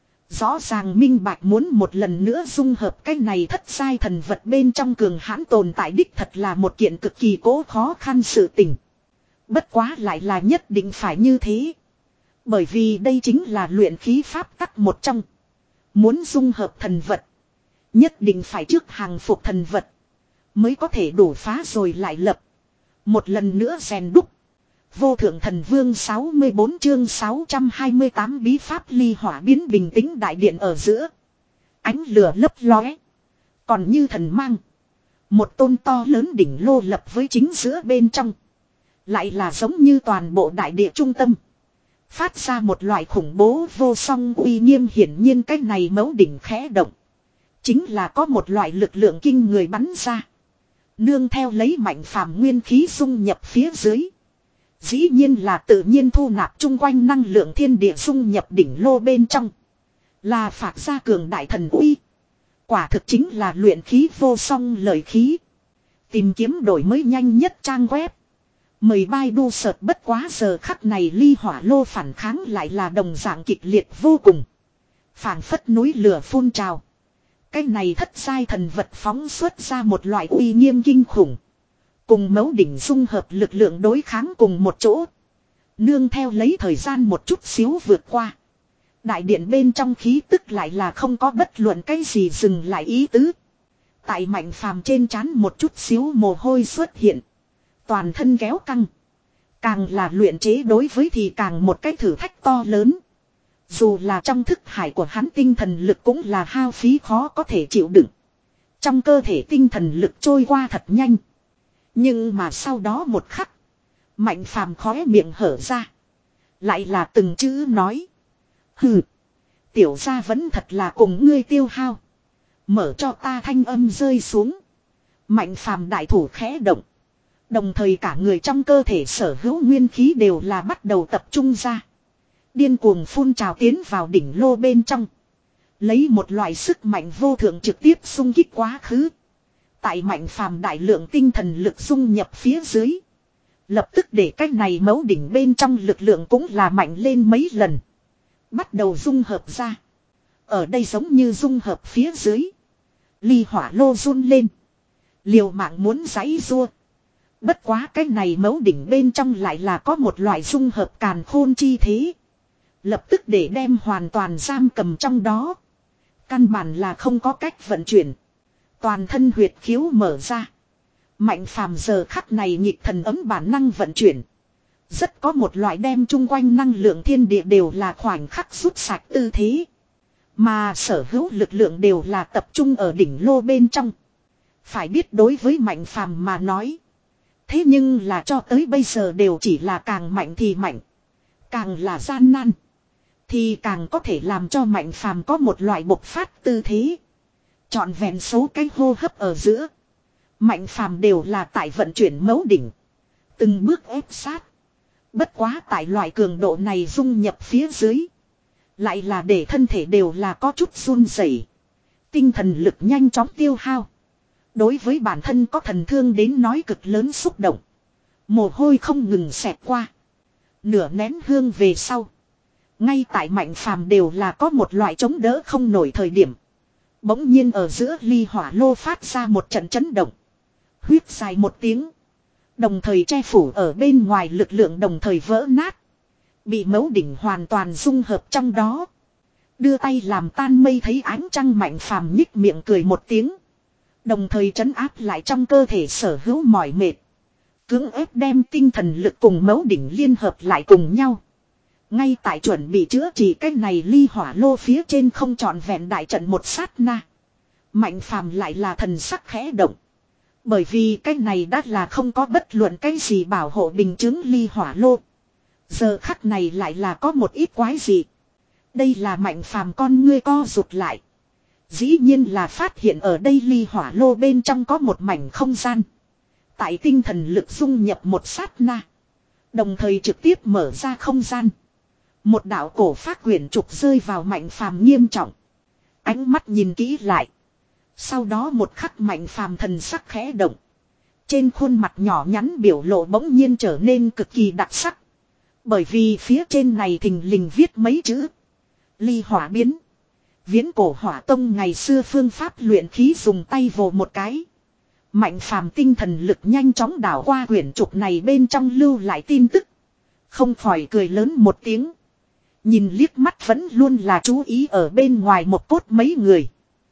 Rõ ràng minh bạch muốn một lần nữa dung hợp cái này thất giai thần vật bên trong cường hãn tồn tại đích thật là một kiện cực kỳ cố khó khăn sự tình. Bất quá lại là nhất định phải như thế. Bởi vì đây chính là luyện khí pháp tắc một trong. Muốn dung hợp thần vật. Nhất định phải trước hàng phục thần vật. Mới có thể đổ phá rồi lại lập. Một lần nữa rèn đúc. Vô thượng thần vương sáu mươi bốn chương sáu trăm hai mươi tám bí pháp ly hỏa biến bình tĩnh đại điện ở giữa. Ánh lửa lấp lóe. Còn như thần mang. Một tôn to lớn đỉnh lô lập với chính giữa bên trong. Lại là giống như toàn bộ đại địa trung tâm. Phát ra một loại khủng bố vô song uy nghiêm, hiển nhiên cái này mấu đỉnh khẽ động. Chính là có một loại lực lượng kinh người bắn ra. Nương theo lấy Mạnh Phàm nguyên khí dung nhập phía dưới. Dĩ nhiên là tự nhiên thu nạp chung quanh năng lượng thiên địa dung nhập đỉnh lô bên trong. Là phạt ra cường đại thần uy. Quả thực chính là luyện khí vô song lợi khí. Tìm kiếm đổi mới nhanh nhất trang web. Mời Baidu search bất quá giờ khắc này ly hỏa lô phản kháng lại là đồng dạng kịch liệt vô cùng. Phảng phất núi lửa phun trào. Cái này thất giai thần vật phóng xuất ra một loại uy nghiêm kinh khủng. Cùng mấu đỉnh dung hợp lực lượng đối kháng cùng một chỗ. Nương theo lấy thời gian một chút xíu vượt qua. Đại điện bên trong khí tức lại là không có bất luận cái gì dừng lại ý tứ. Tại Mạnh Phàm trên trán một chút xíu mồ hôi xuất hiện. Toàn thân kéo căng. Càng là luyện chế đối với thì càng một cái thử thách to lớn. Dù là trong thức hải của hắn tinh thần lực cũng là hao phí khó có thể chịu đựng. Trong cơ thể tinh thần lực trôi qua thật nhanh. Nhưng mà sau đó một khắc. Mạnh Phàm khóe miệng hở ra. Lại là từng chữ nói. Hừ. Tiểu gia vẫn thật là cùng ngươi tiêu hao. Mở cho ta thanh âm rơi xuống. Mạnh Phàm đại thủ khẽ động. Đồng thời cả người trong cơ thể sở hữu nguyên khí đều là bắt đầu tập trung ra. Điên cuồng phun trào tiến vào đỉnh lô bên trong. Lấy một loại sức mạnh vô thượng trực tiếp xung kích quá khứ. Tại Mạnh Phàm đại lượng tinh thần lực dung nhập phía dưới. Lập tức để cách này mấu đỉnh bên trong lực lượng cũng là mạnh lên mấy lần. Bắt đầu dung hợp ra. Ở đây giống như dung hợp phía dưới. Ly hỏa lô run lên. Liều mạng muốn giãy rua. Bất quá cái này mấu đỉnh bên trong lại là có một loại dung hợp càn khôn chi thế. Lập tức để đem hoàn toàn giam cầm trong đó. Căn bản là không có cách vận chuyển. Toàn thân huyệt khiếu mở ra. Mạnh Phàm giờ khắc này nhịp thần ấm bản năng vận chuyển. Rất có một loại đem chung quanh năng lượng thiên địa đều là khoảnh khắc rút sạch tư thế. Mà sở hữu lực lượng đều là tập trung ở đỉnh lô bên trong. Phải biết đối với Mạnh Phàm mà nói. Thế nhưng là cho tới bây giờ đều chỉ là càng mạnh thì mạnh. Càng là gian nan. Thì càng có thể làm cho Mạnh Phàm có một loại bộc phát tư thế. Trọn vẹn số cái hô hấp ở giữa. Mạnh Phàm đều là tại vận chuyển mấu đỉnh. Từng bước ép sát. Bất quá tại loại cường độ này dung nhập phía dưới. Lại là để thân thể đều là có chút run rẩy. Tinh thần lực nhanh chóng tiêu hao. Đối với bản thân có thần thương đến nói cực lớn xúc động. Mồ hôi không ngừng xẹt qua. Nửa nén hương về sau. Ngay tại Mạnh Phàm đều là có một loại chống đỡ không nổi thời điểm. Bỗng nhiên ở giữa ly hỏa lô phát ra một trận chấn động. Huyết dài một tiếng. Đồng thời che phủ ở bên ngoài lực lượng đồng thời vỡ nát. Bị mấu đỉnh hoàn toàn dung hợp trong đó. Đưa tay làm tan mây thấy ánh trăng Mạnh Phàm nhích miệng cười một tiếng. Đồng thời trấn áp lại trong cơ thể sở hữu mỏi mệt. Cưỡng ép đem tinh thần lực cùng mấu đỉnh liên hợp lại cùng nhau. Ngay tại chuẩn bị chữa trị cái này ly hỏa lô phía trên không trọn vẹn đại trận một sát na. Mạnh Phàm lại là thần sắc khẽ động. Bởi vì cái này đã là không có bất luận cái gì bảo hộ bình chứng ly hỏa lô. Giờ khắc này lại là có một ít quái gì. Đây là Mạnh Phàm con ngươi co rụt lại. Dĩ nhiên là phát hiện ở đây ly hỏa lô bên trong có một mảnh không gian. Tại tinh thần lực dung nhập một sát na. Đồng thời trực tiếp mở ra không gian. Một đạo cổ phát quyển trục rơi vào Mạnh Phàm nghiêm trọng. Ánh mắt nhìn kỹ lại. Sau đó một khắc Mạnh Phàm thần sắc khẽ động. Trên khuôn mặt nhỏ nhắn biểu lộ bỗng nhiên trở nên cực kỳ đặc sắc. Bởi vì phía trên này thình lình viết mấy chữ. Ly hỏa biến. Viễn cổ hỏa tông ngày xưa phương pháp luyện khí dùng tay vồ một cái. Mạnh Phàm tinh thần lực nhanh chóng đảo qua quyển trục này bên trong lưu lại tin tức. Không khỏi cười lớn một tiếng. Nhìn liếc mắt vẫn luôn là chú ý ở bên ngoài một cốt mấy người.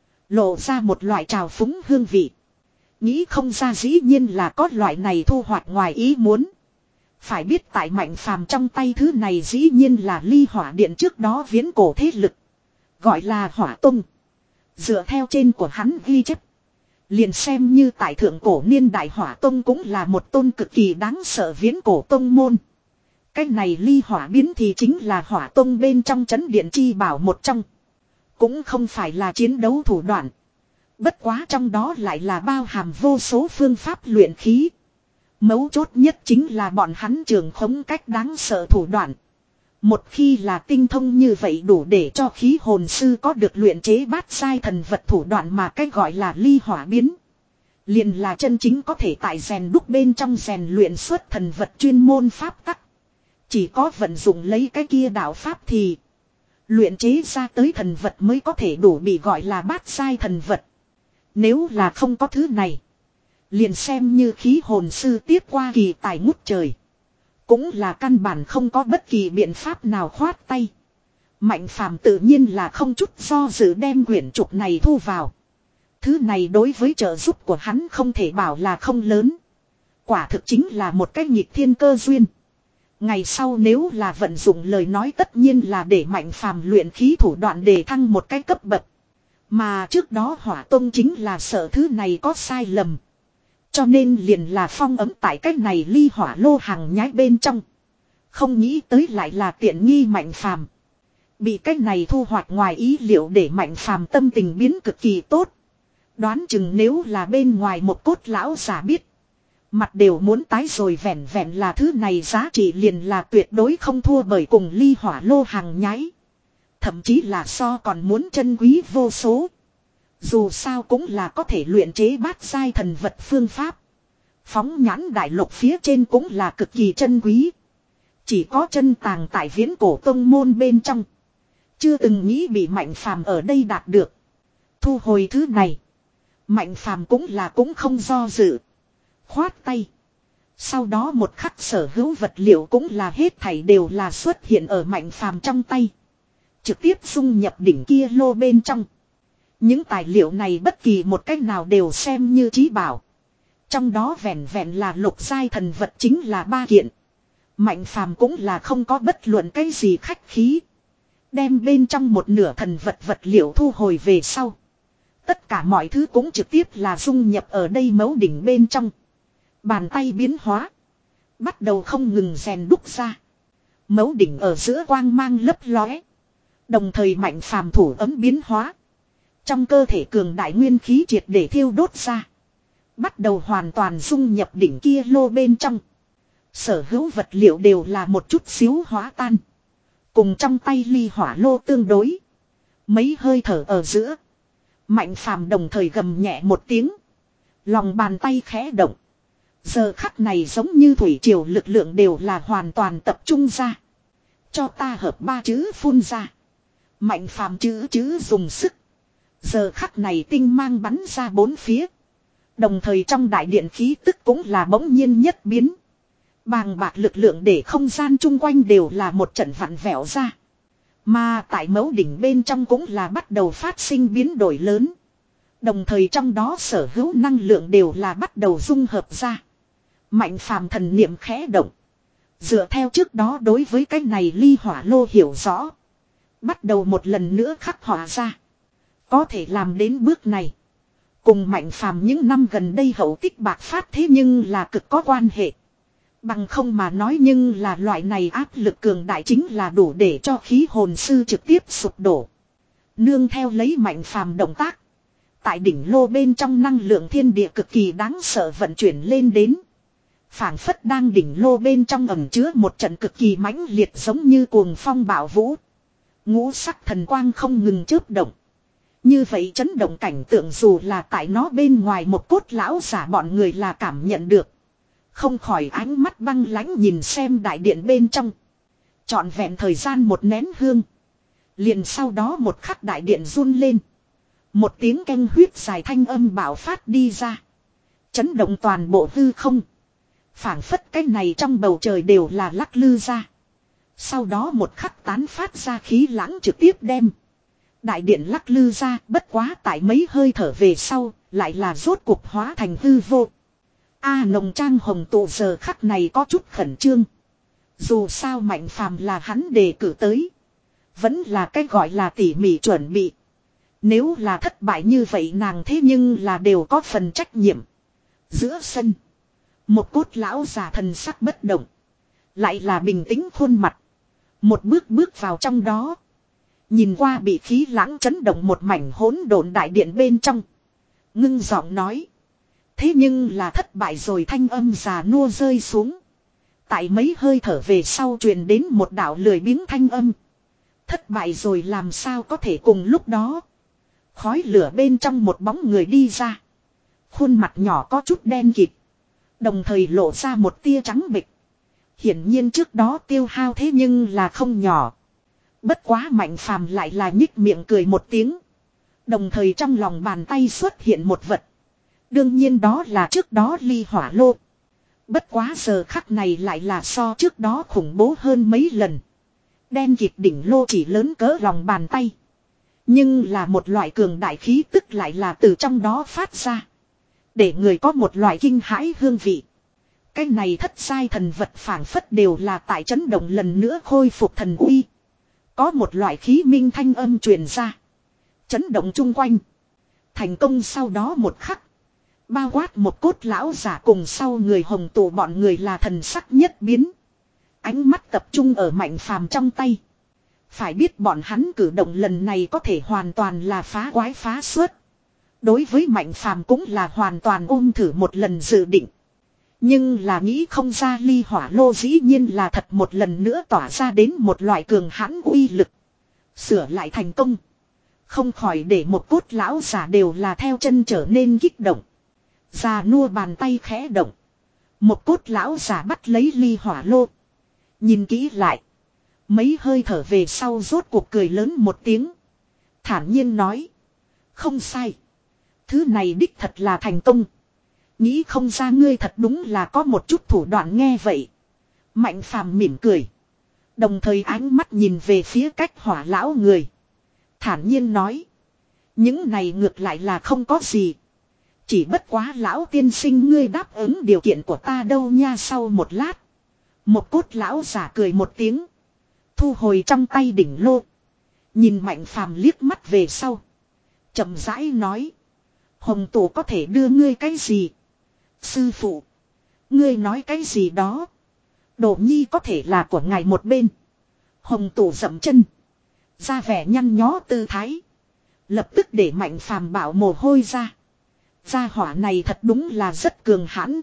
Lộ ra một loại trào phúng hương vị. Nghĩ không ra dĩ nhiên là có loại này thu hoạch ngoài ý muốn. Phải biết tại Mạnh Phàm trong tay thứ này dĩ nhiên là ly hỏa điện trước đó viễn cổ thế lực. Gọi là hỏa tông. Dựa theo trên của hắn ghi chép. Liền xem như tại thượng cổ niên đại hỏa tông cũng là một tôn cực kỳ đáng sợ viễn cổ tông môn. Cái này ly hỏa biến thì chính là hỏa tông bên trong chấn điện chi bảo một trong. Cũng không phải là chiến đấu thủ đoạn. Bất quá trong đó lại là bao hàm vô số phương pháp luyện khí. Mấu chốt nhất chính là bọn hắn trường khống cách đáng sợ thủ đoạn. Một khi là tinh thông như vậy đủ để cho khí hồn sư có được luyện chế bát sai thần vật thủ đoạn mà cách gọi là ly hỏa biến. Liền là chân chính có thể tại rèn đúc bên trong rèn luyện xuất thần vật chuyên môn pháp tắc. Chỉ có vận dụng lấy cái kia đạo pháp thì luyện chế ra tới thần vật mới có thể đủ bị gọi là bát sai thần vật. Nếu là không có thứ này, liền xem như khí hồn sư tiếp qua kỳ tài ngút trời. Cũng là căn bản không có bất kỳ biện pháp nào khoát tay. Mạnh Phàm tự nhiên là không chút do dự đem quyển trục này thu vào. Thứ này đối với trợ giúp của hắn không thể bảo là không lớn. Quả thực chính là một cái nghịch thiên cơ duyên. Ngày sau nếu là vận dụng lời nói tất nhiên là để Mạnh Phàm luyện khí thủ đoạn để thăng một cái cấp bậc. Mà trước đó hỏa tông chính là sợ thứ này có sai lầm. Cho nên liền là phong ấm tại cách này ly hỏa lô hàng nhái bên trong. Không nghĩ tới lại là tiện nghi Mạnh Phàm. Bị cách này thu hoạch ngoài ý liệu để Mạnh Phàm tâm tình biến cực kỳ tốt. Đoán chừng nếu là bên ngoài một cốt lão giả biết. Mặt đều muốn tái rồi, vẹn vẹn là thứ này giá trị liền là tuyệt đối không thua bởi cùng ly hỏa lô hàng nhái. Thậm chí là so còn muốn chân quý vô số. Dù sao cũng là có thể luyện chế bát giai thần vật phương pháp. Phóng nhãn đại lục phía trên cũng là cực kỳ chân quý. Chỉ có chân tàng tại viễn cổ tông môn bên trong. Chưa từng nghĩ bị Mạnh Phàm ở đây đạt được. Thu hồi thứ này. Mạnh Phàm cũng là cũng không do dự. Khoát tay. Sau đó một khắc sở hữu vật liệu cũng là hết thảy đều là xuất hiện ở Mạnh Phàm trong tay. Trực tiếp dung nhập đỉnh kia lô bên trong. Những tài liệu này bất kỳ một cách nào đều xem như trí bảo. Trong đó vẹn vẹn là lục giai thần vật chính là ba kiện. Mạnh Phàm cũng là không có bất luận cái gì khách khí. Đem bên trong một nửa thần vật vật liệu thu hồi về sau. Tất cả mọi thứ cũng trực tiếp là dung nhập ở đây mấu đỉnh bên trong. Bàn tay biến hóa. Bắt đầu không ngừng rèn đúc ra. Mấu đỉnh ở giữa quang mang lấp lóe. Đồng thời Mạnh Phàm thủ ấm biến hóa. Trong cơ thể cường đại nguyên khí triệt để thiêu đốt ra. Bắt đầu hoàn toàn dung nhập đỉnh kia lô bên trong. Sở hữu vật liệu đều là một chút xíu hóa tan. Cùng trong tay ly hỏa lô tương đối. Mấy hơi thở ở giữa. Mạnh Phàm đồng thời gầm nhẹ một tiếng. Lòng bàn tay khẽ động. Giờ khắc này giống như thủy triều lực lượng đều là hoàn toàn tập trung ra. Cho ta hợp ba chữ phun ra. Mạnh phàm chữ chữ dùng sức. Giờ khắc này tinh mang bắn ra bốn phía. Đồng thời trong đại điện khí tức cũng là bỗng nhiên nhất biến. Bàng bạc lực lượng để không gian chung quanh đều là một trận vặn vẹo ra. Mà tại mẫu đỉnh bên trong cũng là bắt đầu phát sinh biến đổi lớn. Đồng thời trong đó sở hữu năng lượng đều là bắt đầu dung hợp ra. Mạnh phàm thần niệm khẽ động. Dựa theo trước đó đối với cái này ly hỏa lô hiểu rõ. Bắt đầu một lần nữa khắc họa ra. Có thể làm đến bước này. Cùng mạnh phàm những năm gần đây hậu tích bạc phát thế nhưng là cực có quan hệ. Bằng không mà nói nhưng là loại này áp lực cường đại chính là đủ để cho khí hồn sư trực tiếp sụp đổ. Nương theo lấy mạnh phàm động tác. Tại đỉnh lô bên trong năng lượng thiên địa cực kỳ đáng sợ vận chuyển lên đến. Phảng phất đang đỉnh lô bên trong ẩm chứa một trận cực kỳ mãnh liệt giống như cuồng phong bạo vũ. Ngũ sắc thần quang không ngừng chớp động. Như vậy chấn động cảnh tượng dù là tại nó bên ngoài một cốt lão giả bọn người là cảm nhận được. Không khỏi ánh mắt băng lãnh nhìn xem đại điện bên trong. Trọn vẹn thời gian một nén hương. Liền sau đó một khắc đại điện run lên. Một tiếng canh huyết dài thanh âm bạo phát đi ra. Chấn động toàn bộ hư không. Phảng phất cái này trong bầu trời đều là lắc lư ra. Sau đó một khắc tán phát ra khí lãng trực tiếp đem. Đại điện lắc lư ra bất quá tại mấy hơi thở về sau. Lại là rốt cuộc hóa thành hư vô. A nồng trang hồng tụ giờ khắc này có chút khẩn trương. Dù sao mạnh phàm là hắn đề cử tới. Vẫn là cái gọi là tỉ mỉ chuẩn bị. Nếu là thất bại như vậy nàng thế nhưng là đều có phần trách nhiệm. Giữa sân. Một cốt lão già thần sắc bất động. Lại là bình tĩnh khuôn mặt. Một bước bước vào trong đó. Nhìn qua bị khí lãng chấn động một mảnh hỗn độn đại điện bên trong. Ngưng giọng nói. Thế nhưng là thất bại rồi thanh âm già nua rơi xuống. Tại mấy hơi thở về sau truyền đến một đạo lười biếng thanh âm. Thất bại rồi làm sao có thể cùng lúc đó. Khói lửa bên trong một bóng người đi ra. Khuôn mặt nhỏ có chút đen kịt. Đồng thời lộ ra một tia trắng bệch. Hiển nhiên trước đó tiêu hao thế nhưng là không nhỏ. Bất quá mạnh phàm lại là nhích miệng cười một tiếng. Đồng thời trong lòng bàn tay xuất hiện một vật. Đương nhiên đó là trước đó ly hỏa lô. Bất quá giờ khắc này lại là so trước đó khủng bố hơn mấy lần. Đen kịt đỉnh lô chỉ lớn cỡ lòng bàn tay. Nhưng là một loại cường đại khí tức lại là từ trong đó phát ra. Để người có một loại kinh hãi hương vị. Cái này thất sai thần vật phảng phất đều là tại chấn động lần nữa khôi phục thần uy. Có một loại khí minh thanh âm truyền ra. Chấn động chung quanh. Thành công sau đó một khắc. Bao quát một cốt lão giả cùng sau người hồng tụ bọn người là thần sắc nhất biến. Ánh mắt tập trung ở mạnh phàm trong tay. Phải biết bọn hắn cử động lần này có thể hoàn toàn là phá quái phá suất. Đối với mạnh phàm cũng là hoàn toàn ôm thử một lần dự định. Nhưng là nghĩ không ra ly hỏa lô dĩ nhiên là thật một lần nữa tỏa ra đến một loại cường hãn uy lực. Sửa lại thành công. Không khỏi để một cốt lão giả đều là theo chân trở nên kích động. Già nua bàn tay khẽ động. Một cốt lão giả bắt lấy ly hỏa lô. Nhìn kỹ lại. Mấy hơi thở về sau rốt cuộc cười lớn một tiếng. Thản nhiên nói. Không sai. Thứ này đích thật là thành công. Nghĩ không ra ngươi thật đúng là có một chút thủ đoạn nghe vậy. Mạnh phàm mỉm cười. Đồng thời ánh mắt nhìn về phía cách hỏa lão người. Thản nhiên nói. Những này ngược lại là không có gì. Chỉ bất quá lão tiên sinh ngươi đáp ứng điều kiện của ta đâu nha. Sau một lát. Một cốt lão giả cười một tiếng. Thu hồi trong tay đỉnh lô. Nhìn mạnh phàm liếc mắt về sau. Chậm rãi nói. Hồng tổ có thể đưa ngươi cái gì? Sư phụ. Ngươi nói cái gì đó? Đồ nhi có thể là của ngài một bên. Hồng tổ dậm chân. Ra vẻ nhăn nhó tư thái. Lập tức để mạnh phàm bảo mồ hôi ra. Gia hỏa này thật đúng là rất cường hãn.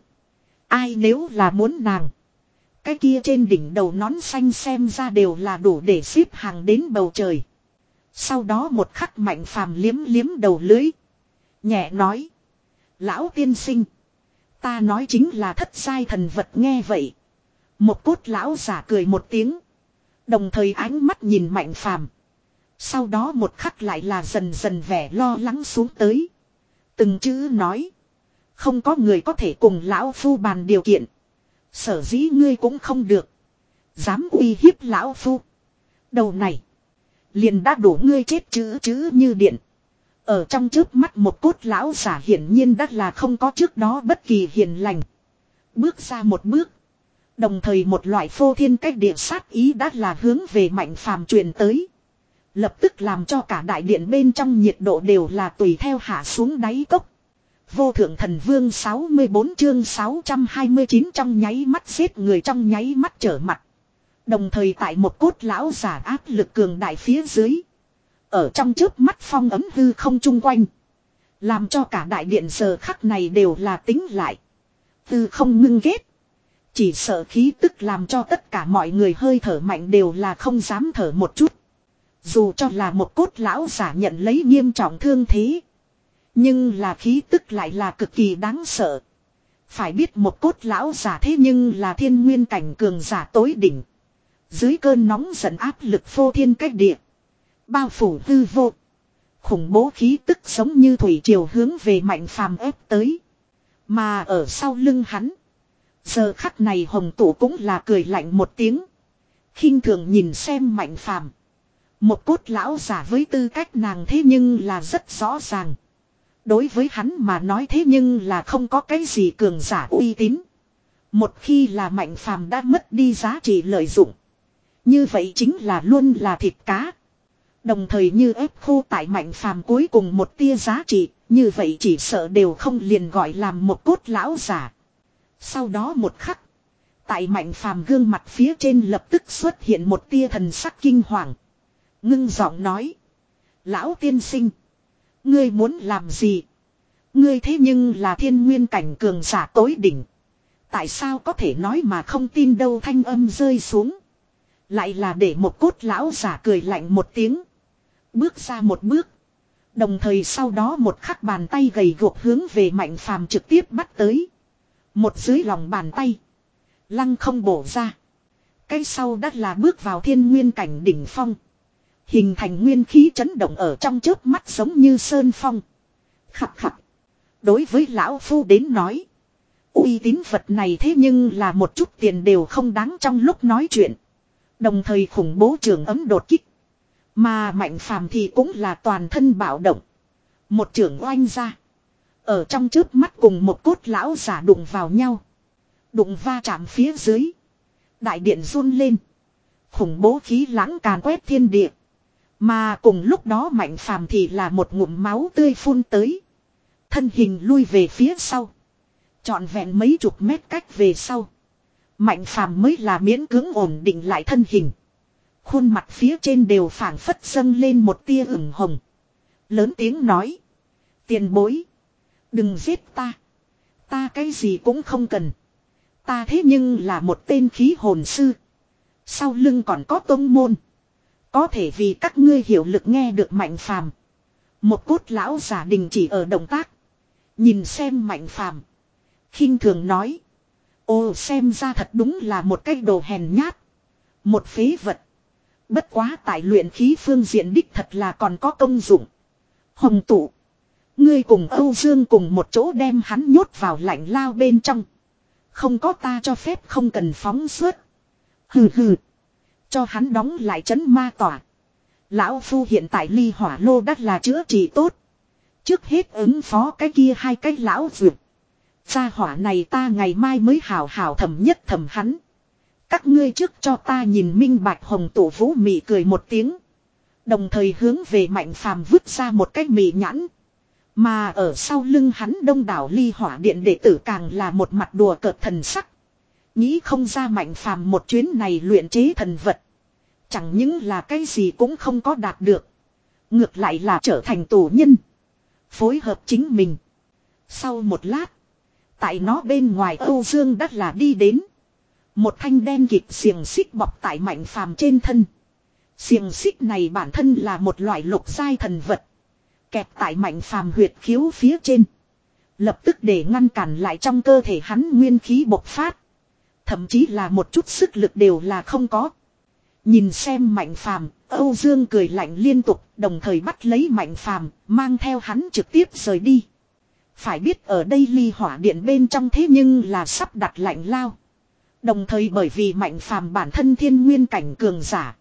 Ai nếu là muốn nàng. Cái kia trên đỉnh đầu nón xanh xem ra đều là đủ để xếp hàng đến bầu trời. Sau đó một khắc mạnh phàm liếm liếm đầu lưới. Nhẹ nói. Lão tiên sinh. Ta nói chính là thất sai thần vật nghe vậy. Một cốt lão giả cười một tiếng. Đồng thời ánh mắt nhìn Mạnh Phàm. Sau đó một khắc lại là dần dần vẻ lo lắng xuống tới. Từng chữ nói. Không có người có thể cùng lão phu bàn điều kiện. Sở dĩ ngươi cũng không được. Dám uy hiếp lão phu. Đầu này. Liền đã đủ ngươi chết chữ chữ như điện. Ở trong trước mắt một cốt lão giả hiển nhiên đã là không có trước đó bất kỳ hiền lành. Bước ra một bước. Đồng thời một loại phô thiên cách địa sát ý đã là hướng về Mạnh Phàm truyền tới. Lập tức làm cho cả đại điện bên trong nhiệt độ đều là tùy theo hạ xuống đáy cốc. Vô thượng thần vương sáu mươi bốn chương sáu trăm hai mươi chín trong nháy mắt giết người trong nháy mắt trở mặt. Đồng thời tại một cốt lão giả áp lực cường đại phía dưới. Ở trong trước mắt phong ấm hư không chung quanh. Làm cho cả đại điện giờ khắc này đều là tính lại. Hư không ngưng ghét. Chỉ sợ khí tức làm cho tất cả mọi người hơi thở mạnh đều là không dám thở một chút. Dù cho là một cốt lão giả nhận lấy nghiêm trọng thương thế. Nhưng là khí tức lại là cực kỳ đáng sợ. Phải biết một cốt lão giả thế nhưng là thiên nguyên cảnh cường giả tối đỉnh. Dưới cơn nóng giận áp lực phô thiên cách địa. Bao phủ hư vô. Khủng bố khí tức giống như thủy triều hướng về Mạnh Phàm ép tới. Mà ở sau lưng hắn. Giờ khắc này hồng tụ cũng là cười lạnh một tiếng. Khinh thường nhìn xem Mạnh Phàm. Một cốt lão giả với tư cách nàng thế nhưng là rất rõ ràng. Đối với hắn mà nói thế nhưng là không có cái gì cường giả uy tín. Một khi là Mạnh Phàm đã mất đi giá trị lợi dụng. Như vậy chính là luôn là thịt cá. Đồng thời như ép khô tại Mạnh Phàm cuối cùng một tia giá trị. Như vậy chỉ sợ đều không liền gọi làm một cốt lão giả. Sau đó một khắc. Tại Mạnh Phàm gương mặt phía trên lập tức xuất hiện một tia thần sắc kinh hoàng. Ngưng giọng nói. Lão tiên sinh. Ngươi muốn làm gì? Ngươi thế nhưng là thiên nguyên cảnh cường giả tối đỉnh. Tại sao có thể nói mà không tin đâu thanh âm rơi xuống. Lại là để một cốt lão giả cười lạnh một tiếng. Bước ra một bước. Đồng thời sau đó một khắc bàn tay gầy guộc hướng về Mạnh Phàm trực tiếp bắt tới. Một dưới lòng bàn tay. Lăng không bổ ra. Cái sau đắt là bước vào thiên nguyên cảnh đỉnh phong. Hình thành nguyên khí chấn động ở trong chớp mắt giống như sơn phong. Khặt khặt. Đối với lão phu đến nói. Uy tín vật này thế nhưng là một chút tiền đều không đáng trong lúc nói chuyện. Đồng thời khủng bố trường ấm đột kích. Mà Mạnh Phàm thì cũng là toàn thân bạo động. Một trưởng oanh ra. Ở trong chớp mắt cùng một cốt lão giả đụng vào nhau. Đụng va chạm phía dưới. Đại điện run lên. Khủng bố khí lãng càn quét thiên địa. Mà cùng lúc đó Mạnh Phàm thì là một ngụm máu tươi phun tới. Thân hình lui về phía sau. Trọn vẹn mấy chục mét cách về sau. Mạnh Phàm mới là miễn cưỡng ổn định lại thân hình. Khuôn mặt phía trên đều phảng phất dâng lên một tia ửng hồng. Lớn tiếng nói. Tiền bối. Đừng giết ta. Ta cái gì cũng không cần. Ta thế nhưng là một tên khí hồn sư. Sau lưng còn có tông môn. Có thể vì các ngươi hiểu lực nghe được Mạnh Phàm. Một cốt lão giả đình chỉ ở động tác. Nhìn xem Mạnh Phàm. Khinh thường nói. Ồ xem ra thật đúng là một cái đồ hèn nhát. Một phế vật. Bất quá tại luyện khí phương diện đích thật là còn có công dụng. Hồng tụ. Ngươi cùng Âu Dương cùng một chỗ đem hắn nhốt vào lạnh lao bên trong. Không có ta cho phép không cần phóng suốt. Hừ hừ. Cho hắn đóng lại trấn ma tỏa. Lão phu hiện tại ly hỏa lô đắt là chữa trị tốt. Trước hết ứng phó cái kia hai cái lão dược. Gia hỏa này ta ngày mai mới hào hào thầm nhất thầm hắn. Các ngươi trước cho ta nhìn minh bạch hồng tổ vũ mị cười một tiếng. Đồng thời hướng về Mạnh Phàm vứt ra một cái mị nhãn. Mà ở sau lưng hắn đông đảo ly hỏa điện đệ tử càng là một mặt đùa cợt thần sắc. Nghĩ không ra Mạnh Phàm một chuyến này luyện chế thần vật. Chẳng những là cái gì cũng không có đạt được. Ngược lại là trở thành tù nhân. Phối hợp chính mình. Sau một lát. Tại nó bên ngoài Âu Dương đắt là đi đến. Một thanh đen kịt xiềng xích bọc tại Mạnh Phàm trên thân. Xiềng xích này bản thân là một loại lục giai thần vật. Kẹp tại Mạnh Phàm huyệt khiếu phía trên. Lập tức để ngăn cản lại trong cơ thể hắn nguyên khí bộc phát. Thậm chí là một chút sức lực đều là không có. Nhìn xem Mạnh Phàm, Âu Dương cười lạnh liên tục, đồng thời bắt lấy Mạnh Phàm, mang theo hắn trực tiếp rời đi. Phải biết ở đây ly hỏa điện bên trong thế nhưng là sắp đặt lạnh lao. Đồng thời bởi vì Mạnh Phàm bản thân thiên nguyên cảnh cường giả.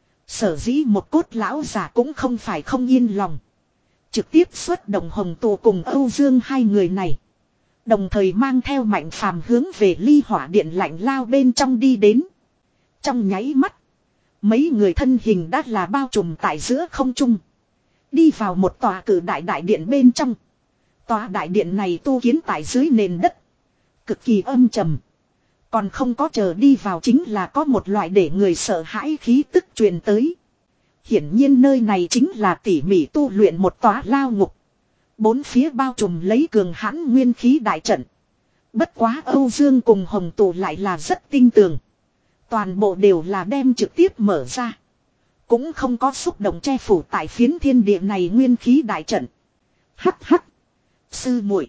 Sở dĩ một cốt lão giả cũng không phải không yên lòng. Trực tiếp xuất động hồng tù cùng Âu Dương hai người này. Đồng thời mang theo Mạnh Phàm hướng về ly hỏa điện lạnh lao bên trong đi đến. Trong nháy mắt. Mấy người thân hình đã là bao trùm tại giữa không trung. Đi vào một tòa cử đại đại điện bên trong. Tòa đại điện này tu kiến tại dưới nền đất. Cực kỳ âm trầm. Còn không có chờ đi vào chính là có một loại để người sợ hãi khí tức truyền tới. Hiển nhiên nơi này chính là tỉ mỉ tu luyện một tòa lao ngục. Bốn phía bao trùm lấy cường hãn nguyên khí đại trận. Bất quá Âu Dương cùng Hồng Tụ lại là rất tinh tường. Toàn bộ đều là đem trực tiếp mở ra. Cũng không có xúc động che phủ tại phiến thiên địa này nguyên khí đại trận. Hắc hắc. Sư muội,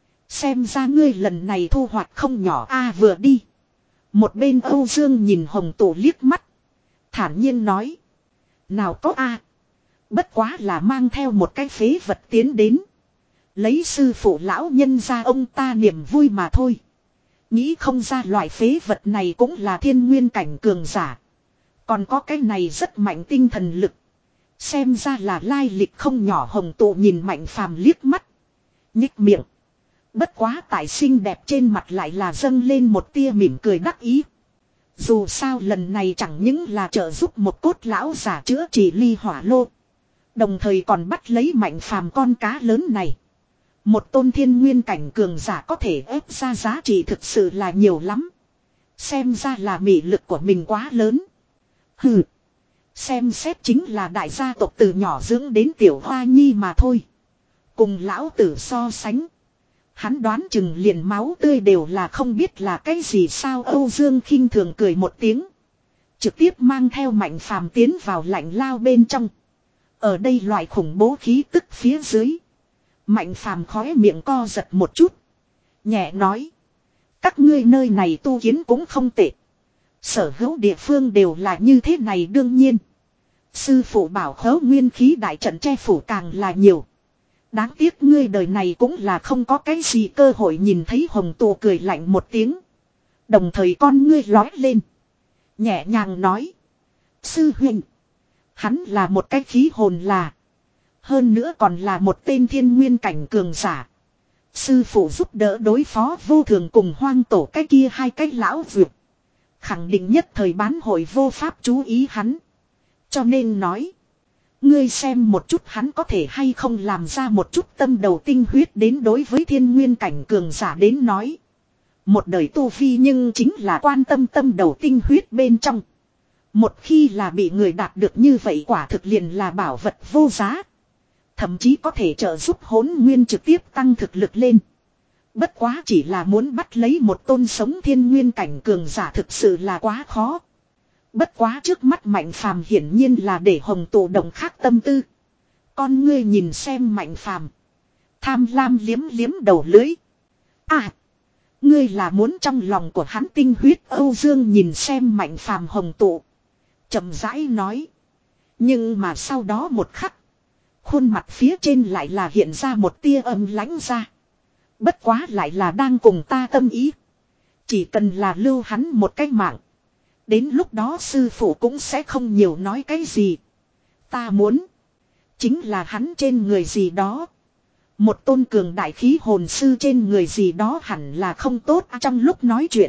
xem ra ngươi lần này thu hoạch không nhỏ a. Vừa đi. Một bên Âu Dương nhìn Hồng Tụ liếc mắt. Thản nhiên nói. Nào có a. Bất quá là mang theo một cái phế vật tiến đến. Lấy sư phụ lão nhân ra ông ta niềm vui mà thôi. Nghĩ không ra loại phế vật này cũng là thiên nguyên cảnh cường giả. Còn có cái này rất mạnh tinh thần lực. Xem ra là lai lịch không nhỏ. Hồng Tụ nhìn Mạnh Phàm liếc mắt. Nhích miệng. Bất quá tại xinh đẹp trên mặt lại là dâng lên một tia mỉm cười đắc ý. Dù sao lần này chẳng những là trợ giúp một cốt lão giả chữa trị ly hỏa lô. Đồng thời còn bắt lấy Mạnh Phàm con cá lớn này. Một tôn thiên nguyên cảnh cường giả có thể ép ra giá trị thực sự là nhiều lắm. Xem ra là mị lực của mình quá lớn. Hừ. Xem xét chính là đại gia tộc từ nhỏ dưỡng đến tiểu hoa nhi mà thôi. Cùng lão tử so sánh. Hắn đoán chừng liền máu tươi đều là không biết là cái gì sao. Âu Dương khinh thường cười một tiếng. Trực tiếp mang theo Mạnh Phàm tiến vào lạnh lao bên trong. Ở đây loại khủng bố khí tức phía dưới. Mạnh Phàm khóe miệng co giật một chút. Nhẹ nói. Các ngươi nơi này tu kiến cũng không tệ. Sở hữu địa phương đều là như thế này đương nhiên. Sư phụ bảo khấu nguyên khí đại trận che phủ càng là nhiều. Đáng tiếc ngươi đời này cũng là không có cái gì cơ hội nhìn thấy. Hồng Tụ cười lạnh một tiếng. Đồng thời con ngươi lói lên. Nhẹ nhàng nói. Sư huynh. Hắn là một cái khí hồn là. Hơn nữa còn là một tên thiên nguyên cảnh cường giả. Sư phụ giúp đỡ đối phó vô thường cùng hoang tổ cái kia hai cái lão vượt. Khẳng định nhất thời bán hội vô pháp chú ý hắn. Cho nên nói. Ngươi xem một chút hắn có thể hay không làm ra một chút tâm đầu tinh huyết đến đối với thiên nguyên cảnh cường giả đến nói. Một đời tu vi nhưng chính là quan tâm tâm đầu tinh huyết bên trong. Một khi là bị người đạt được như vậy quả thực liền là bảo vật vô giá. Thậm chí có thể trợ giúp hỗn nguyên trực tiếp tăng thực lực lên. Bất quá chỉ là muốn bắt lấy một tôn sống thiên nguyên cảnh cường giả thực sự là quá khó. Bất quá trước mắt Mạnh Phàm hiển nhiên là để Hồng Tụ động khác tâm tư. Con ngươi nhìn xem Mạnh Phàm, tham lam liếm liếm đầu lưỡi. À, ngươi là muốn trong lòng của hắn tinh huyết. Âu Dương nhìn xem Mạnh Phàm Hồng Tụ, chậm rãi nói. Nhưng mà sau đó một khắc, khuôn mặt phía trên lại là hiện ra một tia âm lãnh ra. Bất quá lại là đang cùng ta tâm ý. Chỉ cần là lưu hắn một cái mạng. Đến lúc đó sư phụ cũng sẽ không nhiều nói cái gì. Ta muốn. Chính là hắn trên người gì đó. Một tôn cường đại khí hồn sư trên người gì đó hẳn là không tốt. Trong lúc nói chuyện,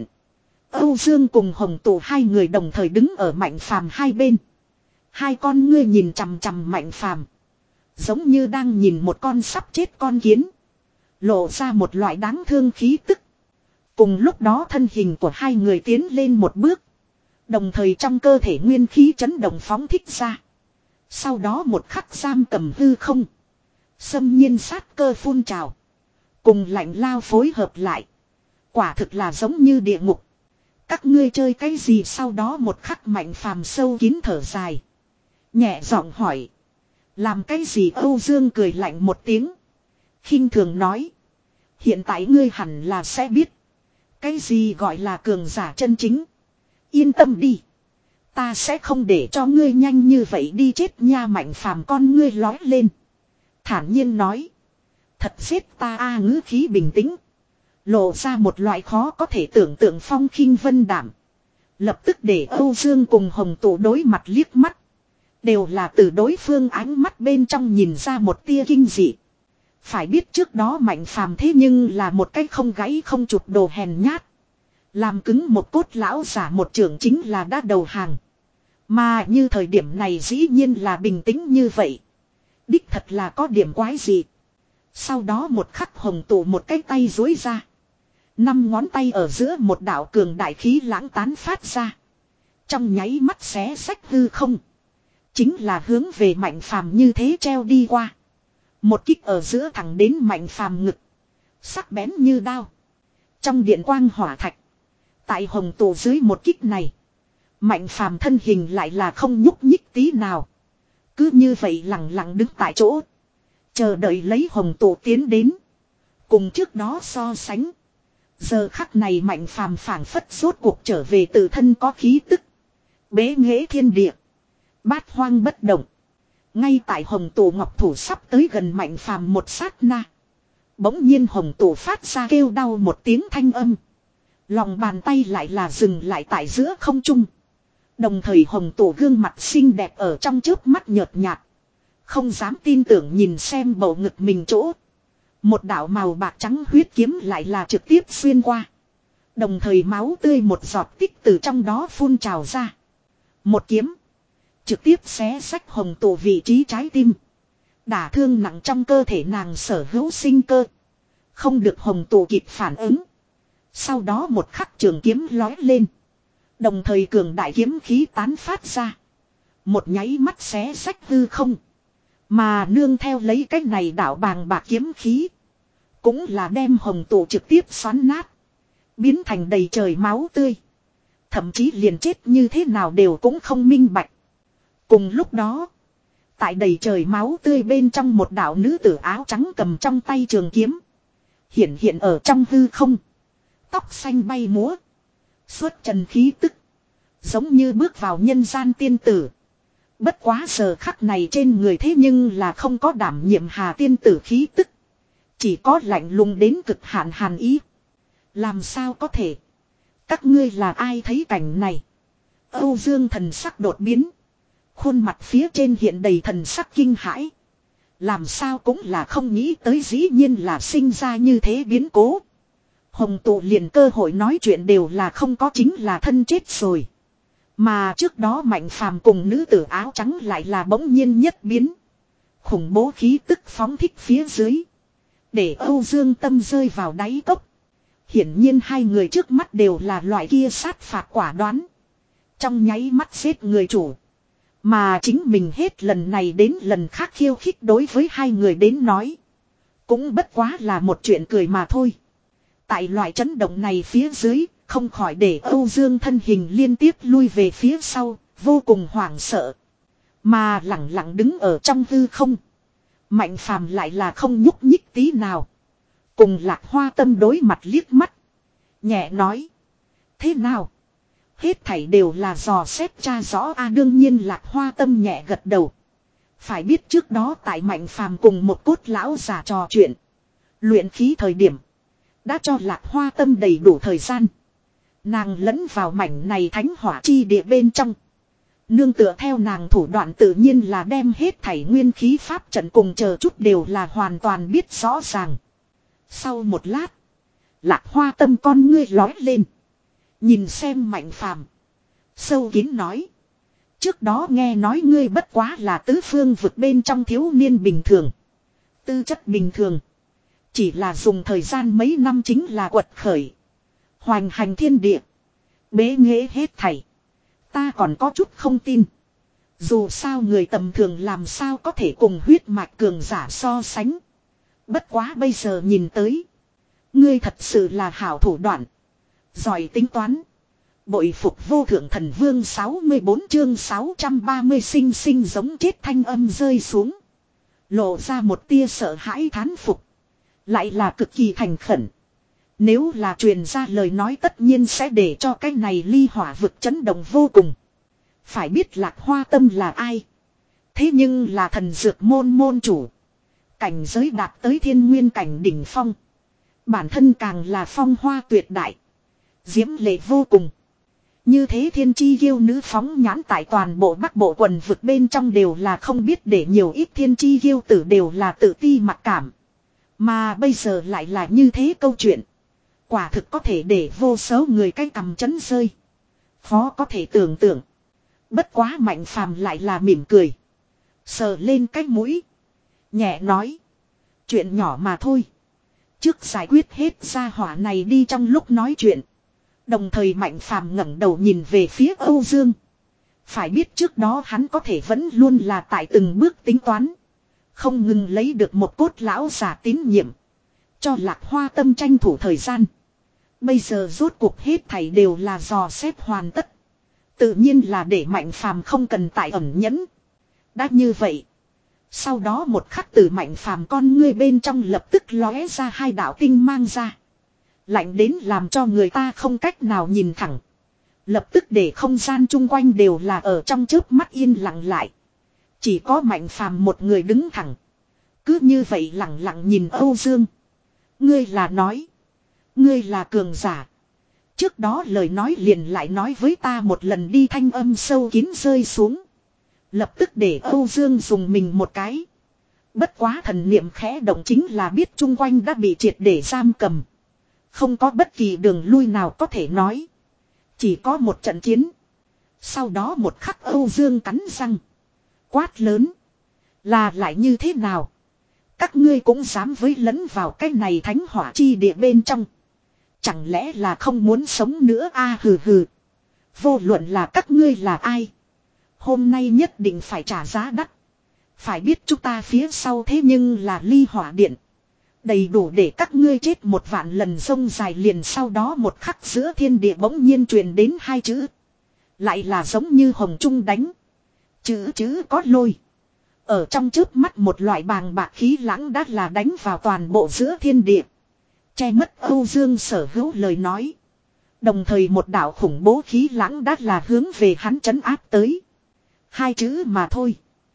Âu Dương cùng Hồng Tụ hai người đồng thời đứng ở Mạnh Phàm hai bên. Hai con ngươi nhìn chằm chằm Mạnh Phàm, giống như đang nhìn một con sắp chết con kiến. Lộ ra một loại đáng thương khí tức. Cùng lúc đó thân hình của hai người tiến lên một bước. Đồng thời trong cơ thể nguyên khí chấn động phóng thích ra. Sau đó một khắc giam cầm hư không. Xâm nhiên sát cơ phun trào. Cùng lạnh lao phối hợp lại. Quả thực là giống như địa ngục. Các ngươi chơi cái gì? Sau đó một khắc Mạnh Phàm sâu kín thở dài. Nhẹ giọng hỏi. Làm cái gì? Âu Dương cười lạnh một tiếng. Khinh thường nói. Hiện tại ngươi hẳn là sẽ biết. Cái gì gọi là cường giả chân chính. Yên tâm đi. Ta sẽ không để cho ngươi nhanh như vậy đi chết nha. Mạnh phàm con ngươi lói lên. Thản nhiên nói. Thật giết ta a. Ngữ khí bình tĩnh. Lộ ra một loại khó có thể tưởng tượng phong khinh vân đảm. Lập tức để Âu Dương cùng Hồng Tụ đối mặt liếc mắt. Đều là từ đối phương ánh mắt bên trong nhìn ra một tia kinh dị. Phải biết trước đó Mạnh phàm thế nhưng là một cái không gãy không chụp đồ hèn nhát. Làm cứng một cốt lão giả một trưởng chính là đã đầu hàng. Mà như thời điểm này dĩ nhiên là bình tĩnh như vậy. Đích thật là có điểm quái gì. Sau đó một khắc Hồng Tụ một cái tay duỗi ra. Năm ngón tay ở giữa một đạo cường đại khí lãng tán phát ra. Trong nháy mắt xé sách hư không. Chính là hướng về Mạnh phàm như thế treo đi qua. Một kích ở giữa thẳng đến Mạnh phàm ngực. Sắc bén như đao. Trong điện quang hỏa thạch. Tại Hồng Tụ dưới một kích này. Mạnh phàm thân hình lại là không nhúc nhích tí nào. Cứ như vậy lặng lặng đứng tại chỗ. Chờ đợi lấy Hồng Tụ tiến đến. Cùng trước đó so sánh. Giờ khắc này Mạnh phàm phảng phất rốt cuộc trở về tự thân có khí tức. Bế nghệ thiên địa. Bát hoang bất động. Ngay tại Hồng Tụ ngọc thủ sắp tới gần Mạnh phàm một sát na. Bỗng nhiên Hồng Tụ phát ra kêu đau một tiếng thanh âm. Lòng bàn tay lại là dừng lại tại giữa không trung. Đồng thời Hồng Tụ gương mặt xinh đẹp ở trong chớp mắt nhợt nhạt. Không dám tin tưởng nhìn xem bầu ngực mình chỗ. Một đạo màu bạc trắng huyết kiếm lại là trực tiếp xuyên qua. Đồng thời máu tươi một giọt tích từ trong đó phun trào ra. Một kiếm. Trực tiếp xé rách Hồng Tụ vị trí trái tim. Đả thương nặng trong cơ thể nàng sở hữu sinh cơ. Không được Hồng Tụ kịp phản ứng. Sau đó một khắc trường kiếm lói lên. Đồng thời cường đại kiếm khí tán phát ra. Một nháy mắt xé rách hư không. Mà nương theo lấy cách này đảo bàng bạc kiếm khí. Cũng là đem Hồng Tụ trực tiếp xoắn nát. Biến thành đầy trời máu tươi. Thậm chí liền chết như thế nào đều cũng không minh bạch. Cùng lúc đó. Tại đầy trời máu tươi bên trong một đạo nữ tử áo trắng cầm trong tay trường kiếm. Hiện hiện ở trong hư không. Tóc xanh bay múa. Xuất trần khí tức. Giống như bước vào nhân gian tiên tử. Bất quá giờ khắc này trên người thế nhưng là không có đảm nhiệm hà tiên tử khí tức. Chỉ có lạnh lùng đến cực hạn hàn ý. Làm sao có thể. Các ngươi là ai thấy cảnh này. Âu Dương thần sắc đột biến. Khuôn mặt phía trên hiện đầy thần sắc kinh hãi. Làm sao cũng là không nghĩ tới dĩ nhiên là sinh ra như thế biến cố. Hồng Tụ liền cơ hội nói chuyện đều là không có chính là thân chết rồi. Mà trước đó Mạnh phàm cùng nữ tử áo trắng lại là bỗng nhiên nhất biến. Khủng bố khí tức phóng thích phía dưới. Để Âu Dương tâm rơi vào đáy cốc. Hiển nhiên hai người trước mắt đều là loại kia sát phạt quả đoán. Trong nháy mắt giết người chủ. Mà chính mình hết lần này đến lần khác khiêu khích đối với hai người đến nói. Cũng bất quá là một chuyện cười mà thôi. Tại loại chấn động này phía dưới, không khỏi để Âu Dương thân hình liên tiếp lui về phía sau, vô cùng hoảng sợ. Mà lặng lặng đứng ở trong hư không. Mạnh phàm lại là không nhúc nhích tí nào. Cùng Lạc Hoa Tâm đối mặt liếc mắt. Nhẹ nói. Thế nào? Hết thảy đều là dò xét tra rõ a đương nhiên Lạc Hoa Tâm nhẹ gật đầu. Phải biết trước đó tại Mạnh phàm cùng một cốt lão giả trò chuyện. Luyện khí thời điểm. Đã cho Lạc Hoa Tâm đầy đủ thời gian. Nàng lẫn vào mảnh này thánh hỏa chi địa bên trong. Nương tựa theo nàng thủ đoạn tự nhiên là đem hết thảy nguyên khí pháp trận cùng chờ chút đều là hoàn toàn biết rõ ràng. Sau một lát. Lạc Hoa Tâm con ngươi lói lên. Nhìn xem Mạnh phàm. Sâu kín nói. Trước đó nghe nói ngươi bất quá là tứ phương vực bên trong thiếu niên bình thường. Tư chất bình thường. Chỉ là dùng thời gian mấy năm chính là quật khởi. Hoành hành thiên địa. Bế nghệ hết thảy. Ta còn có chút không tin. Dù sao người tầm thường làm sao có thể cùng huyết mạch cường giả so sánh. Bất quá bây giờ nhìn tới. Ngươi thật sự là hảo thủ đoạn. Giỏi tính toán. Bội phục vô thượng thần vương sáu mươi bốn chương sáu trăm ba mươi sinh sinh giống chết thanh âm rơi xuống. Lộ ra một tia sợ hãi thán phục. Lại là cực kỳ thành khẩn. Nếu là truyền ra lời nói tất nhiên sẽ để cho cái này ly hỏa vực chấn động vô cùng. Phải biết Lạc Hoa Tâm là ai? Thế nhưng là thần dược môn môn chủ. Cảnh giới đạt tới thiên nguyên cảnh đỉnh phong. Bản thân càng là phong hoa tuyệt đại. Diễm lệ vô cùng. Như thế thiên chi kiêu nữ phóng nhãn tại toàn bộ bắc bộ quần vực bên trong đều là không biết, để nhiều ít thiên chi kiêu tử đều là tự ti mặc cảm. Mà bây giờ lại là như thế câu chuyện. Quả thực có thể để vô số người cái cầm chấn rơi. Khó có thể tưởng tượng. Bất quá Mạnh Phàm lại là mỉm cười. Sờ lên cái mũi. Nhẹ nói. Chuyện nhỏ mà thôi. Trước giải quyết hết gia hỏa này đi. Trong lúc nói chuyện, đồng thời Mạnh Phàm ngẩng đầu nhìn về phía Âu Dương. Phải biết trước đó hắn có thể vẫn luôn là tại từng bước tính toán. Không ngừng lấy được một cốt lão giả tín nhiệm. Cho Lạc Hoa Tâm tranh thủ thời gian. Bây giờ rốt cuộc hết thảy đều là dò xét hoàn tất. Tự nhiên là để Mạnh Phàm không cần tại ẩn nhẫn. Đã như vậy, sau đó một khắc từ Mạnh Phàm con ngươi bên trong lập tức lóe ra hai đạo tinh mang ra. Lạnh đến làm cho người ta không cách nào nhìn thẳng. Lập tức để không gian chung quanh đều là ở trong chớp mắt yên lặng lại. Chỉ có Mạnh Phàm một người đứng thẳng. Cứ như vậy lặng lặng nhìn Âu Dương. Ngươi là nói. Ngươi là cường giả. Trước đó lời nói liền lại nói với ta một lần đi, thanh âm sâu kín rơi xuống. Lập tức để Âu Dương dùng mình một cái. Bất quá thần niệm khẽ động chính là biết chung quanh đã bị triệt để giam cầm. Không có bất kỳ đường lui nào có thể nói. Chỉ có một trận chiến. Sau đó một khắc Âu Dương cắn răng. Quát lớn. Là lại như thế nào? Các ngươi cũng dám với lẫn vào cái này thánh hỏa chi địa bên trong. Chẳng lẽ là không muốn sống nữa a à, hừ hừ. Vô luận là các ngươi là ai. Hôm nay nhất định phải trả giá đắt. Phải biết chúng ta phía sau thế nhưng là ly hỏa điện. Đầy đủ để các ngươi chết một vạn lần. Sông dài liền sau đó một khắc giữa thiên địa bỗng nhiên truyền đến hai chữ. Lại là giống như hồng trung đánh. Chữ chữ có lôi. Ở trong chớp mắt một loại bàng bạc khí lãng đã là đánh vào toàn bộ giữa thiên địa. Che mất Âu Dương sở hữu lời nói. Đồng thời một đạo khủng bố khí lãng đã là hướng về hắn trấn áp tới. Hai chữ mà thôi.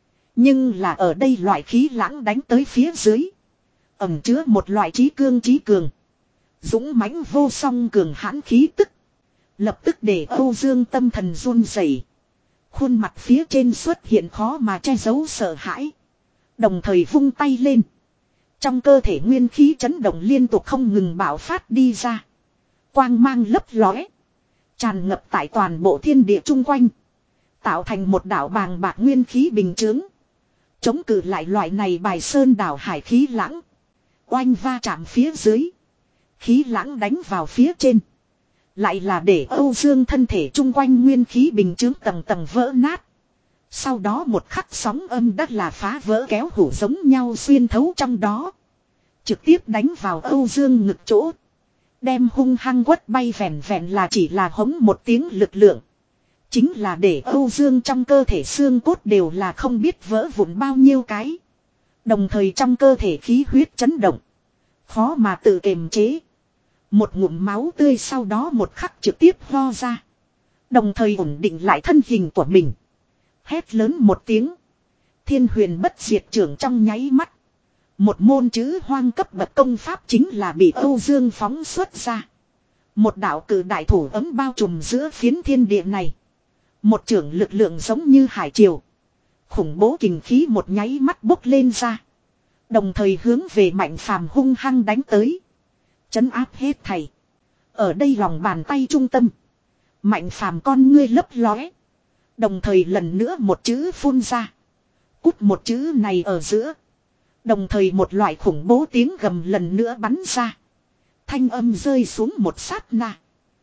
Nhưng là ở đây loại khí lãng đánh tới phía dưới. Ẩm chứa một loại trí cương trí cường. Dũng mãnh vô song cường hãn khí tức. Lập tức để Âu Dương tâm thần run rẩy. Khuôn mặt phía trên xuất hiện khó mà che giấu sợ hãi. Đồng thời vung tay lên. Trong cơ thể nguyên khí chấn động liên tục không ngừng bạo phát đi ra. Quang mang lấp lóe. Tràn ngập tại toàn bộ thiên địa chung quanh. Tạo thành một đảo bàng bạc nguyên khí bình chướng. Chống cự lại loại này bài sơn đảo hải khí lãng. Oanh va chạm phía dưới. Khí lãng đánh vào phía trên. Lại là để Âu Dương thân thể chung quanh nguyên khí bình chướng tầng tầng vỡ nát. Sau đó một khắc sóng âm đắt là phá vỡ kéo hủ giống nhau xuyên thấu trong đó. Trực tiếp đánh vào Âu Dương ngực chỗ. Đem hung hăng quất bay vẹn vẹn là chỉ là hống một tiếng lực lượng. Chính là để Âu Dương trong cơ thể xương cốt đều là không biết vỡ vụn bao nhiêu cái. Đồng thời trong cơ thể khí huyết chấn động. Khó mà tự kiềm chế. Một ngụm máu tươi sau đó một khắc trực tiếp ho ra. Đồng thời ổn định lại thân hình của mình. Hét lớn một tiếng. Thiên huyền bất diệt trưởng trong nháy mắt. Một môn chữ hoang cấp bậc công pháp chính là bị Âu Dương phóng xuất ra. Một đạo cử đại thủ ấm bao trùm giữa phiến thiên địa này. Một trưởng lực lượng giống như hải triều. Khủng bố kình khí một nháy mắt bốc lên ra. Đồng thời hướng về Mạnh Phàm hung hăng đánh tới. Chấn áp hết thầy. Ở đây lòng bàn tay trung tâm. Mạnh Phàm con ngươi lấp lóe. Đồng thời lần nữa một chữ phun ra. Cút một chữ này ở giữa. Đồng thời một loại khủng bố tiếng gầm lần nữa bắn ra. Thanh âm rơi xuống một sát na.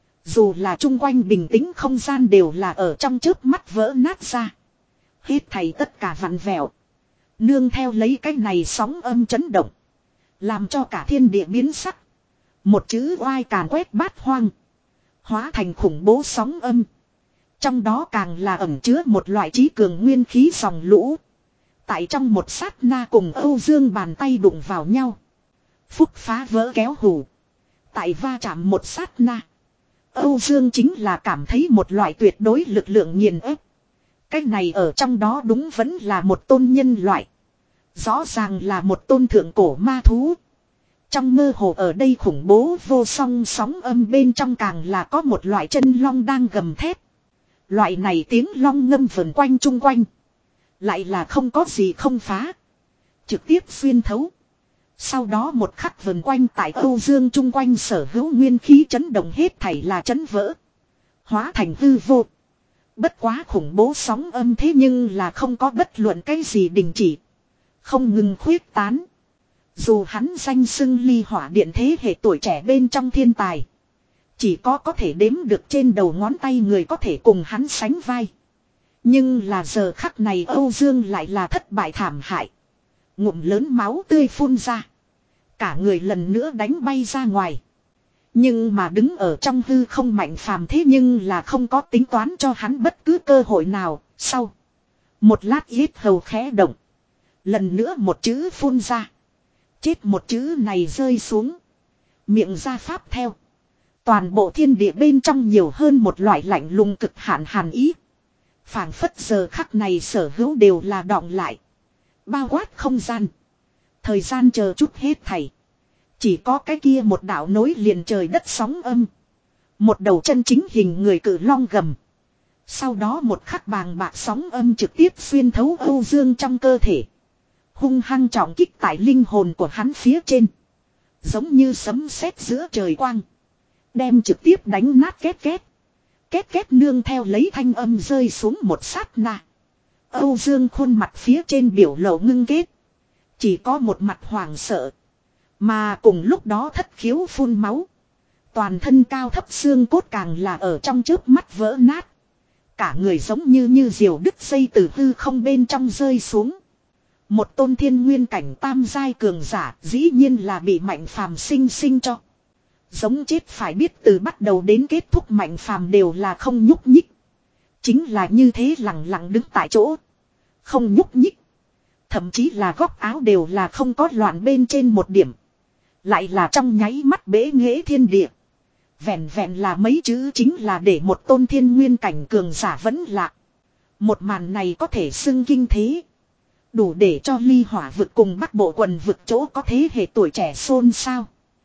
Dù là chung quanh bình tĩnh không gian đều là ở trong chớp mắt vỡ nát ra. Hết thầy tất cả vặn vẹo. Nương theo lấy cái này sóng âm chấn động. Làm cho cả thiên địa biến sắc. Một chữ oai càn quét bát hoang. Hóa thành khủng bố sóng âm. Trong đó càng là ẩn chứa một loại trí cường nguyên khí dòng lũ. Tại trong một sát na cùng Âu Dương bàn tay đụng vào nhau. Phúc phá vỡ kéo hù. Tại va chạm một sát na. Âu Dương chính là cảm thấy một loại tuyệt đối lực lượng nghiền ép. Cái này ở trong đó đúng vẫn là một tôn nhân loại. Rõ ràng là một tôn thượng cổ ma thú. Trong mơ hồ ở đây khủng bố vô song sóng âm bên trong càng là có một loại chân long đang gầm thét. Loại này tiếng long ngâm vần quanh chung quanh. Lại là không có gì không phá. Trực tiếp xuyên thấu. Sau đó một khắc vần quanh tại Âu Dương chung quanh sở hữu nguyên khí chấn động hết thảy là chấn vỡ. Hóa thành hư vô. Bất quá khủng bố sóng âm thế nhưng là không có bất luận cái gì đình chỉ. Không ngừng khuyết tán. Dù hắn danh xưng ly hỏa điện thế hệ tuổi trẻ bên trong thiên tài. Chỉ có có thể đếm được trên đầu ngón tay người có thể cùng hắn sánh vai. Nhưng là giờ khắc này Âu Dương lại là thất bại thảm hại. Ngụm lớn máu tươi phun ra. Cả người lần nữa đánh bay ra ngoài. Nhưng mà đứng ở trong hư không Mạnh Phàm thế nhưng là không có tính toán cho hắn bất cứ cơ hội nào. Sau một lát yết hầu khẽ động. Lần nữa một chữ phun ra. Chết một chữ này rơi xuống. Miệng ra pháp theo. Toàn bộ thiên địa bên trong nhiều hơn một loại lạnh lùng cực hạn hàn ý. Phảng phất giờ khắc này sở hữu đều là đọng lại. Bao quát không gian. Thời gian chờ chút hết thảy. Chỉ có cái kia một đạo nối liền trời đất sóng âm. Một đầu chân chính hình người cử long gầm. Sau đó một khắc bàng bạc sóng âm trực tiếp xuyên thấu Âu Dương trong cơ thể. Hung hăng trọng kích tại linh hồn của hắn phía trên. Giống như sấm sét giữa trời quang. Đem trực tiếp đánh nát két két. Két két nương theo lấy thanh âm rơi xuống một sát na. Âu Dương khuôn mặt phía trên biểu lộ ngưng kết. Chỉ có một mặt hoảng sợ. Mà cùng lúc đó thất khiếu phun máu. Toàn thân cao thấp xương cốt càng là ở trong chớp mắt vỡ nát. Cả người giống như như diều đứt dây từ hư không bên trong rơi xuống. Một tôn thiên nguyên cảnh tam giai cường giả dĩ nhiên là bị Mạnh Phàm sinh sinh cho. Giống chết phải biết từ bắt đầu đến kết thúc Mạnh Phàm đều là không nhúc nhích. Chính là như thế lặng lặng đứng tại chỗ. Không nhúc nhích. Thậm chí là góc áo đều là không có loạn bên trên một điểm. Lại là trong nháy mắt bể nghễ thiên địa. Vẹn vẹn là mấy chữ chính là để một tôn thiên nguyên cảnh cường giả vẫn lạ. Một màn này có thể xưng kinh thế. Đủ để cho ly hỏa vực cùng bắc bộ quần vực chỗ có thế hệ tuổi trẻ xôn xao.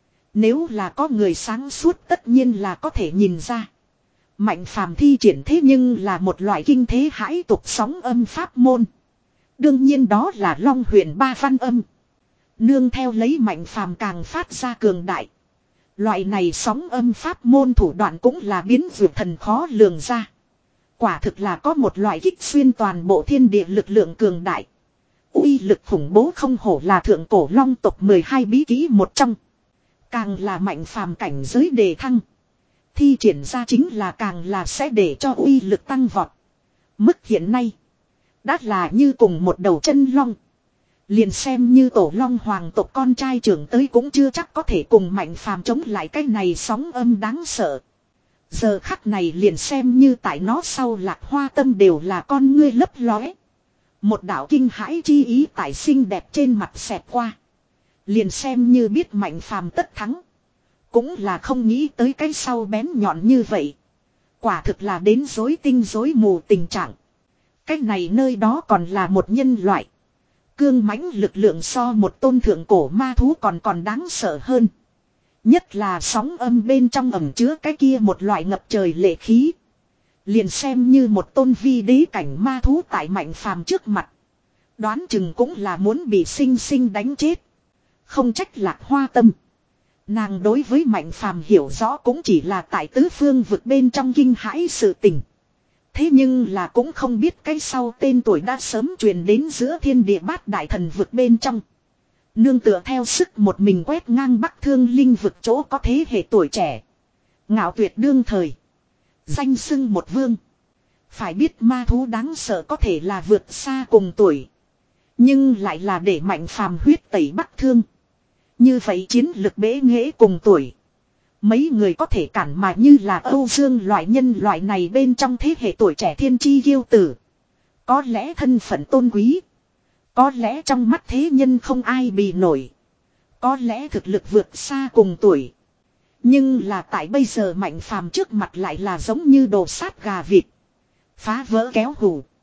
Nếu là có người sáng suốt tất nhiên là có thể nhìn ra. Mạnh Phàm thi triển thế nhưng là một loại kinh thế hãi tục sóng âm pháp môn. Đương nhiên đó là Long Huyền ba văn âm. Nương theo lấy Mạnh Phàm càng phát ra cường đại. Loại này sóng âm pháp môn thủ đoạn cũng là biến vượt thần khó lường ra. Quả thực là có một loại kích xuyên toàn bộ thiên địa lực lượng cường đại. Uy lực khủng bố không hổ là thượng cổ long tộc mười hai bí kỹ một trong. Càng là Mạnh Phàm cảnh giới đề thăng. Thi triển ra chính là càng là sẽ để cho uy lực tăng vọt. Mức hiện nay. Đã là như cùng một đầu chân long. Liền xem như tổ long hoàng tộc con trai trưởng tới cũng chưa chắc có thể cùng Mạnh Phàm chống lại cái này sóng âm đáng sợ. Giờ khắc này liền xem như tại nó sau Lạc Hoa Tâm đều là con ngươi lấp lóe. Một đạo kinh hãi chi ý tại xinh đẹp trên mặt xẹt qua. Liền xem như biết Mạnh Phàm tất thắng. Cũng là không nghĩ tới cái sau bén nhọn như vậy. Quả thực là đến rối tinh rối mù tình trạng. Cái này nơi đó còn là một nhân loại. Cương mãnh lực lượng so một tôn thượng cổ ma thú còn còn đáng sợ hơn. Nhất là sóng âm bên trong ẩm chứa cái kia một loại ngập trời lệ khí. Liền xem như một tôn vi đế cảnh ma thú tại Mạnh Phàm trước mặt. Đoán chừng cũng là muốn bị sinh sinh đánh chết. Không trách Lạc Hoa Tâm. Nàng đối với Mạnh Phàm hiểu rõ cũng chỉ là tại tứ phương vực bên trong kinh hãi sự tình. Thế nhưng là cũng không biết cái sau tên tuổi đã sớm truyền đến giữa thiên địa bát đại thần vực bên trong. Nương tựa theo sức một mình quét ngang Bắc Thương Linh vực chỗ có thế hệ tuổi trẻ. Ngạo tuyệt đương thời. Danh xưng một vương. Phải biết ma thú đáng sợ có thể là vượt xa cùng tuổi. Nhưng lại là để Mạnh Phàm huyết tẩy Bắc Thương. Như vậy chiến lực bế nghễ cùng tuổi. Mấy người có thể cản mà như là Âu Dương loại nhân loại này bên trong thế hệ tuổi trẻ thiên chi kiêu tử. Có lẽ thân phận tôn quý. Có lẽ trong mắt thế nhân không ai bì nổi. Có lẽ thực lực vượt xa cùng tuổi. Nhưng là tại bây giờ Mạnh Phàm trước mặt lại là giống như đồ sát gà vịt. Phá vỡ kéo hủ.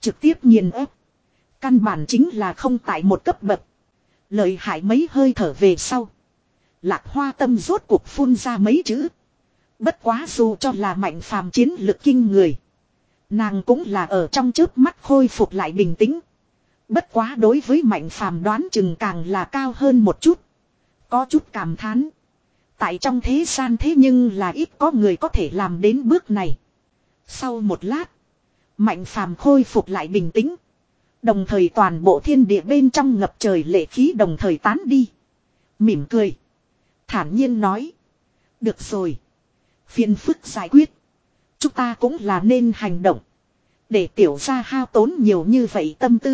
Trực tiếp nghiền ép. Căn bản chính là không tại một cấp bậc. Lợi hại mấy hơi thở về sau. Lạc Hoa Tâm rốt cuộc phun ra mấy chữ. Bất quá dù cho là Mạnh Phàm chiến lực kinh người. Nàng cũng là ở trong chớp mắt khôi phục lại bình tĩnh. Bất quá đối với Mạnh Phàm đoán chừng càng là cao hơn một chút. Có chút cảm thán. Tại trong thế gian thế nhưng là ít có người có thể làm đến bước này. Sau một lát. Mạnh Phàm khôi phục lại bình tĩnh. Đồng thời toàn bộ thiên địa bên trong ngập trời lệ khí đồng thời tán đi. Mỉm cười. Thản nhiên nói. Được rồi. Phiền phức giải quyết. Chúng ta cũng là nên hành động. Để tiểu gia hao tốn nhiều như vậy tâm tư.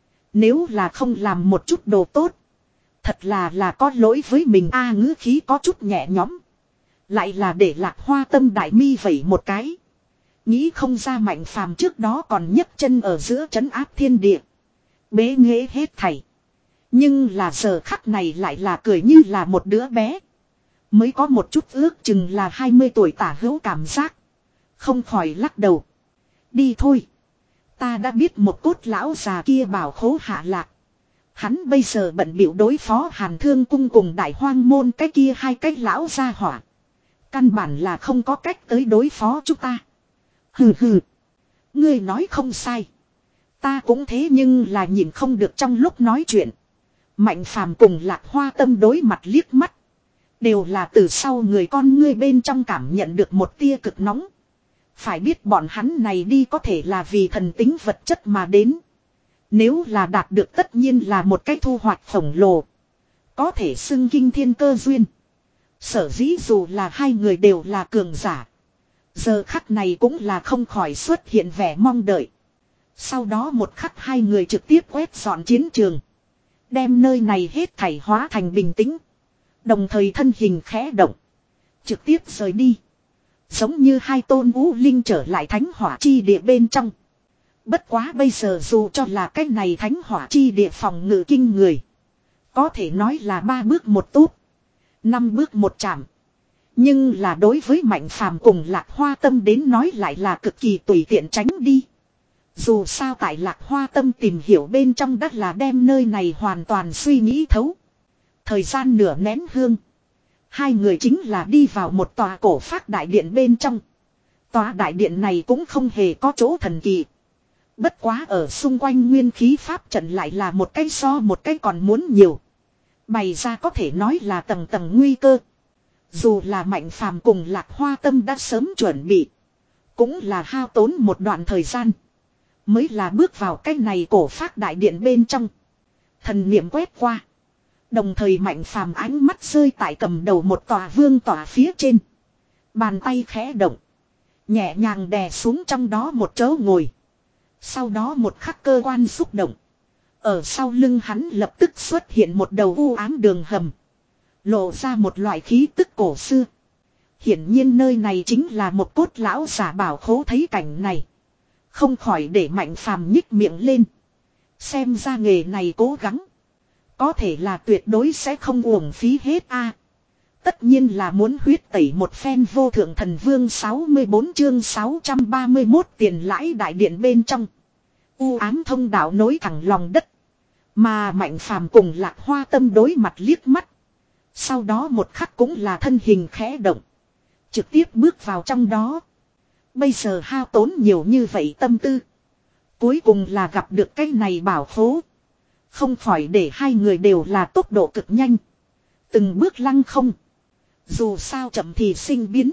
Nếu là không làm một chút đồ tốt. Thật là là có lỗi với mình a ngữ khí có chút nhẹ nhõm. Lại là để Lạc Hoa Tâm đại mi vậy một cái. Nghĩ không ra Mạnh Phàm trước đó còn nhấc chân ở giữa trấn áp thiên địa. Bế nghệ hết thảy. Nhưng là giờ khắc này lại là cười như là một đứa bé. Mới có một chút ước chừng là hai mươi tuổi tả hữu cảm giác. Không khỏi lắc đầu. Đi thôi. Ta đã biết một cốt lão già kia bảo khố hạ lạc. Hắn bây giờ bận bịu đối phó Hàn Thương Cung cùng Đại Hoang Môn cái kia hai cái lão gia hỏa. Căn bản là không có cách tới đối phó chúng ta. Hừ hừ. Ngươi nói không sai. Ta cũng thế nhưng là nhìn không được trong lúc nói chuyện. Mạnh Phàm cùng Lạc Hoa Tâm đối mặt liếc mắt. Đều là từ sau người con ngươi bên trong cảm nhận được một tia cực nóng. Phải biết bọn hắn này đi có thể là vì thần tính vật chất mà đến. Nếu là đạt được tất nhiên là một cái thu hoạch khổng lồ. Có thể xưng kinh thiên cơ duyên. Sở dĩ dù là hai người đều là cường giả. Giờ khắc này cũng là không khỏi xuất hiện vẻ mong đợi. Sau đó một khắc hai người trực tiếp quét dọn chiến trường. Đem nơi này hết thảy hóa thành bình tĩnh. Đồng thời thân hình khẽ động. Trực tiếp rời đi. Giống như hai tôn vũ linh trở lại thánh hỏa chi địa bên trong. Bất quá bây giờ dù cho là cái này thánh hỏa chi địa phòng ngự kinh người. Có thể nói là ba bước một tốt. Năm bước một chạm. Nhưng là đối với Mạnh Phàm cùng Lạc Hoa Tâm đến nói lại là cực kỳ tùy tiện tránh đi. Dù sao tại Lạc Hoa Tâm tìm hiểu bên trong đất là đem nơi này hoàn toàn suy nghĩ thấu. Thời gian nửa nén hương. Hai người chính là đi vào một tòa cổ phác đại điện bên trong. Tòa đại điện này cũng không hề có chỗ thần kỳ. Bất quá ở xung quanh nguyên khí pháp trận lại là một cái so một cái còn muốn nhiều. Bày ra có thể nói là tầng tầng nguy cơ. Dù là Mạnh Phàm cùng Lạc Hoa Tâm đã sớm chuẩn bị. Cũng là hao tốn một đoạn thời gian. Mới là bước vào cái này cổ phác đại điện bên trong. Thần niệm quét qua. Đồng thời Mạnh Phàm ánh mắt rơi tại cầm đầu một tòa vương tòa phía trên. Bàn tay khẽ động. Nhẹ nhàng đè xuống trong đó một chỗ ngồi. Sau đó một khắc cơ quan xúc động. Ở sau lưng hắn lập tức xuất hiện một đầu u ám đường hầm. Lộ ra một loại khí tức cổ xưa. Hiển nhiên nơi này chính là một cốt lão giả bảo khố thấy cảnh này. Không khỏi để Mạnh Phàm nhích miệng lên. Xem ra nghề này cố gắng. Có thể là tuyệt đối sẽ không uổng phí hết a. Tất nhiên là muốn huyết tẩy một phen vô thượng thần vương sáu mươi bốn chương sáu trăm ba mươi mốt tiền lãi đại điện bên trong. U ám thông đạo nối thẳng lòng đất. Mà Mạnh Phàm cùng Lạc Hoa Tâm đối mặt liếc mắt. Sau đó một khắc cũng là thân hình khẽ động. Trực tiếp bước vào trong đó. Bây giờ hao tốn nhiều như vậy tâm tư. Cuối cùng là gặp được cái này bảo khố. Không khỏi để hai người đều là tốc độ cực nhanh. Từng bước lăng không. Dù sao chậm thì sinh biến.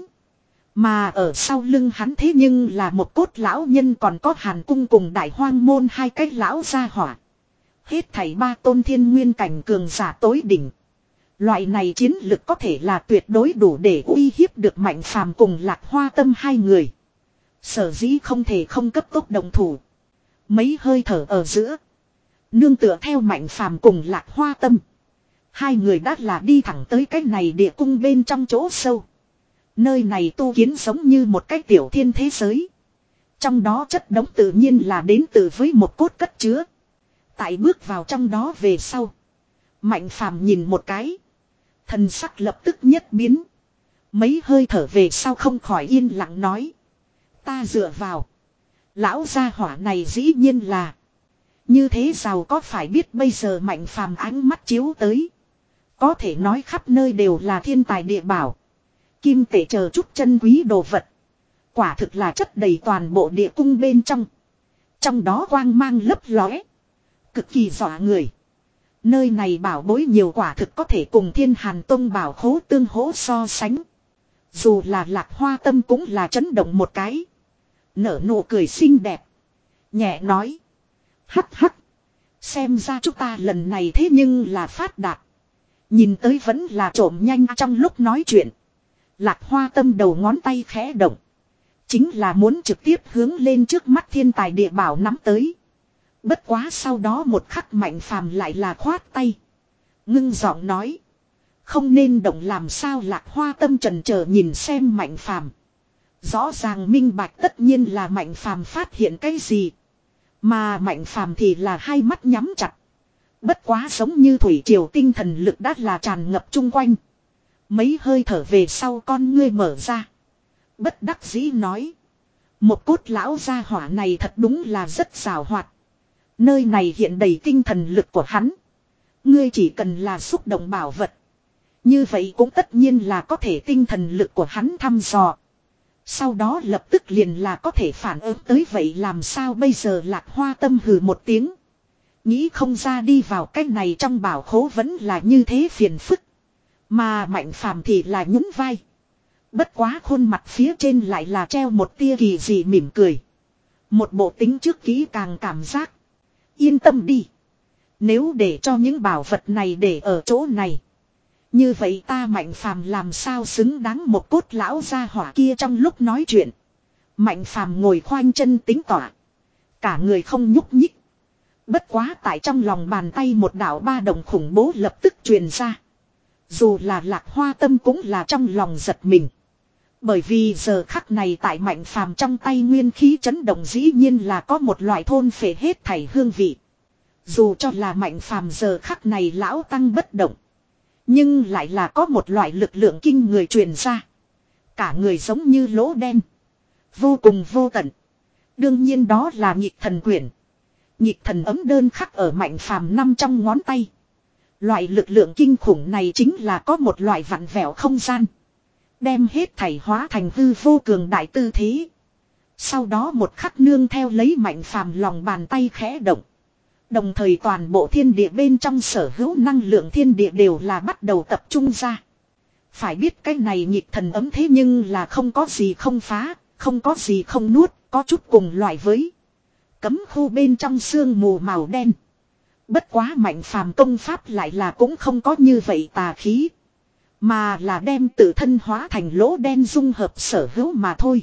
Mà ở sau lưng hắn thế nhưng là một cốt lão nhân còn có Hàn Cung cùng Đại Hoang Môn hai cái lão gia hỏa. Hết thảy ba tôn thiên nguyên cảnh cường giả tối đỉnh. Loại này chiến lực có thể là tuyệt đối đủ để uy hiếp được Mạnh Phàm cùng Lạc Hoa Tâm hai người. Sở dĩ không thể không cấp tốc đồng thủ. Mấy hơi thở ở giữa. Nương tựa theo Mạnh Phàm cùng Lạc Hoa Tâm. Hai người đã là đi thẳng tới cái này địa cung bên trong chỗ sâu. Nơi này tu kiến giống như một cái tiểu thiên thế giới. Trong đó chất đống tự nhiên là đến từ với một cốt cất chứa. Tại bước vào trong đó về sau. Mạnh Phàm nhìn một cái. Thần sắc lập tức nhất biến. Mấy hơi thở về sau không khỏi yên lặng nói. Ta dựa vào. Lão gia hỏa này dĩ nhiên là. Như thế giàu có phải biết bây giờ Mạnh Phàm ánh mắt chiếu tới. Có thể nói khắp nơi đều là thiên tài địa bảo. Kim tệ chờ chút chân quý đồ vật. Quả thực là chất đầy toàn bộ địa cung bên trong. Trong đó quang mang lấp lóe. Cực kỳ dọa người. Nơi này bảo bối nhiều quả thực có thể cùng Thiên Hàn Tông bảo khố tương hỗ so sánh. Dù là Lạc Hoa Tâm cũng là chấn động một cái. Nở nụ cười xinh đẹp. Nhẹ nói. Hắc hắc. Xem ra chúng ta lần này thế nhưng là phát đạt. Nhìn tới vẫn là trộm nhanh trong lúc nói chuyện. Lạc Hoa Tâm đầu ngón tay khẽ động. Chính là muốn trực tiếp hướng lên trước mắt thiên tài địa bảo nắm tới. Bất quá sau đó một khắc Mạnh Phàm lại là khoát tay. Ngưng giọng nói. Không nên động làm sao. Lạc Hoa Tâm trần chờ nhìn xem Mạnh Phàm. Rõ ràng minh bạch tất nhiên là Mạnh Phàm phát hiện cái gì. Mà Mạnh Phàm thì là hai mắt nhắm chặt. Bất quá giống như thủy triều tinh thần lực đã là tràn ngập chung quanh. Mấy hơi thở về sau con ngươi mở ra. Bất đắc dĩ nói. Một cốt lão gia hỏa này thật đúng là rất xảo hoạt. Nơi này hiện đầy tinh thần lực của hắn. Ngươi chỉ cần là xúc động bảo vật. Như vậy cũng tất nhiên là có thể tinh thần lực của hắn thăm dò. Sau đó lập tức liền là có thể phản ứng tới vậy làm sao bây giờ. Lạc Hoa Tâm hừ một tiếng. Nghĩ không ra đi vào cái này trong bảo khố vẫn là như thế phiền phức. Mà Mạnh Phàm thì là nhún vai. Bất quá khuôn mặt phía trên lại là treo một tia kỳ dị mỉm cười. Một bộ tính trước kỹ càng cảm giác. Yên tâm đi. Nếu để cho những bảo vật này để ở chỗ này. Như vậy ta Mạnh Phàm làm sao xứng đáng một cốt lão gia hỏa kia. Trong lúc nói chuyện. Mạnh Phàm ngồi khoanh chân tính tỏa. Cả người không nhúc nhích. Bất quá tại trong lòng bàn tay một đạo ba đồng khủng bố lập tức truyền ra. Dù là Lạc Hoa Tâm cũng là trong lòng giật mình. Bởi vì giờ khắc này tại Mạnh Phàm trong tay nguyên khí chấn động dĩ nhiên là có một loại thôn phệ hết thảy hương vị. Dù cho là Mạnh Phàm giờ khắc này lão tăng bất động. Nhưng lại là có một loại lực lượng kinh người truyền ra. Cả người giống như lỗ đen. Vô cùng vô tận. Đương nhiên đó là nhịp thần quyển. Nhịp thần ấm đơn khắc ở Mạnh Phàm năm trong ngón tay. Loại lực lượng kinh khủng này chính là có một loại vặn vẹo không gian. Đem hết thảy hóa thành hư vô cường đại tư thế. Sau đó một khắc nương theo lấy Mạnh Phàm lòng bàn tay khẽ động. Đồng thời toàn bộ thiên địa bên trong sở hữu năng lượng thiên địa đều là bắt đầu tập trung ra. Phải biết cái này nhịp thần ấm thế nhưng là không có gì không phá, không có gì không nuốt, có chút cùng loại với cấm khu bên trong sương mù màu đen. Bất quá Mạnh Phàm công pháp lại là cũng không có như vậy tà khí. Mà là đem tự thân hóa thành lỗ đen dung hợp sở hữu mà thôi.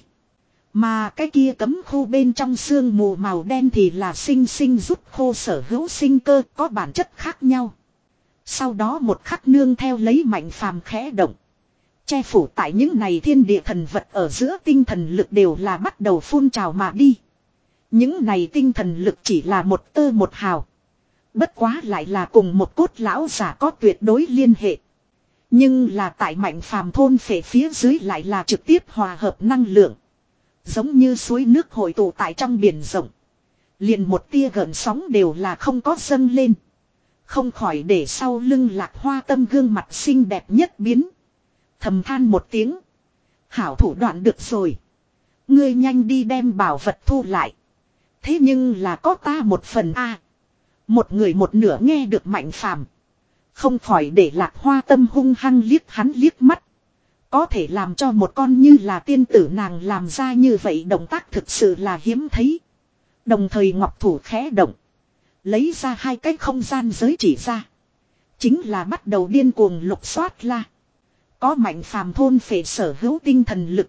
Mà cái kia cấm khu bên trong sương mù màu đen thì là sinh sinh rút khô sở hữu sinh cơ có bản chất khác nhau. Sau đó một khắc nương theo lấy Mạnh Phàm khẽ động. Che phủ tại những này thiên địa thần vật ở giữa tinh thần lực đều là bắt đầu phun trào mà đi. Những này tinh thần lực chỉ là một tơ một hào. Bất quá lại là cùng một cốt lão giả có tuyệt đối liên hệ. Nhưng là tại Mạnh Phàm thôn phệ phía dưới lại là trực tiếp hòa hợp năng lượng. Giống như suối nước hội tụ tại trong biển rộng. Liền một tia gợn sóng đều là không có dâng lên. Không khỏi để sau lưng Lạc Hoa Tâm gương mặt xinh đẹp nhất biến. Thầm than một tiếng. Hảo thủ đoạn được rồi. Ngươi nhanh đi đem bảo vật thu lại. Thế nhưng là có ta một phần a. Một người một nửa nghe được Mạnh Phàm. Không khỏi để Lạc Hoa Tâm hung hăng liếc hắn liếc mắt. Có thể làm cho một con như là tiên tử nàng làm ra như vậy động tác thực sự là hiếm thấy. Đồng thời ngọc thủ khẽ động. Lấy ra hai cái không gian giới chỉ ra. Chính là bắt đầu điên cuồng lục soát la. Có Mạnh Phàm thôn phệ sở hữu tinh thần lực.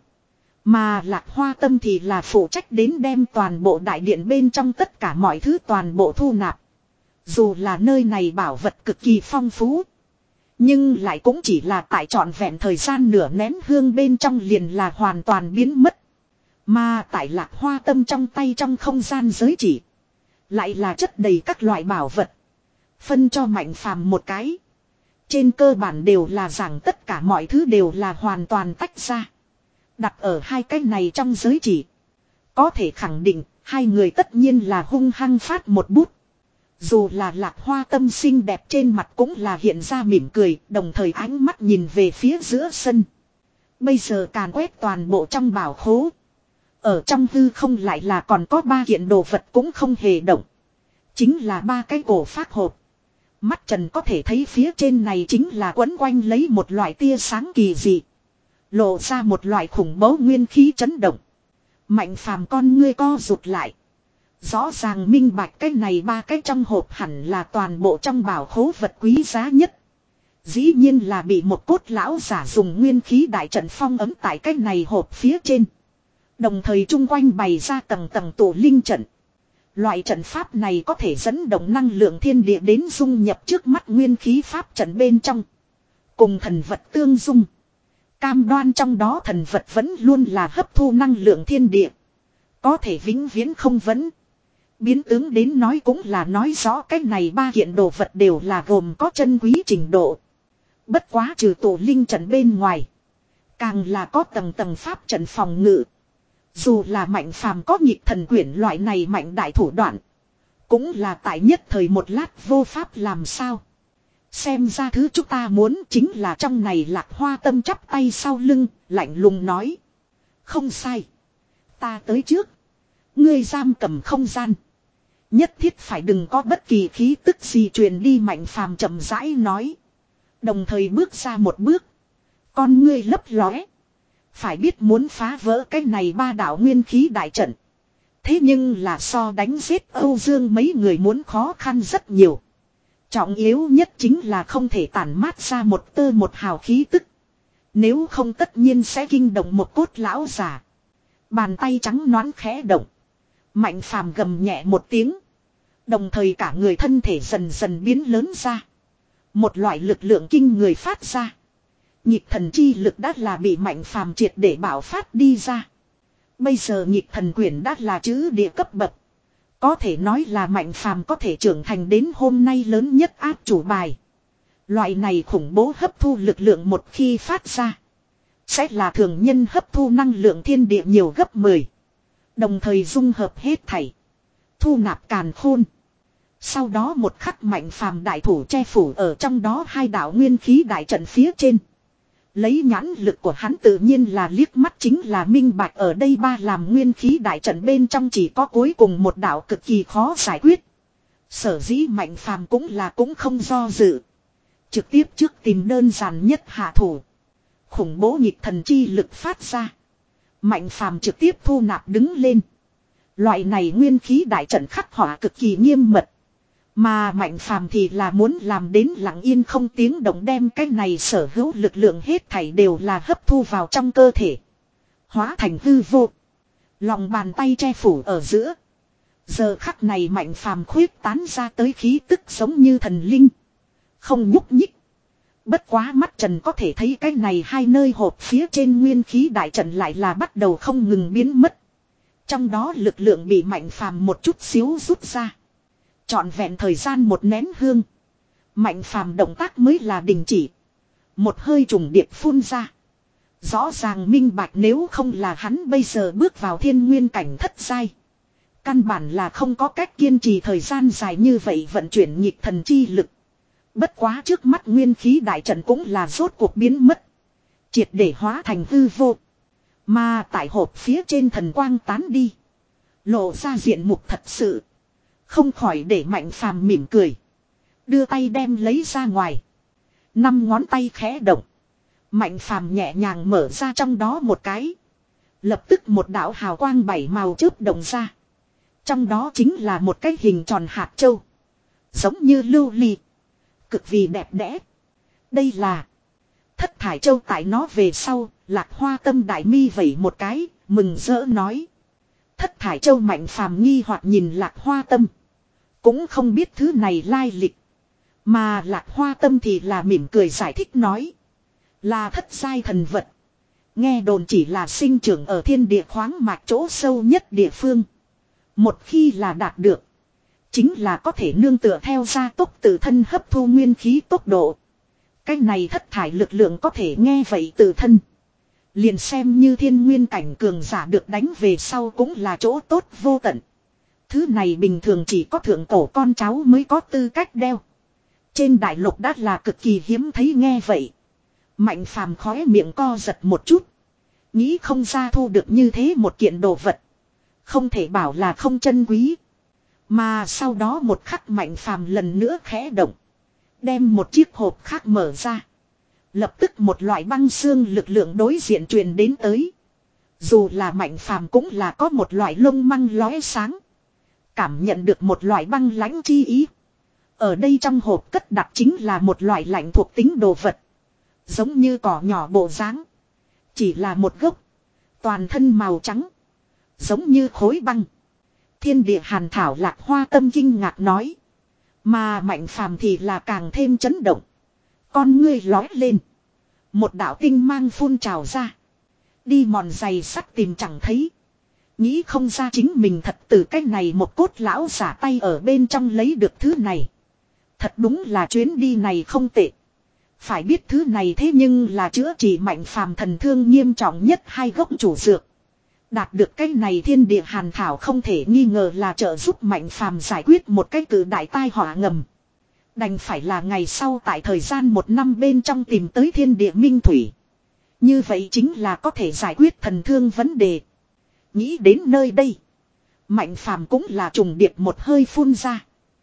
Mà Lạc Hoa Tâm thì là phụ trách đến đem toàn bộ đại điện bên trong tất cả mọi thứ toàn bộ thu nạp. Dù là nơi này bảo vật cực kỳ phong phú. Nhưng lại cũng chỉ là tại trọn vẹn thời gian nửa nén hương bên trong liền là hoàn toàn biến mất. Mà tại Lạc Hoa Tâm trong tay trong không gian giới chỉ. Lại là chất đầy các loại bảo vật. Phân cho Mạnh Phàm một cái. Trên cơ bản đều là rằng tất cả mọi thứ đều là hoàn toàn tách ra. Đặt ở hai cái này trong giới chỉ. Có thể khẳng định Hai người tất nhiên là hung hăng phát một bút. Dù là Lạc Hoa Tâm xinh đẹp trên mặt cũng là hiện ra mỉm cười, đồng thời ánh mắt nhìn về phía giữa sân. Bây giờ càn quét toàn bộ trong bảo khố. Ở trong hư không lại là còn có ba kiện đồ vật cũng không hề động. Chính là ba cái cổ phác hộp. Mắt Trần có thể thấy phía trên này chính là quấn quanh lấy một loại tia sáng kỳ dị. Lộ ra một loại khủng bố nguyên khí chấn động. Mạnh Phàm con ngươi co rụt lại. Rõ ràng minh bạch cái này ba cái trong hộp hẳn là toàn bộ trong bảo khố vật quý giá nhất. Dĩ nhiên là bị một cốt lão giả dùng nguyên khí đại trận phong ấm tại cái này hộp phía trên. Đồng thời chung quanh bày ra tầng tầng tổ linh trận. Loại trận pháp này có thể dẫn động năng lượng thiên địa đến dung nhập trước mắt nguyên khí pháp trận bên trong. Cùng thần vật tương dung. Cam đoan trong đó thần vật vẫn luôn là hấp thu năng lượng thiên địa. Có thể vĩnh viễn không vấn. Biến tướng đến nói cũng là nói rõ cái này ba kiện đồ vật đều là gồm có chân quý trình độ. Bất quá trừ tổ linh trận bên ngoài. Càng là có tầng tầng pháp trận phòng ngự. Dù là Mạnh Phàm có nhịp thần quyển loại này mạnh đại thủ đoạn. Cũng là tại nhất thời một lát vô pháp làm sao. Xem ra thứ chúng ta muốn chính là trong này Lạc Hoa Tâm chắp tay sau lưng, lạnh lùng nói. Không sai. Ta tới trước. Ngươi giam cầm không gian. Nhất thiết phải đừng có bất kỳ khí tức gì truyền đi, Mạnh Phàm chậm rãi nói. Đồng thời bước ra một bước. Con ngươi lấp lóe. Phải biết muốn phá vỡ cái này ba đạo nguyên khí đại trận. Thế nhưng là so đánh giết Âu Dương mấy người muốn khó khăn rất nhiều. Trọng yếu nhất chính là không thể tản mát ra một tơ một hào khí tức. Nếu không tất nhiên sẽ kinh động một cốt lão giả. Bàn tay trắng nõn khẽ động. Mạnh Phàm gầm nhẹ một tiếng. Đồng thời cả người thân thể dần dần biến lớn ra. Một loại lực lượng kinh người phát ra. Nhịp thần chi lực đã là bị Mạnh Phàm triệt để bảo phát đi ra. Bây giờ nhịp thần quyển đã là chữ địa cấp bậc. Có thể nói là Mạnh Phàm có thể trưởng thành đến hôm nay lớn nhất áp chủ bài. Loại này khủng bố hấp thu lực lượng một khi phát ra. Sẽ là thường nhân hấp thu năng lượng thiên địa nhiều gấp mười. Đồng thời dung hợp hết thảy. Thu nạp càn khôn. Sau đó một khắc Mạnh Phàm đại thủ che phủ ở trong đó hai đạo nguyên khí đại trận phía trên. Lấy nhãn lực của hắn tự nhiên là liếc mắt chính là minh bạch ở đây ba làm nguyên khí đại trận bên trong chỉ có cuối cùng một đạo cực kỳ khó giải quyết. Sở dĩ Mạnh Phàm cũng là cũng không do dự. Trực tiếp trước tìm đơn giản nhất hạ thủ. Khủng bố nhịp thần chi lực phát ra. Mạnh Phàm trực tiếp thu nạp đứng lên. Loại này nguyên khí đại trận khắc họa cực kỳ nghiêm mật. Mà Mạnh Phàm thì là muốn làm đến lặng yên không tiếng động, đem cái này sở hữu lực lượng hết thảy đều là hấp thu vào trong cơ thể. Hóa thành hư vô. Lòng bàn tay che phủ ở giữa. Giờ khắc này Mạnh Phàm khuyết tán ra tới khí tức giống như thần linh. Không nhúc nhích. Bất quá mắt Trần có thể thấy cái này hai nơi hộp phía trên nguyên khí đại trận lại là bắt đầu không ngừng biến mất. Trong đó lực lượng bị Mạnh Phàm một chút xíu rút ra. Trọn vẹn thời gian một nén hương. Mạnh Phàm động tác mới là đình chỉ. Một hơi trùng điệp phun ra. Rõ ràng minh bạch nếu không là hắn bây giờ bước vào thiên nguyên cảnh thất giai. Căn bản là không có cách kiên trì thời gian dài như vậy vận chuyển nhịp thần chi lực. Bất quá trước mắt nguyên khí đại trận cũng là rốt cuộc biến mất. Triệt để hóa thành hư vô. Mà tại hộp phía trên thần quang tán đi. Lộ ra diện mục thật sự. Không khỏi để Mạnh Phàm mỉm cười. Đưa tay đem lấy ra ngoài. Năm ngón tay khẽ động. Mạnh Phàm nhẹ nhàng mở ra trong đó một cái. Lập tức một đạo hào quang bảy màu chớp động ra. Trong đó chính là một cái hình tròn hạt châu. Giống như lưu ly. Cực vì đẹp đẽ. Đây là Thất thải châu. Tại nó về sau, Lạc Hoa Tâm đại mi vẩy một cái, mừng rỡ nói. Thất thải châu. Mạnh Phàm nghi hoặc nhìn Lạc Hoa Tâm. Cũng không biết thứ này lai lịch. Mà Lạc Hoa Tâm thì là mỉm cười giải thích nói. Là thất giai thần vật. Nghe đồn chỉ là sinh trưởng ở thiên địa khoáng mạch chỗ sâu nhất địa phương. Một khi là đạt được. Chính là có thể nương tựa theo gia tốc tự thân hấp thu nguyên khí tốc độ. Cái này thất thải lực lượng có thể nghe vậy tự thân. Liền xem như thiên nguyên cảnh cường giả được đánh về sau cũng là chỗ tốt vô tận. Thứ này bình thường chỉ có thượng cổ con cháu mới có tư cách đeo. Trên đại lục đã là cực kỳ hiếm thấy nghe vậy. Mạnh phàm khóe miệng co giật một chút. Nghĩ không ra thu được như thế một kiện đồ vật. Không thể bảo là không chân quý. Mà sau đó một khắc mạnh phàm lần nữa khẽ động. Đem một chiếc hộp khác mở ra. Lập tức một loại băng xương lực lượng đối diện truyền đến tới. Dù là mạnh phàm cũng là có một loại lông măng lóe sáng. Cảm nhận được một loại băng lãnh chi ý. Ở đây trong hộp cất đặt chính là một loại lạnh thuộc tính đồ vật. Giống như cỏ nhỏ bộ dáng. Chỉ là một gốc. Toàn thân màu trắng. Giống như khối băng. Thiên địa hàn thảo Lạc Hoa Tâm kinh ngạc nói. Mà mạnh phàm thì là càng thêm chấn động. Con ngươi lói lên. Một đạo tinh mang phun trào ra. Đi mòn giày sắt tìm chẳng thấy. Nghĩ không ra chính mình thật từ cái này một cốt lão giả tay ở bên trong lấy được thứ này. Thật đúng là chuyến đi này không tệ. Phải biết thứ này thế nhưng là chữa trị mạnh phàm thần thương nghiêm trọng nhất hai gốc chủ dược. Đạt được cái này thiên địa hàn thảo không thể nghi ngờ là trợ giúp mạnh phàm giải quyết một cái cử đại tai họa ngầm. Đành phải là ngày sau tại thời gian một năm bên trong tìm tới thiên địa minh thủy. Như vậy chính là có thể giải quyết thần thương vấn đề. Nghĩ đến nơi đây. Mạnh phàm cũng là trùng điệp một hơi phun ra.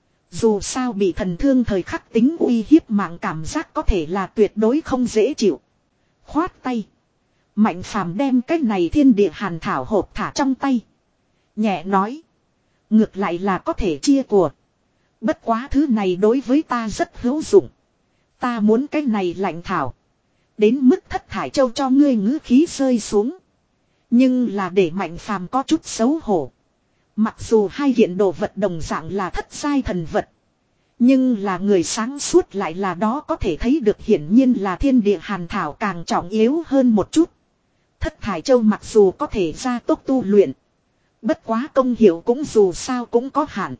Dù sao bị thần thương thời khắc tính uy hiếp mạng cảm giác có thể là tuyệt đối không dễ chịu. Khoát tay. Mạnh phàm đem cái này thiên địa hàn thảo hộp thả trong tay. Nhẹ nói. Ngược lại là có thể chia của. Bất quá thứ này đối với ta rất hữu dụng. Ta muốn cái này lạnh thảo. Đến mức thất thải châu cho ngươi ngữ khí rơi xuống. Nhưng là để mạnh phàm có chút xấu hổ. Mặc dù hai hiện đồ vật đồng dạng là thất giai thần vật. Nhưng là người sáng suốt lại là đó có thể thấy được hiển nhiên là thiên địa hàn thảo càng trọng yếu hơn một chút. Thất thải châu mặc dù có thể gia tốc tu luyện. Bất quá công hiệu cũng dù sao cũng có hạn.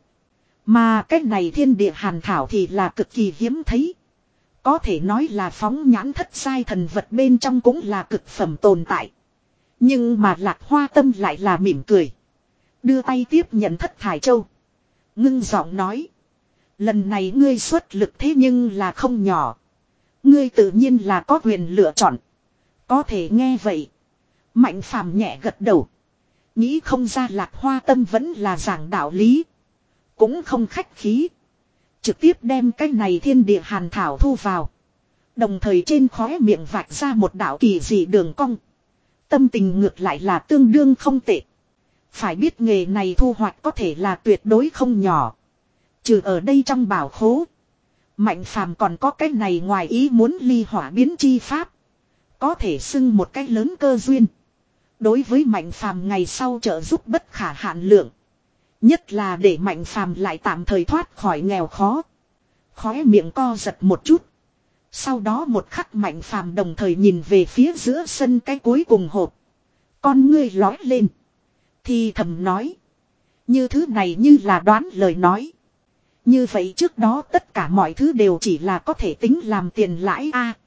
Mà cái này thiên địa hàn thảo thì là cực kỳ hiếm thấy. Có thể nói là phóng nhãn thất giai thần vật bên trong cũng là cực phẩm tồn tại. Nhưng mà Lạc Hoa Tâm lại là mỉm cười. Đưa tay tiếp nhận thất thải châu. Ngưng giọng nói. Lần này ngươi xuất lực thế nhưng là không nhỏ. Ngươi tự nhiên là có quyền lựa chọn. Có thể nghe vậy. Mạnh phàm nhẹ gật đầu. Nghĩ không ra Lạc Hoa Tâm vẫn là giảng đạo lý. Cũng không khách khí. Trực tiếp đem cái này thiên địa hàn thảo thu vào. Đồng thời trên khóe miệng vạch ra một đạo kỳ dị đường cong. Tâm tình ngược lại là tương đương không tệ. Phải biết nghề này thu hoạch có thể là tuyệt đối không nhỏ. Trừ ở đây trong bảo khố. Mạnh phàm còn có cái này ngoài ý muốn ly hỏa biến chi pháp. Có thể xưng một cái lớn cơ duyên. Đối với mạnh phàm ngày sau trợ giúp bất khả hạn lượng. Nhất là để mạnh phàm lại tạm thời thoát khỏi nghèo khó. Khóe miệng co giật một chút. Sau đó một khắc mạnh phàm đồng thời nhìn về phía giữa sân cái cuối cùng hộp. Con ngươi lói lên. Thì thầm nói. Như thứ này như là đoán lời nói. Như vậy trước đó tất cả mọi thứ đều chỉ là có thể tính làm tiền lãi a.